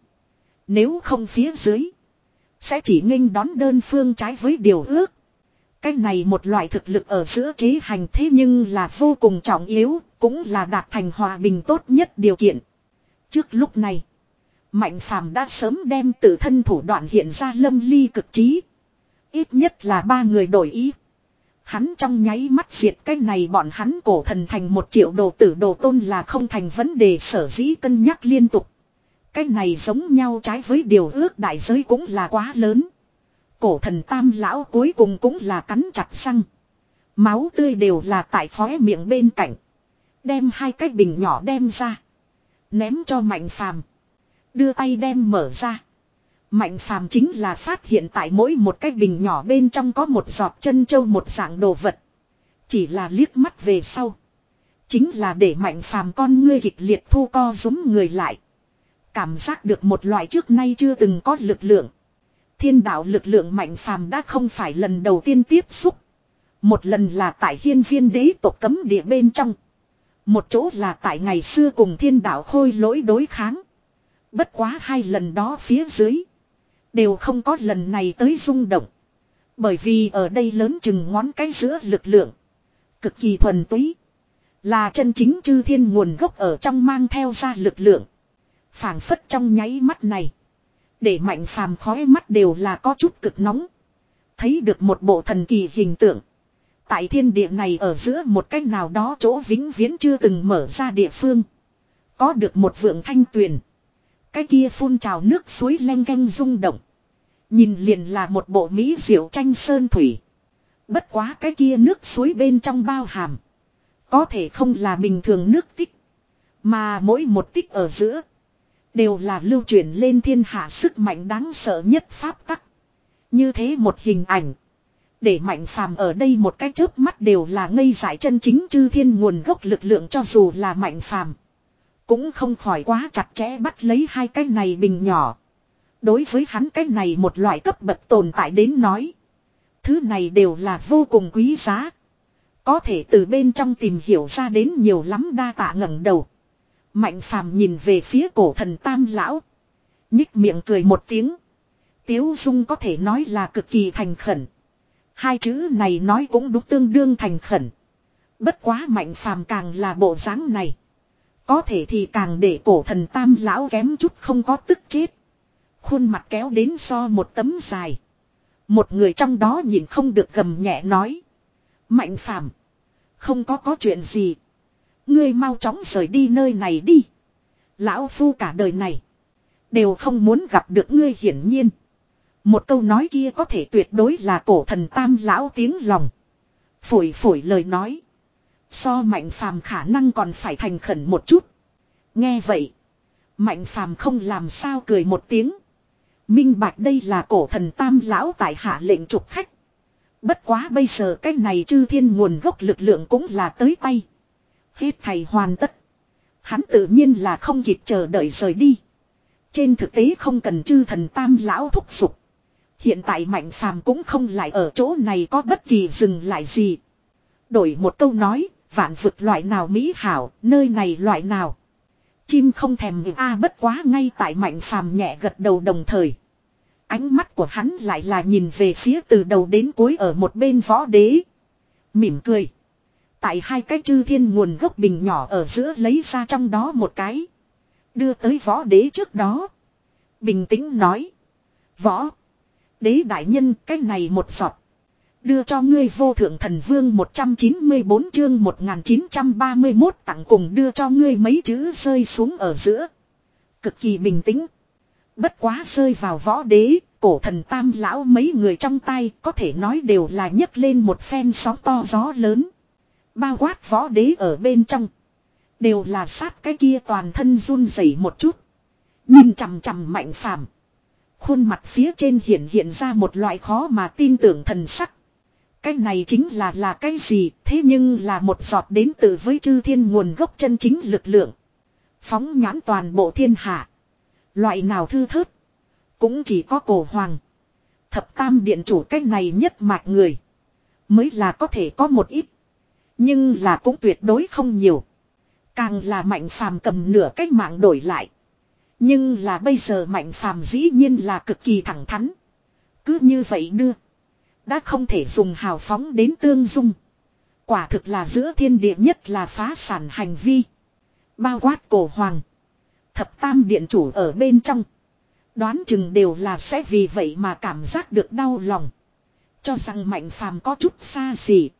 Speaker 1: Nếu không phía dưới. Sẽ chỉ nghênh đón đơn phương trái với điều ước. Cái này một loại thực lực ở giữa chế hành thế nhưng là vô cùng trọng yếu. Cũng là đạt thành hòa bình tốt nhất điều kiện. Trước lúc này. Mạnh Phàm đã sớm đem tự thân thủ đoạn hiện ra lâm ly cực trí. Ít nhất là ba người đổi ý. Hắn trong nháy mắt diệt cái này bọn hắn cổ thần thành một triệu đồ tử đồ tôn là không thành vấn đề sở dĩ cân nhắc liên tục. Cái này giống nhau trái với điều ước đại giới cũng là quá lớn. Cổ thần tam lão cuối cùng cũng là cắn chặt răng. Máu tươi đều là tại khóe miệng bên cạnh. Đem hai cái bình nhỏ đem ra. Ném cho Mạnh Phàm. Đưa tay đem mở ra. Mạnh Phàm chính là phát hiện tại mỗi một cái bình nhỏ bên trong có một giọt chân châu một dạng đồ vật. Chỉ là liếc mắt về sau. Chính là để Mạnh Phàm con ngươi kịch liệt thu co rúm người lại. Cảm giác được một loại trước nay chưa từng có lực lượng. Thiên đạo lực lượng Mạnh Phàm đã không phải lần đầu tiên tiếp xúc. Một lần là tại hiên viên đế tộc cấm địa bên trong. Một chỗ là tại ngày xưa cùng thiên đạo khôi lỗi đối kháng. Bất quá hai lần đó phía dưới. Đều không có lần này tới rung động. Bởi vì ở đây lớn chừng ngón cái giữa lực lượng. Cực kỳ thuần túy. Là chân chính chư thiên nguồn gốc ở trong mang theo ra lực lượng. Phảng phất trong nháy mắt này. Để Mạnh Phàm khói mắt đều là có chút cực nóng. Thấy được một bộ thần kỳ hình tượng. Tại thiên địa này ở giữa một cách nào đó chỗ vĩnh viễn chưa từng mở ra địa phương. Có được một vượng thanh tuyền. Cái kia phun trào nước suối leng keng rung động. Nhìn liền là một bộ mỹ diệu tranh sơn thủy. Bất quá cái kia nước suối bên trong bao hàm. Có thể không là bình thường nước tích. Mà mỗi một tích ở giữa. Đều là lưu truyền lên thiên hạ sức mạnh đáng sợ nhất pháp tắc. Như thế một hình ảnh. Để Mạnh Phàm ở đây một cái chớp mắt đều là ngây dại chân chính chư thiên nguồn gốc lực lượng cho dù là Mạnh Phàm. Cũng không khỏi quá chặt chẽ bắt lấy hai cái này bình nhỏ. Đối với hắn cái này một loại cấp bậc tồn tại đến nói. Thứ này đều là vô cùng quý giá. Có thể từ bên trong tìm hiểu ra đến nhiều lắm đa tạ ngẩng đầu. Mạnh Phàm nhìn về phía cổ thần Tam lão. Nhích miệng cười một tiếng. Tiếu dung có thể nói là cực kỳ thành khẩn. Hai chữ này nói cũng đúng tương đương thành khẩn. Bất quá Mạnh Phàm càng là bộ dáng này. Có thể thì càng để cổ thần Tam lão kém chút không có tức chết. Khuôn mặt kéo đến so một tấm dài. Một người trong đó nhìn không được gầm nhẹ nói. Mạnh Phàm, không có có chuyện gì. Ngươi mau chóng rời đi nơi này đi. Lão phu cả đời này đều không muốn gặp được ngươi hiển nhiên. Một câu nói kia có thể tuyệt đối là cổ thần Tam lão tiếng lòng. Phổi phổi lời nói. So Mạnh Phàm khả năng còn phải thành khẩn một chút. Nghe vậy. Mạnh Phàm không làm sao cười một tiếng. Minh bạch đây là cổ thần Tam lão tại hạ lệnh trục khách. Bất quá bây giờ cái này chư thiên nguồn gốc lực lượng cũng là tới tay. Hết thầy hoàn tất. Hắn tự nhiên là không kịp chờ đợi rời đi. Trên thực tế không cần chư thần Tam lão thúc giục. Hiện tại Mạnh Phàm cũng không lại ở chỗ này có bất kỳ dừng lại gì. Đổi một câu nói, vạn vực loại nào mỹ hảo, nơi này loại nào. Chim không thèm a à, bất quá ngay tại Mạnh Phàm nhẹ gật đầu đồng thời. Ánh mắt của hắn lại là nhìn về phía từ đầu đến cuối ở một bên võ đế. Mỉm cười. Tại hai cái chư thiên nguồn gốc bình nhỏ ở giữa lấy ra trong đó một cái. Đưa tới võ đế trước đó. Bình tĩnh nói. Võ. Đế đại nhân cái này một giọt. Đưa cho ngươi vô thượng thần vương một trăm chín mươi bốn chương một nghìn chín trăm ba mươi mốt tặng cùng đưa cho ngươi mấy chữ rơi xuống ở giữa. Cực kỳ bình tĩnh. Bất quá rơi vào võ đế, cổ thần Tam lão mấy người trong tay có thể nói đều là nhấc lên một phen sóng to gió lớn. Bao quát võ đế ở bên trong. Đều là sát cái kia toàn thân run rẩy một chút. Nhìn chằm chằm Mạnh Phàm. Khuôn mặt phía trên hiện hiện ra một loại khó mà tin tưởng thần sắc. Cái này chính là là cái gì, thế nhưng là một giọt đến từ với chư thiên nguồn gốc chân chính lực lượng. Phóng nhãn toàn bộ thiên hạ. Loại nào thư thớt. Cũng chỉ có cổ hoàng. Thập tam điện chủ cái này nhất mạch người. Mới là có thể có một ít. Nhưng là cũng tuyệt đối không nhiều. Càng là Mạnh Phàm cầm nửa cách mạng đổi lại. Nhưng là bây giờ Mạnh Phàm dĩ nhiên là cực kỳ thẳng thắn. Cứ như vậy đưa. Đã không thể dùng hào phóng đến tương dung. Quả thực là giữa thiên địa nhất là phá sản hành vi. Bao quát cổ hoàng. Thập tam điện chủ ở bên trong. Đoán chừng đều là sẽ vì vậy mà cảm giác được đau lòng. Cho rằng Mạnh Phàm có chút xa xỉ.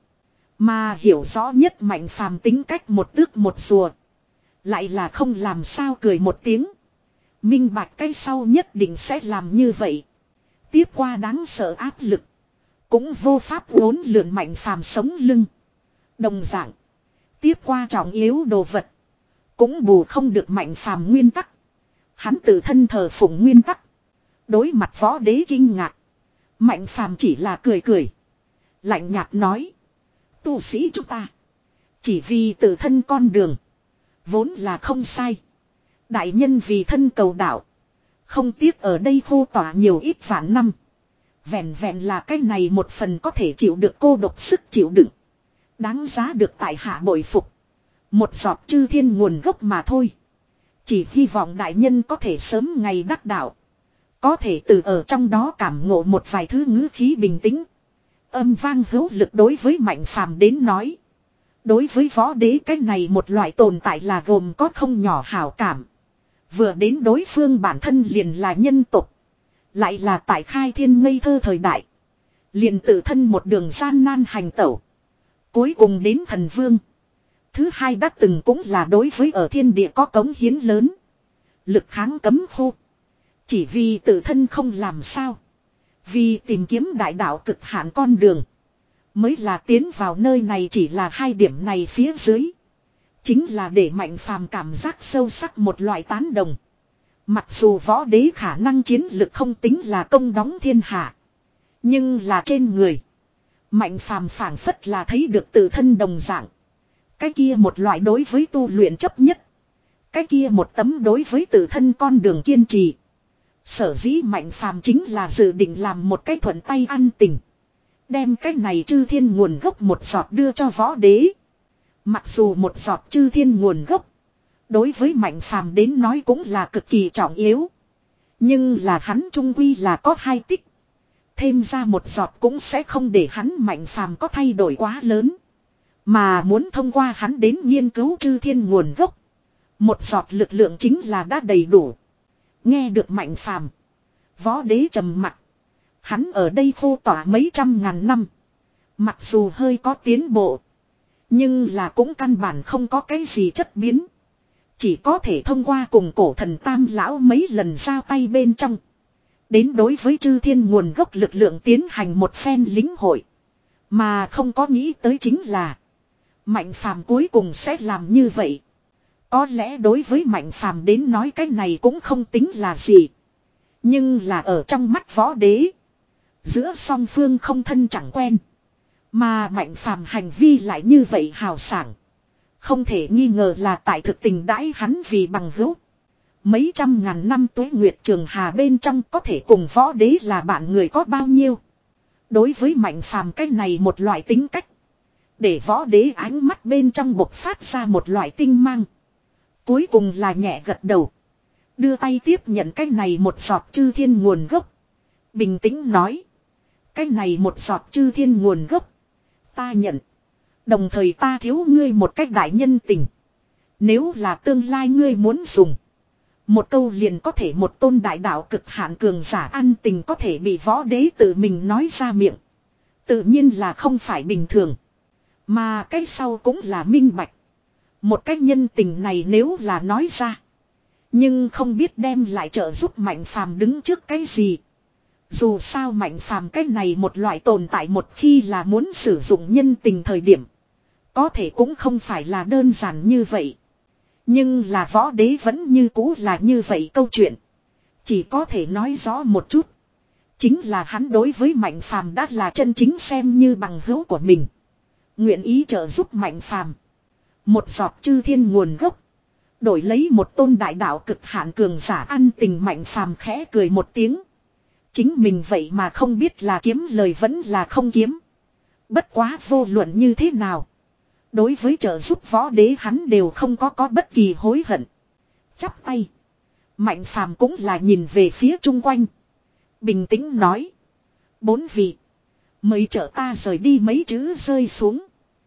Speaker 1: Mà hiểu rõ nhất Mạnh Phàm tính cách một tước một rùa. Lại là không làm sao cười một tiếng. Minh bạch cái sau nhất định sẽ làm như vậy. Tiếp qua đáng sợ áp lực. Cũng vô pháp uốn lượn Mạnh Phàm sống lưng. Đồng dạng. Tiếp qua trọng yếu đồ vật. Cũng bù không được Mạnh Phàm nguyên tắc. Hắn tự thân thờ phụng nguyên tắc. Đối mặt võ đế kinh ngạc. Mạnh Phàm chỉ là cười cười. Lạnh nhạt nói. Tu sĩ chúng ta. Chỉ vì tự thân con đường. Vốn là không sai. Đại nhân vì thân cầu đạo. Không tiếc ở đây khô tỏa nhiều ít vạn năm. Vẹn vẹn là cái này một phần có thể chịu được cô độc sức chịu đựng. Đáng giá được tại hạ bội phục. Một giọt chư thiên nguồn gốc mà thôi. Chỉ hy vọng đại nhân có thể sớm ngày đắc đạo. Có thể từ ở trong đó cảm ngộ một vài thứ ngữ khí bình tĩnh. Âm vang hữu lực đối với Mạnh Phàm đến nói. Đối với võ đế cái này một loại tồn tại là gồm có không nhỏ hảo cảm. Vừa đến đối phương bản thân liền là nhân tục. Lại là tại khai thiên ngây thơ thời đại. Liền tự thân một đường gian nan hành tẩu. Cuối cùng đến thần vương. Thứ hai đã từng cũng là đối với ở thiên địa có cống hiến lớn. Lực kháng cấm khu. Chỉ vì tự thân không làm sao. Vì tìm kiếm đại đạo cực hạn con đường. Mới là tiến vào nơi này, chỉ là hai điểm này phía dưới. Chính là để Mạnh Phàm cảm giác sâu sắc một loại tán đồng. Mặc dù võ đế khả năng chiến lực không tính là công đóng thiên hạ. Nhưng là trên người. Mạnh Phàm phảng phất là thấy được tự thân đồng dạng. Cái kia một loại đối với tu luyện chấp nhất. Cái kia một tấm đối với tự thân con đường kiên trì. Sở dĩ Mạnh Phàm chính là dự định làm một cái thuận tay ăn tình. Đem cái này chư thiên nguồn gốc một giọt đưa cho võ đế. Mặc dù một giọt chư thiên nguồn gốc. Đối với Mạnh Phàm đến nói cũng là cực kỳ trọng yếu. Nhưng là hắn trung quy là có hai tích. Thêm ra một giọt cũng sẽ không để hắn Mạnh Phàm có thay đổi quá lớn. Mà muốn thông qua hắn đến nghiên cứu chư thiên nguồn gốc. Một giọt lực lượng chính là đã đầy đủ. Nghe được Mạnh Phàm, võ đế trầm mặt. Hắn ở đây khô tỏa mấy trăm ngàn năm. Mặc dù hơi có tiến bộ. Nhưng là cũng căn bản không có cái gì chất biến. Chỉ có thể thông qua cùng cổ thần Tam lão mấy lần giao tay bên trong. Đến đối với chư thiên nguồn gốc lực lượng tiến hành một phen lính hội. Mà không có nghĩ tới chính là. Mạnh Phàm cuối cùng sẽ làm như vậy. Có lẽ đối với Mạnh Phàm đến nói cái này cũng không tính là gì. Nhưng là ở trong mắt võ đế. Giữa song phương không thân chẳng quen. Mà Mạnh Phàm hành vi lại như vậy hào sảng. Không thể nghi ngờ là tại thực tình đãi hắn vì bằng hữu. Mấy trăm ngàn năm tuế nguyệt trường hà bên trong có thể cùng võ đế là bạn người có bao nhiêu. Đối với Mạnh Phàm cái này một loại tính cách. Để võ đế ánh mắt bên trong bộc phát ra một loại tinh mang. Cuối cùng là nhẹ gật đầu. Đưa tay tiếp nhận cái này một giọt chư thiên nguồn gốc. Bình tĩnh nói. Cái này một giọt chư thiên nguồn gốc. Ta nhận. Đồng thời ta thiếu ngươi một cách đại nhân tình. Nếu là tương lai ngươi muốn dùng. Một câu liền có thể một tôn đại đạo cực hạn cường giả ăn tình có thể bị võ đế tự mình nói ra miệng. Tự nhiên là không phải bình thường. Mà cái sau cũng là minh bạch. Một cái nhân tình này nếu là nói ra. Nhưng không biết đem lại trợ giúp Mạnh Phàm đứng trước cái gì. Dù sao Mạnh Phàm cái này một loại tồn tại một khi là muốn sử dụng nhân tình thời điểm. Có thể cũng không phải là đơn giản như vậy. Nhưng là võ đế vẫn như cũ là như vậy câu chuyện. Chỉ có thể nói rõ một chút. Chính là hắn đối với Mạnh Phàm đã là chân chính xem như bằng hữu của mình. Nguyện ý trợ giúp Mạnh Phàm. Một giọt chư thiên nguồn gốc. Đổi lấy một tôn đại đạo cực hạn cường giả ăn tình Mạnh Phàm khẽ cười một tiếng. Chính mình vậy mà không biết là kiếm lời vẫn là không kiếm. Bất quá vô luận như thế nào. Đối với trợ giúp võ đế hắn đều không có có bất kỳ hối hận. Chắp tay. Mạnh Phàm cũng là nhìn về phía chung quanh. Bình tĩnh nói. Bốn vị. Mời trợ ta rời đi mấy chữ rơi xuống.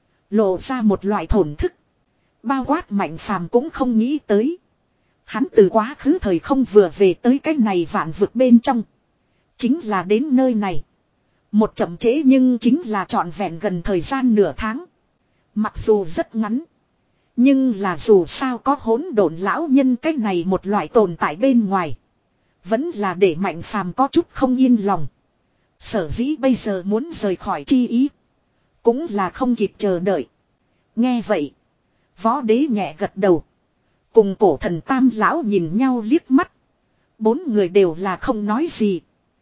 Speaker 1: Lộ ra một loại thổn thức. Bao quát Mạnh Phàm cũng không nghĩ tới. Hắn từ quá khứ thời không vừa về tới cái này vạn vực bên trong. Chính là đến nơi này. Một chậm trễ nhưng chính là trọn vẹn gần thời gian nửa tháng. Mặc dù rất ngắn. Nhưng là dù sao có hỗn độn lão nhân cái này một loại tồn tại bên ngoài. Vẫn là để Mạnh Phàm có chút không yên lòng. Sở dĩ bây giờ muốn rời khỏi chi ý. Cũng là không kịp chờ đợi. Nghe vậy. Võ đế nhẹ gật đầu. Cùng cổ thần Tam lão nhìn nhau liếc mắt. Bốn người đều là không nói gì.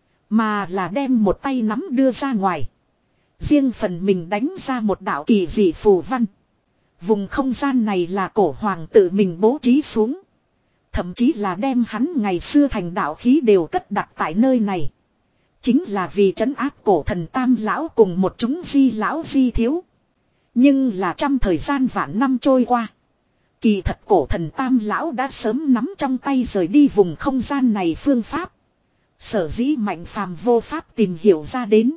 Speaker 1: Mà là đem một tay nắm đưa ra ngoài. Riêng phần mình đánh ra một đạo kỳ dị phù văn. Vùng không gian này là cổ hoàng tự mình bố trí xuống. Thậm chí là đem hắn ngày xưa thành đạo khí đều cất đặt tại nơi này. Chính là vì trấn áp cổ thần Tam lão cùng một chúng di lão di thiếu. Nhưng là trăm thời gian vạn năm trôi qua. Kỳ thật cổ thần Tam lão đã sớm nắm trong tay rời đi vùng không gian này phương pháp. Sở dĩ Mạnh Phàm vô pháp tìm hiểu ra đến.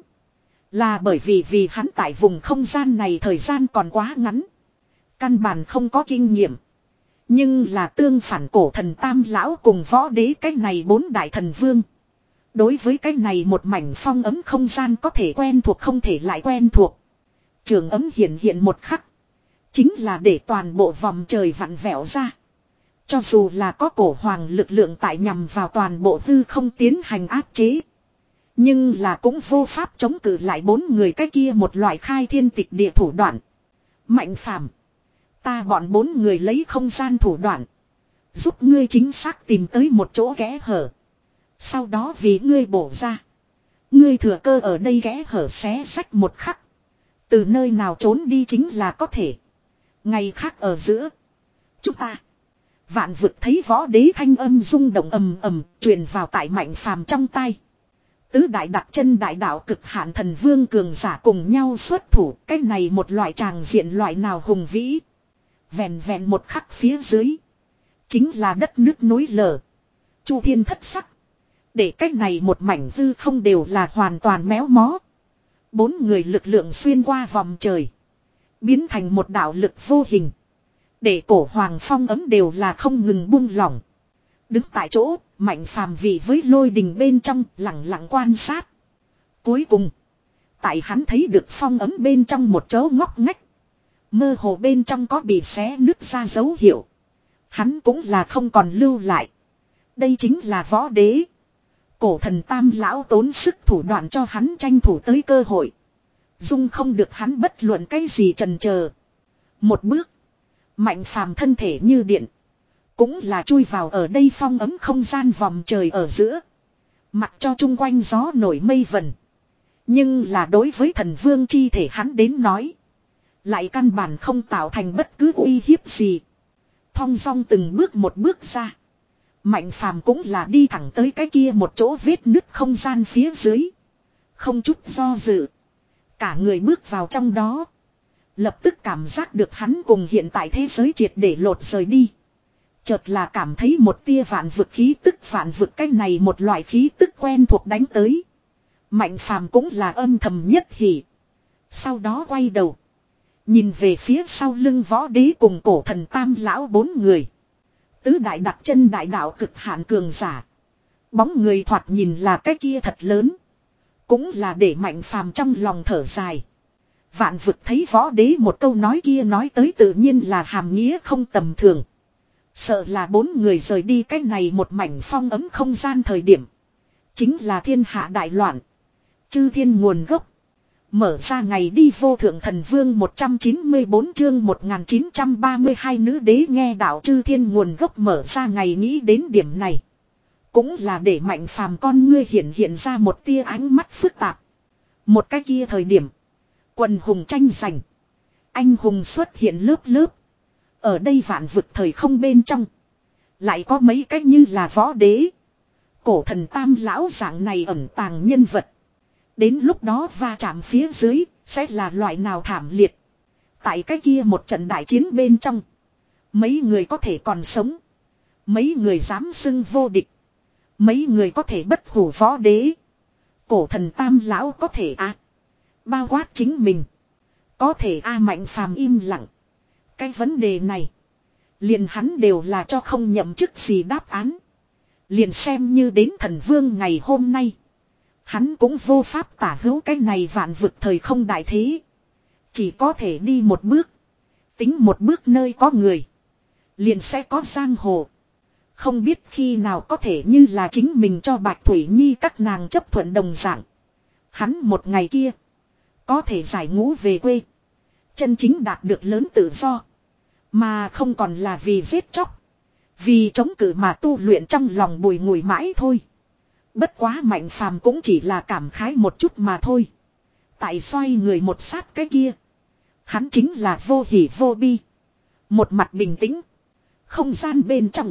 Speaker 1: Là bởi vì vì hắn tại vùng không gian này thời gian còn quá ngắn. Căn bản không có kinh nghiệm. Nhưng là tương phản cổ thần Tam lão cùng võ đế cái này bốn đại thần vương. Đối với cái này một mảnh phong ấm không gian có thể quen thuộc không thể lại quen thuộc. Trường ấm hiện hiện một khắc. Chính là để toàn bộ vòng trời vặn vẹo ra. Cho dù là có cổ hoàng lực lượng tại nhằm vào toàn bộ hư không tiến hành áp chế. Nhưng là cũng vô pháp chống cự lại bốn người cái kia một loại khai thiên tịch địa thủ đoạn. Mạnh phàm. Ta bọn bốn người lấy không gian thủ đoạn. Giúp ngươi chính xác tìm tới một chỗ kẽ hở. Sau đó vì ngươi bổ ra. Ngươi thừa cơ ở đây kẽ hở xé sách một khắc. Từ nơi nào trốn đi chính là có thể. Ngày khác ở giữa. Chúng ta. Vạn vực thấy võ đế thanh âm rung động ầm ầm truyền vào tại mạnh phàm trong tay. Tứ đại đặt chân đại đạo cực hạn thần vương cường giả cùng nhau xuất thủ. Cái này một loại tràng diện loại nào hùng vĩ. Vẹn vẹn một khắc phía dưới. Chính là đất nước núi lở. Chu thiên thất sắc. Để cái này một mảnh hư không đều là hoàn toàn méo mó. Bốn người lực lượng xuyên qua vòng trời. Biến thành một đạo lực vô hình. Để cổ hoàng phong ấm đều là không ngừng buông lỏng. Đứng tại chỗ, mạnh phàm vị với lôi đình bên trong, lặng lặng quan sát. Cuối cùng, tại hắn thấy được phong ấm bên trong một chỗ ngóc ngách. Mơ hồ bên trong có bị xé nứt ra dấu hiệu. Hắn cũng là không còn lưu lại. Đây chính là võ đế. Cổ thần tam lão tốn sức thủ đoạn cho hắn tranh thủ tới cơ hội. Dung không được hắn bất luận cái gì chần chờ. Một bước. Mạnh phàm thân thể như điện. Cũng là chui vào ở đây phong ấm không gian vòng trời ở giữa. Mặc cho chung quanh gió nổi mây vần. Nhưng là đối với thần vương chi thể hắn đến nói. Lại căn bản không tạo thành bất cứ uy hiếp gì. Thong dong từng bước một bước ra. Mạnh phàm cũng là đi thẳng tới cái kia một chỗ vết nứt không gian phía dưới. Không chút do dự. Cả người bước vào trong đó. Lập tức cảm giác được hắn cùng hiện tại thế giới triệt để lột rời đi. Chợt là cảm thấy một tia vạn vực khí tức vạn vực cái này một loại khí tức quen thuộc đánh tới. Mạnh phàm cũng là âm thầm nhất hỉ. Sau đó quay đầu. Nhìn về phía sau lưng võ đế cùng cổ thần tam lão bốn người. Tứ đại đặt chân đại đạo cực hạn cường giả. Bóng người thoạt nhìn là cái kia thật lớn. Cũng là để mạnh phàm trong lòng thở dài. Vạn vực thấy võ đế một câu nói kia nói tới tự nhiên là hàm nghĩa không tầm thường. Sợ là bốn người rời đi cái này một mảnh phong ấm không gian thời điểm. Chính là thiên hạ đại loạn. Chư thiên nguồn gốc. Mở ra ngày đi vô thượng thần vương một trăm chín mươi bốn chương một nghìn chín trăm ba mươi hai nữ đế nghe đạo chư thiên nguồn gốc mở ra ngày nghĩ đến điểm này. Cũng là để mạnh phàm con ngươi hiện hiện ra một tia ánh mắt phức tạp. Một cái kia thời điểm. Quần hùng tranh giành. Anh hùng xuất hiện lớp lớp. Ở đây vạn vực thời không bên trong. Lại có mấy cách như là võ đế. Cổ thần tam lão dạng này ẩn tàng nhân vật. Đến lúc đó va chạm phía dưới. Sẽ là loại nào thảm liệt. Tại cái kia một trận đại chiến bên trong. Mấy người có thể còn sống. Mấy người dám xưng vô địch. Mấy người có thể bất hủ võ đế. Cổ thần tam lão có thể à. Bao quát chính mình. Có thể a mạnh phàm im lặng. Cái vấn đề này. Liền hắn đều là cho không nhậm chức gì đáp án. Liền xem như đến thần vương ngày hôm nay. Hắn cũng vô pháp tả hữu cái này vạn vực thời không đại thế. Chỉ có thể đi một bước. Tính một bước nơi có người. Liền sẽ có giang hồ. Không biết khi nào có thể như là chính mình cho Bạch Thủy Nhi các nàng chấp thuận đồng dạng. Hắn một ngày kia. Có thể giải ngũ về quê. Chân chính đạt được lớn tự do. Mà không còn là vì giết chóc. Vì chống cự mà tu luyện trong lòng bùi ngùi mãi thôi. Bất quá mạnh phàm cũng chỉ là cảm khái một chút mà thôi. Tại xoay người một sát cái kia. Hắn chính là vô hỉ vô bi. Một mặt bình tĩnh. Không gian bên trong.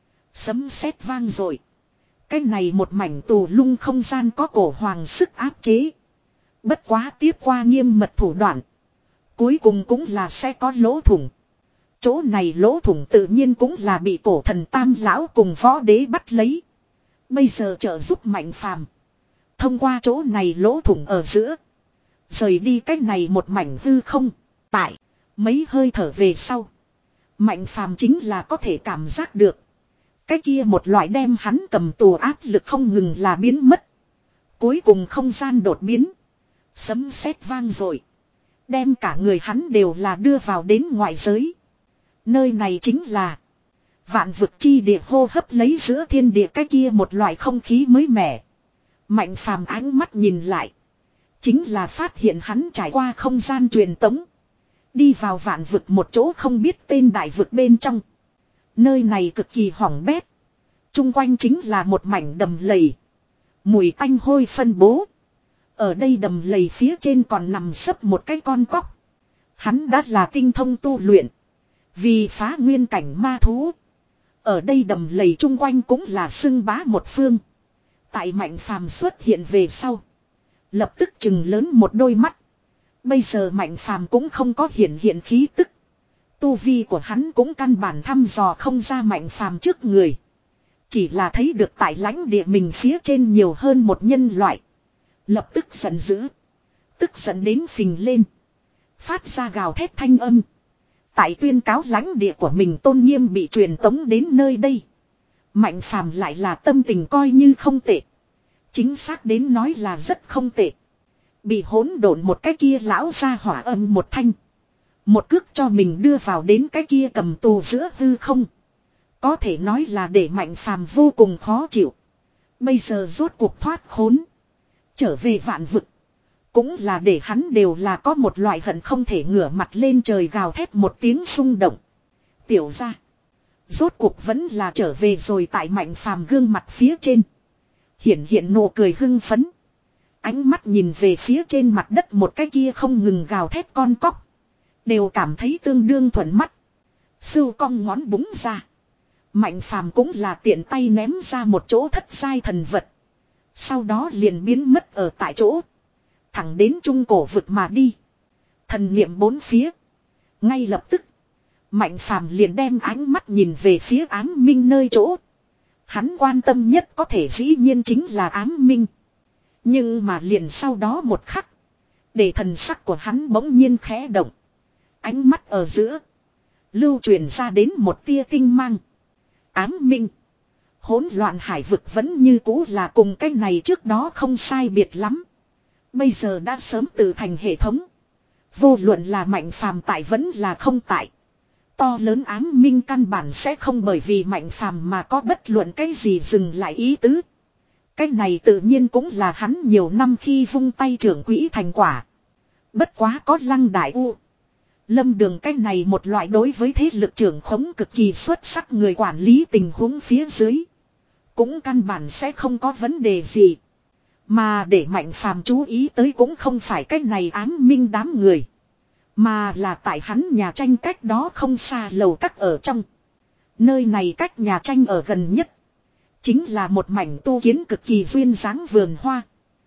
Speaker 1: Sấm sét vang rồi. Cái này một mảnh tù lung không gian có cổ hoàng sức áp chế. Bất quá tiếp qua nghiêm mật thủ đoạn. Cuối cùng cũng là sẽ có lỗ thủng. Chỗ này lỗ thủng tự nhiên cũng là bị cổ thần tam lão cùng võ đế bắt lấy. Bây giờ trợ giúp mạnh phàm. Thông qua chỗ này lỗ thủng ở giữa. Rời đi cách này một mảnh hư không. Tại mấy hơi thở về sau. Mạnh phàm chính là có thể cảm giác được. Cái kia một loại đem hắn cầm tù áp lực không ngừng là biến mất. Cuối cùng không gian đột biến. Sấm sét vang rồi. đem cả người hắn đều là đưa vào đến ngoại giới. Nơi này chính là vạn vực chi địa, hô hấp lấy giữa thiên địa cái kia một loại không khí mới mẻ. Mạnh phàm ánh mắt nhìn lại. Chính là phát hiện hắn trải qua không gian truyền tống. Đi vào vạn vực một chỗ không biết tên đại vực bên trong. Nơi này cực kỳ hỏng bét. Trung quanh chính là một mảnh đầm lầy. Mùi tanh hôi phân bố. Ở đây đầm lầy phía trên còn nằm sấp một cái con cóc. Hắn đã là tinh thông tu luyện. Vì phá nguyên cảnh ma thú. Ở đây đầm lầy chung quanh cũng là xưng bá một phương. Tại Mạnh Phàm xuất hiện về sau. Lập tức chừng lớn một đôi mắt. Bây giờ Mạnh Phàm cũng không có hiện hiện khí tức. Tu vi của hắn cũng căn bản thăm dò không ra Mạnh Phàm trước người. Chỉ là thấy được tại lãnh địa mình phía trên nhiều hơn một nhân loại. Lập tức giận dữ. Tức giận đến phình lên. Phát ra gào thét thanh âm. Tại tuyên cáo lãnh địa của mình tôn nghiêm bị truyền tống đến nơi đây. Mạnh Phàm lại là tâm tình coi như không tệ. Chính xác đến nói là rất không tệ. Bị hỗn độn một cái kia lão ra hỏa âm một thanh. Một cước cho mình đưa vào đến cái kia cầm tù giữa hư không. Có thể nói là để Mạnh Phàm vô cùng khó chịu. Bây giờ rốt cuộc thoát khốn. Trở về vạn vực. Cũng là để hắn đều là có một loại hận không thể ngửa mặt lên trời gào thét một tiếng xung động. Tiểu ra. Rốt cuộc vẫn là trở về rồi, tại Mạnh Phàm gương mặt phía trên. Hiện hiện nụ cười hưng phấn. Ánh mắt nhìn về phía trên mặt đất một cái kia không ngừng gào thét con cóc. Đều cảm thấy tương đương thuận mắt. Sưu cong ngón búng ra. Mạnh Phàm cũng là tiện tay ném ra một chỗ thất giai thần vật. Sau đó liền biến mất ở tại chỗ. Thẳng đến trung cổ vực mà đi. Thần niệm bốn phía. Ngay lập tức. Mạnh Phàm liền đem ánh mắt nhìn về phía Ám Minh nơi chỗ. Hắn quan tâm nhất có thể dĩ nhiên chính là Ám Minh. Nhưng mà liền sau đó một khắc. Để thần sắc của hắn bỗng nhiên khẽ động. Ánh mắt ở giữa. Lưu truyền ra đến một tia tinh mang. Ám Minh. Hỗn loạn hải vực vẫn như cũ là cùng cái này trước đó không sai biệt lắm. Bây giờ đã sớm tự thành hệ thống. Vô luận là Mạnh Phàm tại vẫn là không tại. To lớn Ám Minh căn bản sẽ không bởi vì Mạnh Phàm mà có bất luận cái gì dừng lại ý tứ. Cái này tự nhiên cũng là hắn nhiều năm khi vung tay trưởng quỹ thành quả. Bất quá có Lăng Đại U. Lâm Đường cái này một loại đối với thế lực trưởng khống cực kỳ xuất sắc người quản lý tình huống phía dưới. Cũng căn bản sẽ không có vấn đề gì. Mà để Mạnh Phàm chú ý tới cũng không phải cái này Ám Minh đám người. Mà là tại hắn nhà tranh cách đó không xa lầu các ở trong. Nơi này cách nhà tranh ở gần nhất. Chính là một mảnh tu kiến cực kỳ duyên dáng vườn hoa.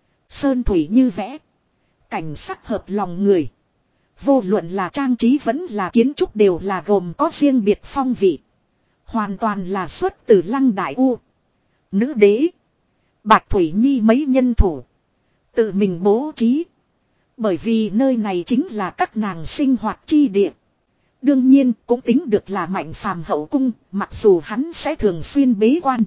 Speaker 1: Sơn thủy như vẽ. Cảnh sắc hợp lòng người. Vô luận là trang trí vẫn là kiến trúc đều là gồm có riêng biệt phong vị. Hoàn toàn là xuất từ Lăng Đại U. Nữ đế. Bạch Thủy Nhi mấy nhân thủ. Tự mình bố trí. Bởi vì nơi này chính là các nàng sinh hoạt chi địa. Đương nhiên cũng tính được là Mạnh Phàm hậu cung. Mặc dù hắn sẽ thường xuyên bế quan.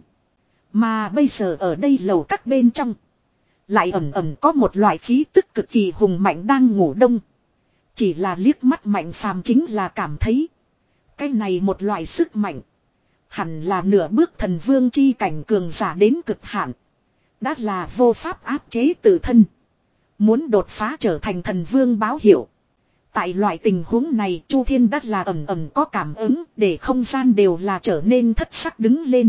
Speaker 1: Mà bây giờ ở đây lầu các bên trong. Lại ẩn ẩn có một loại khí tức cực kỳ hùng mạnh đang ngủ đông. Chỉ là liếc mắt Mạnh Phàm chính là cảm thấy. Cái này một loại sức mạnh. Hẳn là nửa bước thần vương chi cảnh cường giả đến cực hạn. Đã là vô pháp áp chế tự thân. Muốn đột phá trở thành thần vương báo hiệu. Tại loại tình huống này Chu Thiên đã là ẩn ẩn có cảm ứng để không gian đều là trở nên thất sắc đứng lên.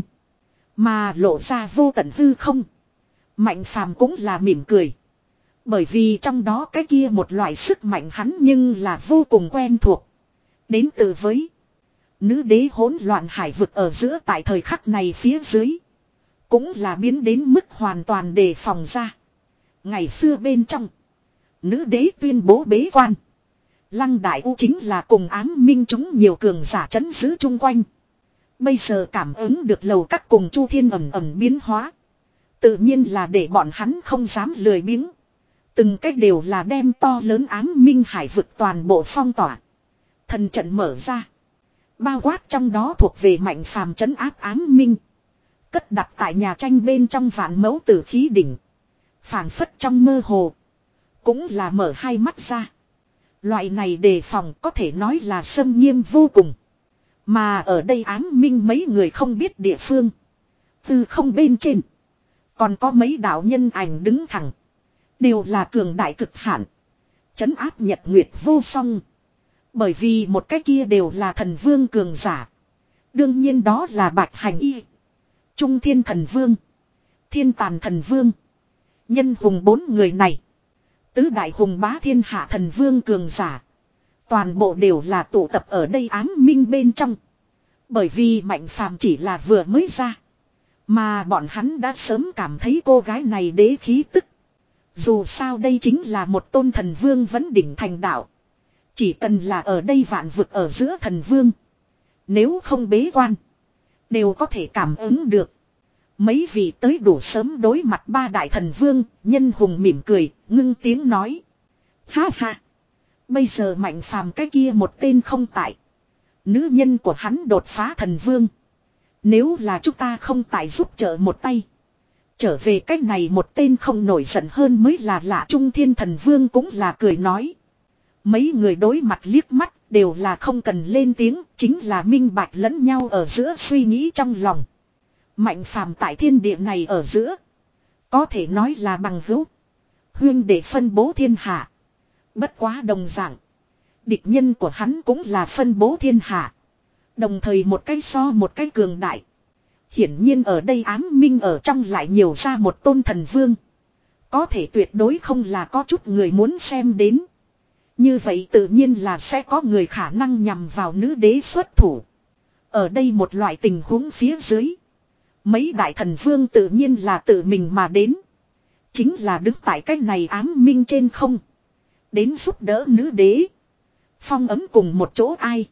Speaker 1: Mà lộ ra vô tận hư không. Mạnh Phàm cũng là mỉm cười. Bởi vì trong đó cái kia một loại sức mạnh hắn nhưng là vô cùng quen thuộc. Đến từ với nữ đế hỗn loạn hải vực ở giữa tại thời khắc này phía dưới. Cũng là biến đến mức hoàn toàn đề phòng ra. Ngày xưa bên trong. Nữ đế tuyên bố bế quan. Lăng Đại U chính là cùng Ám Minh chúng nhiều cường giả trấn giữ chung quanh. Bây giờ cảm ứng được lầu các cùng Chu Thiên ẩm ẩm biến hóa. Tự nhiên là để bọn hắn không dám lười biếng. Từng cách đều là đem to lớn Ám Minh hải vực toàn bộ phong tỏa. Thần trận mở ra. Bao quát trong đó thuộc về Mạnh Phàm trấn áp Ám Minh. Cất đặt tại nhà tranh bên trong vạn mẫu tử khí đỉnh. Phảng phất trong mơ hồ. Cũng là mở hai mắt ra. Loại này đề phòng có thể nói là xâm nghiêm vô cùng. Mà ở đây ám minh mấy người không biết địa phương. Từ không bên trên. Còn có mấy đạo nhân ảnh đứng thẳng. Đều là cường đại cực hạn. Trấn áp nhật nguyệt vô song. Bởi vì một cái kia đều là thần vương cường giả. Đương nhiên đó là Bạch Hành Y. Trung Thiên Thần Vương. Thiên Tàn Thần Vương. Nhân hùng bốn người này. Tứ đại hùng bá thiên hạ thần vương cường giả. Toàn bộ đều là tụ tập ở đây ám minh bên trong. Bởi vì Mạnh Phàm chỉ là vừa mới ra. Mà bọn hắn đã sớm cảm thấy cô gái này đế khí tức. Dù sao đây chính là một tôn thần vương vấn đỉnh thành đạo. Chỉ cần là ở đây vạn vực ở giữa thần vương. Nếu không bế quan. Đều có thể cảm ứng được. Mấy vị tới đủ sớm đối mặt ba đại thần vương. Nhân hùng mỉm cười, ngưng tiếng nói. Ha ha. Bây giờ Mạnh Phàm cái kia một tên không tại. Nữ nhân của hắn đột phá thần vương. Nếu là chúng ta không tại giúp trợ một tay. Trở về cách này một tên không nổi giận hơn mới là lạ. Trung Thiên Thần Vương cũng là cười nói. Mấy người đối mặt liếc mắt đều là không cần lên tiếng. Chính là minh bạch lẫn nhau ở giữa suy nghĩ trong lòng. Mạnh Phàm tại thiên địa này ở giữa. Có thể nói là bằng hữu. Huyên để phân bố thiên hạ. Bất quá đồng dạng. Địch nhân của hắn cũng là phân bố thiên hạ. Đồng thời một cái so một cái cường đại. Hiển nhiên ở đây ám minh ở trong lại nhiều ra một tôn thần vương. Có thể tuyệt đối không là có chút người muốn xem đến. Như vậy tự nhiên là sẽ có người khả năng nhằm vào nữ đế xuất thủ. Ở đây một loại tình huống phía dưới. Mấy đại thần vương tự nhiên là tự mình mà đến. Chính là đứng tại cái này ám minh trên không. Đến giúp đỡ nữ đế. Phong ấm cùng một chỗ ai.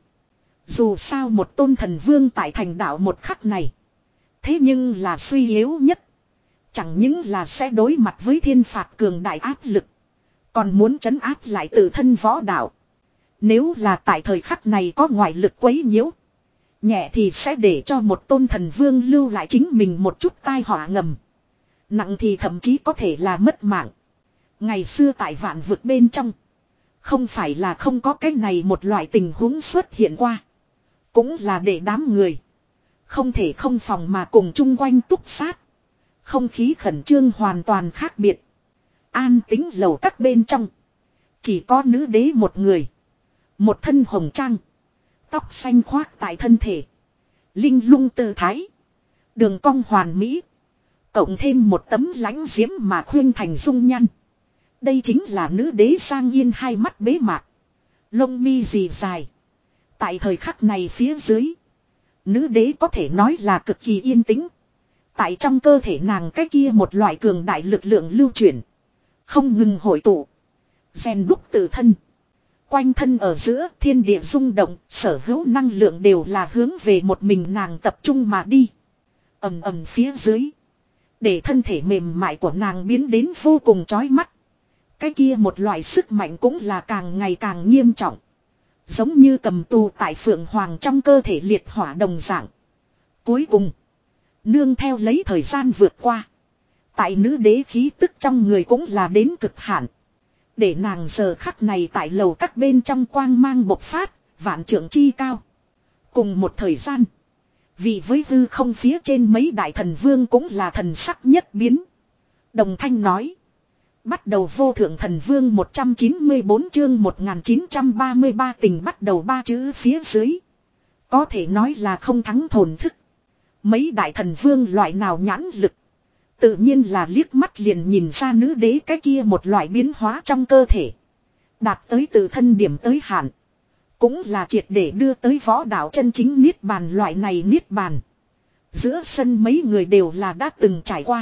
Speaker 1: Dù sao một tôn thần vương tại thành đạo một khắc này. Thế nhưng là suy yếu nhất. Chẳng những là sẽ đối mặt với thiên phạt cường đại áp lực. Còn muốn trấn áp lại tự thân võ đạo. Nếu là tại thời khắc này có ngoại lực quấy nhiễu. Nhẹ thì sẽ để cho một tôn thần vương lưu lại chính mình một chút tai họa ngầm. Nặng thì thậm chí có thể là mất mạng. Ngày xưa tại vạn vực bên trong. Không phải là không có cái này một loại tình huống xuất hiện qua. Cũng là để đám người. Không thể không phòng mà cùng chung quanh túc sát. Không khí khẩn trương hoàn toàn khác biệt. An tính lầu các bên trong. Chỉ có nữ đế một người. Một thân hồng trang. Tóc xanh khoác tại thân thể. Linh lung tư thái. Đường cong hoàn mỹ. Cộng thêm một tấm lãnh diễm mà khuyên thành dung nhăn. Đây chính là nữ đế sang yên hai mắt bế mạc. Lông mi dì dài. Tại thời khắc này phía dưới. Nữ đế có thể nói là cực kỳ yên tĩnh. Tại trong cơ thể nàng cái kia một loại cường đại lực lượng lưu chuyển. Không ngừng hội tụ. Rèn đúc tự thân. Quanh thân ở giữa thiên địa rung động. Sở hữu năng lượng đều là hướng về một mình nàng tập trung mà đi. Ầm ầm phía dưới. Để thân thể mềm mại của nàng biến đến vô cùng chói mắt. Cái kia một loại sức mạnh cũng là càng ngày càng nghiêm trọng. Giống như cầm tù tại phượng hoàng trong cơ thể liệt hỏa đồng dạng. Cuối cùng. Nương theo lấy thời gian vượt qua. Tại nữ đế khí tức trong người cũng là đến cực hạn. Để nàng giờ khắc này tại lầu các bên trong quang mang bộc phát. Vạn trượng chi cao. Cùng một thời gian. Vì với hư không phía trên mấy đại thần vương cũng là thần sắc nhất biến. Đồng thanh nói. Bắt đầu vô thượng thần vương một trăm chín mươi bốn chương một nghìn chín trăm ba mươi ba tình bắt đầu ba chữ phía dưới. Có thể nói là không thắng thổn thức. Mấy đại thần vương loại nào nhãn lực. Tự nhiên là liếc mắt liền nhìn ra nữ đế cái kia một loại biến hóa trong cơ thể. Đạt tới tự thân điểm tới hạn. Cũng là triệt để đưa tới võ đạo chân chính niết bàn loại này niết bàn. Giữa sân mấy người đều là đã từng trải qua.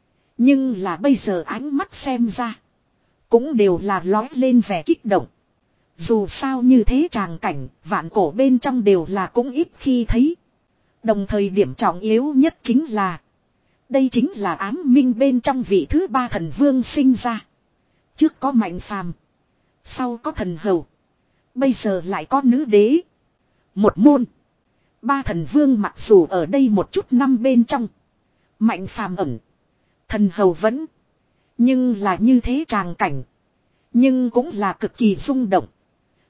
Speaker 1: Nhưng là bây giờ ánh mắt xem ra. Cũng đều là lói lên vẻ kích động. Dù sao như thế tràng cảnh, vạn cổ bên trong đều là cũng ít khi thấy. Đồng thời điểm trọng yếu nhất chính là. Đây chính là ám minh bên trong vị thứ ba thần vương sinh ra. Trước có Mạnh Phàm, sau có thần hầu. Bây giờ lại có nữ đế. Một môn. Ba thần vương mặc dù ở đây một chút năm bên trong. Mạnh Phàm ẩn. Thần hầu vẫn. Nhưng là như thế tràng cảnh. Nhưng cũng là cực kỳ rung động.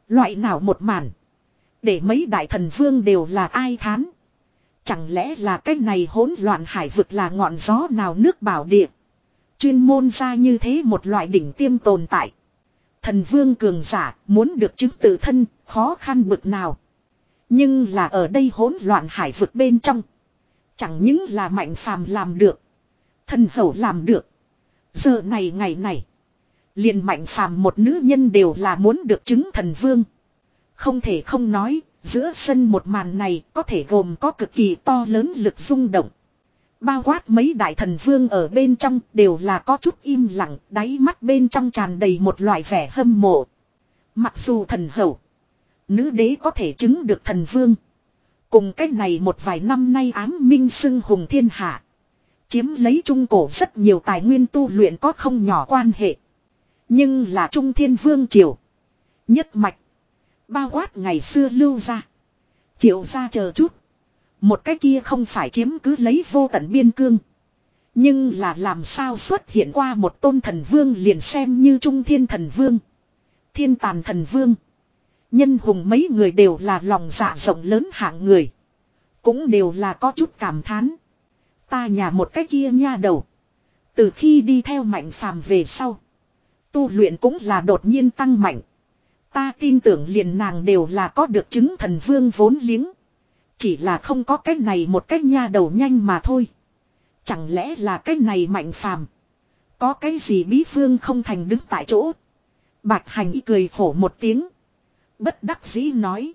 Speaker 1: Loại nào một màn. Để mấy đại thần vương đều là ai thán. Chẳng lẽ là cái này hỗn loạn hải vực là ngọn gió nào nước bảo địa. Chuyên môn ra như thế một loại đỉnh tiêm tồn tại. Thần vương cường giả muốn được chứng tự thân khó khăn bực nào. Nhưng là ở đây hỗn loạn hải vực bên trong. Chẳng những là Mạnh Phàm làm được. Thần hầu làm được. Giờ này ngày này. Liền Mạnh Phàm một nữ nhân đều là muốn được chứng thần vương. Không thể không nói, giữa sân một màn này có thể gồm có cực kỳ to lớn lực rung động. Bao quát mấy đại thần vương ở bên trong đều là có chút im lặng, đáy mắt bên trong tràn đầy một loại vẻ hâm mộ. Mặc dù thần hầu, nữ đế có thể chứng được thần vương. Cùng cách này một vài năm nay ám minh xưng hùng thiên hạ. Chiếm lấy trung cổ rất nhiều tài nguyên tu luyện có không nhỏ quan hệ. Nhưng là trung thiên vương triều. Nhất mạch. Bao quát ngày xưa lưu ra. Triệu ra chờ chút. Một cái kia không phải chiếm cứ lấy vô tận biên cương. Nhưng là làm sao xuất hiện qua một tôn thần vương liền xem như trung thiên thần vương. Thiên tàn thần vương. Nhân hùng mấy người đều là lòng dạ rộng lớn hạng người. Cũng đều là có chút cảm thán. Ta nhà một cái kia nha đầu. Từ khi đi theo Mạnh Phàm về sau. Tu luyện cũng là đột nhiên tăng mạnh. Ta tin tưởng liền nàng đều là có được chứng thần vương vốn liếng. Chỉ là không có cái này một cái nha đầu nhanh mà thôi. Chẳng lẽ là cái này Mạnh Phàm có cái gì bí phương không thành đứng tại chỗ. Bạch Hành Y cười khổ một tiếng. Bất đắc dĩ nói.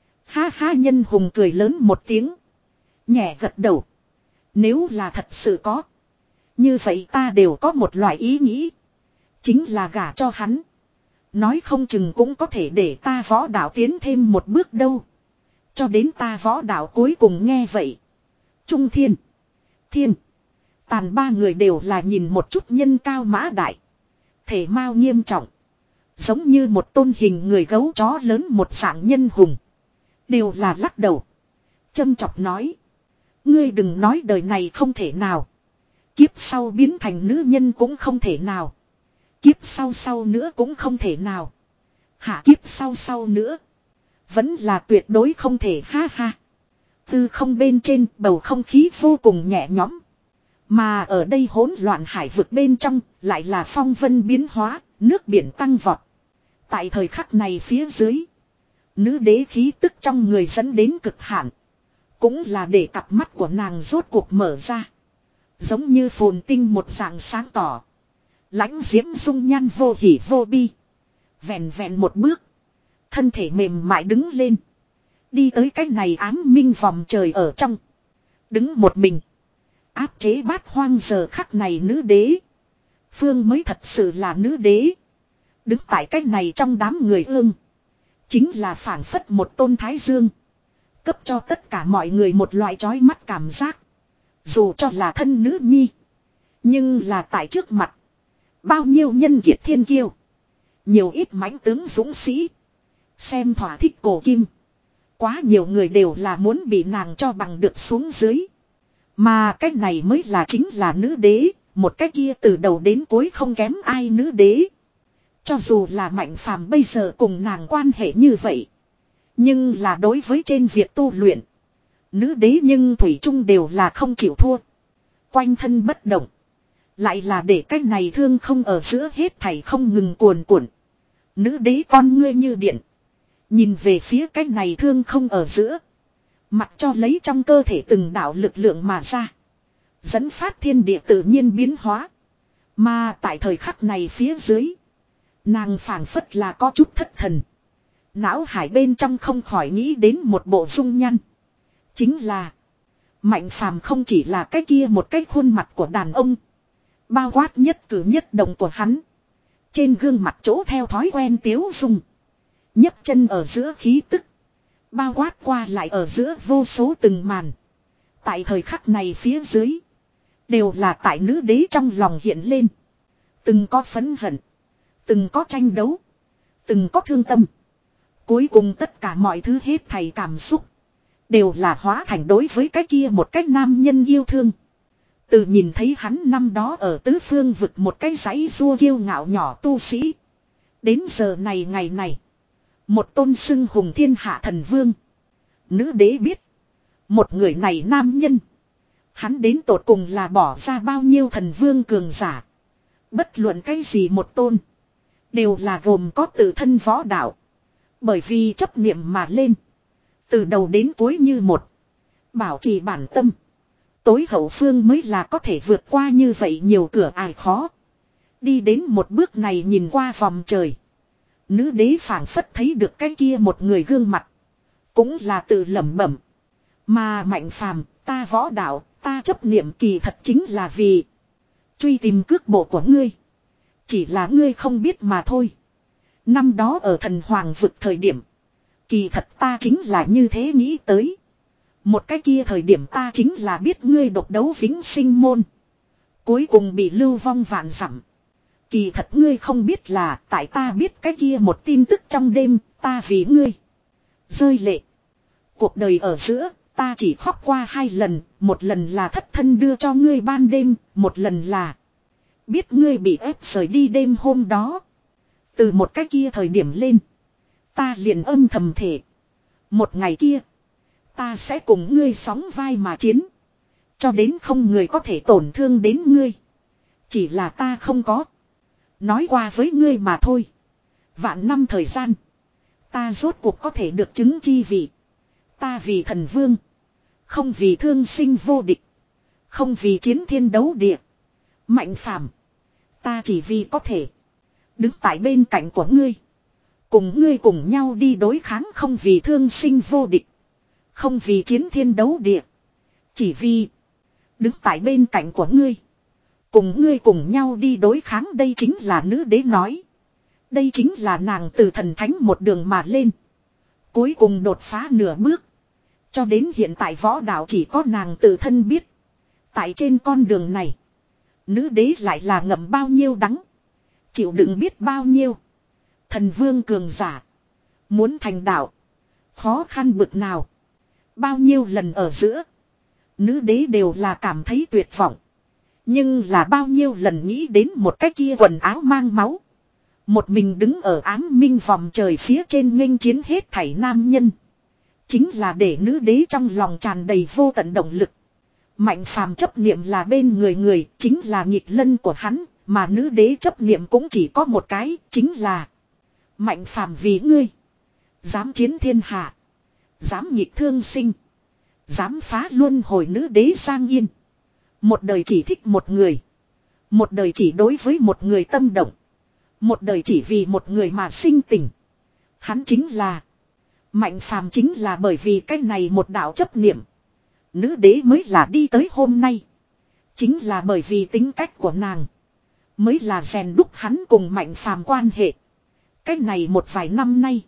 Speaker 1: Ha ha, nhân hùng cười lớn một tiếng. Nhẹ gật đầu. Nếu là thật sự có. Như vậy ta đều có một loại ý nghĩ. Chính là gả cho hắn. Nói không chừng cũng có thể để ta võ đạo tiến thêm một bước đâu. Cho đến ta võ đạo cuối cùng nghe vậy. Trung Thiên, Thiên, Tàn ba người đều là nhìn một chút nhân cao mã đại. Thể mau nghiêm trọng. Giống như một tôn hình người gấu chó lớn một dạng nhân hùng. Đều là lắc đầu. Châm chọc nói. Ngươi đừng nói đời này không thể nào. Kiếp sau biến thành nữ nhân cũng không thể nào. Kiếp sau sau nữa cũng không thể nào. Hạ kiếp sau sau nữa. Vẫn là tuyệt đối không thể, ha ha. Từ không bên trên bầu không khí vô cùng nhẹ nhõm. Mà ở đây hỗn loạn hải vực bên trong lại là phong vân biến hóa, nước biển tăng vọt. Tại thời khắc này phía dưới. Nữ đế khí tức trong người dẫn đến cực hạn. Cũng là để cặp mắt của nàng rốt cuộc mở ra. Giống như phồn tinh một dạng sáng tỏ. Lãnh diễm dung nhan vô hỉ vô bi. Vẹn vẹn một bước. Thân thể mềm mại đứng lên. Đi tới cái này ám minh vòng trời ở trong. Đứng một mình. Áp chế bát hoang giờ khắc này nữ đế. Phương mới thật sự là nữ đế. Đứng tại cái này trong đám người ương. Chính là phảng phất một tôn thái dương. Cấp cho tất cả mọi người một loại chói mắt cảm giác. Dù cho là thân nữ nhi. Nhưng là tại trước mặt. Bao nhiêu nhân kiệt thiên kiêu. Nhiều ít mãnh tướng dũng sĩ. Xem thỏa thích cổ kim. Quá nhiều người đều là muốn bị nàng cho bằng được xuống dưới. Mà cái này mới là chính là nữ đế. Một cái kia từ đầu đến cuối không kém ai nữ đế. Cho dù là Mạnh Phàm bây giờ cùng nàng quan hệ như vậy. Nhưng là đối với trên việc tu luyện. Nữ đế nhưng thủy chung đều là không chịu thua. Quanh thân bất động. Lại là để cái này thương không ở giữa hết thảy không ngừng cuồn cuộn. Nữ đế con ngươi như điện. Nhìn về phía cái này thương không ở giữa. Mặc cho lấy trong cơ thể từng đạo lực lượng mà ra. Dẫn phát thiên địa tự nhiên biến hóa. Mà tại thời khắc này phía dưới. Nàng phảng phất là có chút thất thần. Não hải bên trong không khỏi nghĩ đến một bộ dung nhăn. Chính là. Mạnh Phàm không chỉ là cái kia một cái khuôn mặt của đàn ông. Bao quát nhất cử nhất động của hắn. Trên gương mặt chỗ theo thói quen tiếu dung. nhấc chân ở giữa khí tức. Bao quát qua lại ở giữa vô số từng màn. Tại thời khắc này phía dưới. Đều là tại nữ đế trong lòng hiện lên. Từng có phẫn hận. Từng có tranh đấu. Từng có thương tâm. Cuối cùng tất cả mọi thứ hết thảy cảm xúc. Đều là hóa thành đối với cái kia một cái nam nhân yêu thương. Từ nhìn thấy hắn năm đó ở tứ phương vực một cái dãy rua kiêu ngạo nhỏ tu sĩ. Đến giờ này ngày này. Một tôn xưng hùng thiên hạ thần vương. Nữ đế biết. Một người này nam nhân. Hắn đến tột cùng là bỏ ra bao nhiêu thần vương cường giả. Bất luận cái gì một tôn. Đều là gồm có tự thân võ đạo. Bởi vì chấp niệm mà lên. Từ đầu đến cuối như một. Bảo trì bản tâm. Tối hậu phương mới là có thể vượt qua như vậy nhiều cửa ải khó. Đi đến một bước này nhìn qua vòng trời. Nữ đế phảng phất thấy được cái kia một người gương mặt. Cũng là tự lẩm bẩm. Mà Mạnh Phàm, ta võ đạo, ta chấp niệm kỳ thật chính là vì truy tìm cước bộ của ngươi. Chỉ là ngươi không biết mà thôi. Năm đó ở thần hoàng vực thời điểm. Kỳ thật ta chính là như thế nghĩ tới. Một cái kia thời điểm ta chính là biết ngươi độc đấu vĩnh sinh môn. Cuối cùng bị lưu vong vạn dặm. Kỳ thật ngươi không biết là tại ta biết cái kia một tin tức trong đêm, ta vì ngươi rơi lệ. Cuộc đời ở giữa, ta chỉ khóc qua hai lần, một lần là thất thân đưa cho ngươi ban đêm, một lần là biết ngươi bị ép rời đi đêm hôm đó. Từ một cái kia thời điểm lên, ta liền âm thầm thể. Một ngày kia, ta sẽ cùng ngươi sóng vai mà chiến. Cho đến không người có thể tổn thương đến ngươi. Chỉ là ta không có nói qua với ngươi mà thôi. Vạn năm thời gian, ta rốt cuộc có thể được chứng chi vị. Ta vì thần vương. Không vì thương sinh vô địch. Không vì chiến thiên đấu địa. Mạnh Phàm, ta chỉ vì có thể đứng tại bên cạnh của ngươi. Cùng ngươi cùng nhau đi đối kháng, không vì thương sinh vô địch. Không vì chiến thiên đấu địa. Chỉ vì đứng tại bên cạnh của ngươi. Cùng ngươi cùng nhau đi đối kháng, đây chính là nữ đế nói. Đây chính là nàng từ thần thánh một đường mà lên. Cuối cùng đột phá nửa bước. Cho đến hiện tại võ đạo chỉ có nàng tự thân biết. Tại trên con đường này, nữ đế lại là ngậm bao nhiêu đắng. Chịu đựng biết bao nhiêu. Thần vương cường giả. Muốn thành đạo. Khó khăn bực nào. Bao nhiêu lần ở giữa. Nữ đế đều là cảm thấy tuyệt vọng. Nhưng là bao nhiêu lần nghĩ đến một cái kia quần áo mang máu. Một mình đứng ở ám minh vòng trời phía trên nghênh chiến hết thảy nam nhân. Chính là để nữ đế trong lòng tràn đầy vô tận động lực. Mạnh Phàm chấp niệm là bên người người, chính là nghịch lân của hắn. Mà nữ đế chấp niệm cũng chỉ có một cái, chính là Mạnh Phàm vì ngươi. Dám chiến thiên hạ. Dám nghịch thương sinh. Dám phá luân hồi, nữ đế Giang Yên. Một đời chỉ thích một người. Một đời chỉ đối với một người tâm động. Một đời chỉ vì một người mà sinh tình. Hắn chính là Mạnh Phàm, chính là bởi vì cái này một đạo chấp niệm. Nữ đế mới là đi tới hôm nay. Chính là bởi vì tính cách của nàng. Mới là rèn đúc hắn cùng Mạnh Phàm quan hệ. Cái này một vài năm nay.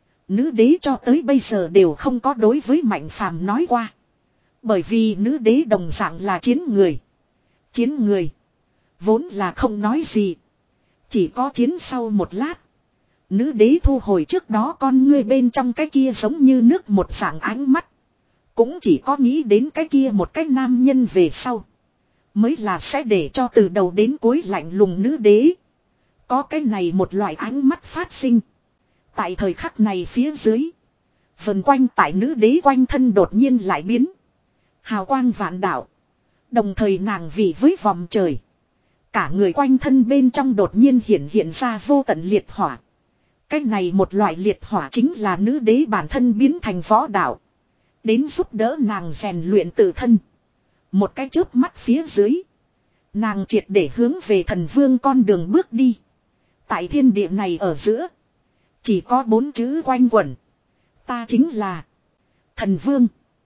Speaker 1: Nữ đế cho tới bây giờ đều không có đối với Mạnh Phàm nói qua. Bởi vì nữ đế đồng dạng là chiến người. Chiến người vốn là không nói gì. Chỉ có chiến sau một lát. Nữ đế thu hồi trước đó con ngươi bên trong cái kia giống như nước một dạng ánh mắt. Cũng chỉ có nghĩ đến cái kia một cái nam nhân về sau. Mới là sẽ để cho từ đầu đến cuối lạnh lùng nữ đế. Có cái này một loại ánh mắt phát sinh. Tại thời khắc này phía dưới. Vần quanh tại nữ đế quanh thân đột nhiên lại biến. Hào quang vạn đạo. Đồng thời nàng vì với vòng trời. Cả người quanh thân bên trong đột nhiên hiện hiện ra vô tận liệt hỏa. Cái này một loại liệt hỏa chính là nữ đế bản thân biến thành võ đạo. Đến giúp đỡ nàng rèn luyện tự thân. Một cái chớp mắt phía dưới. Nàng triệt để hướng về thần vương con đường bước đi. Tại thiên địa này ở giữa. Chỉ có bốn chữ quanh quẩn. Ta chính là thần vương.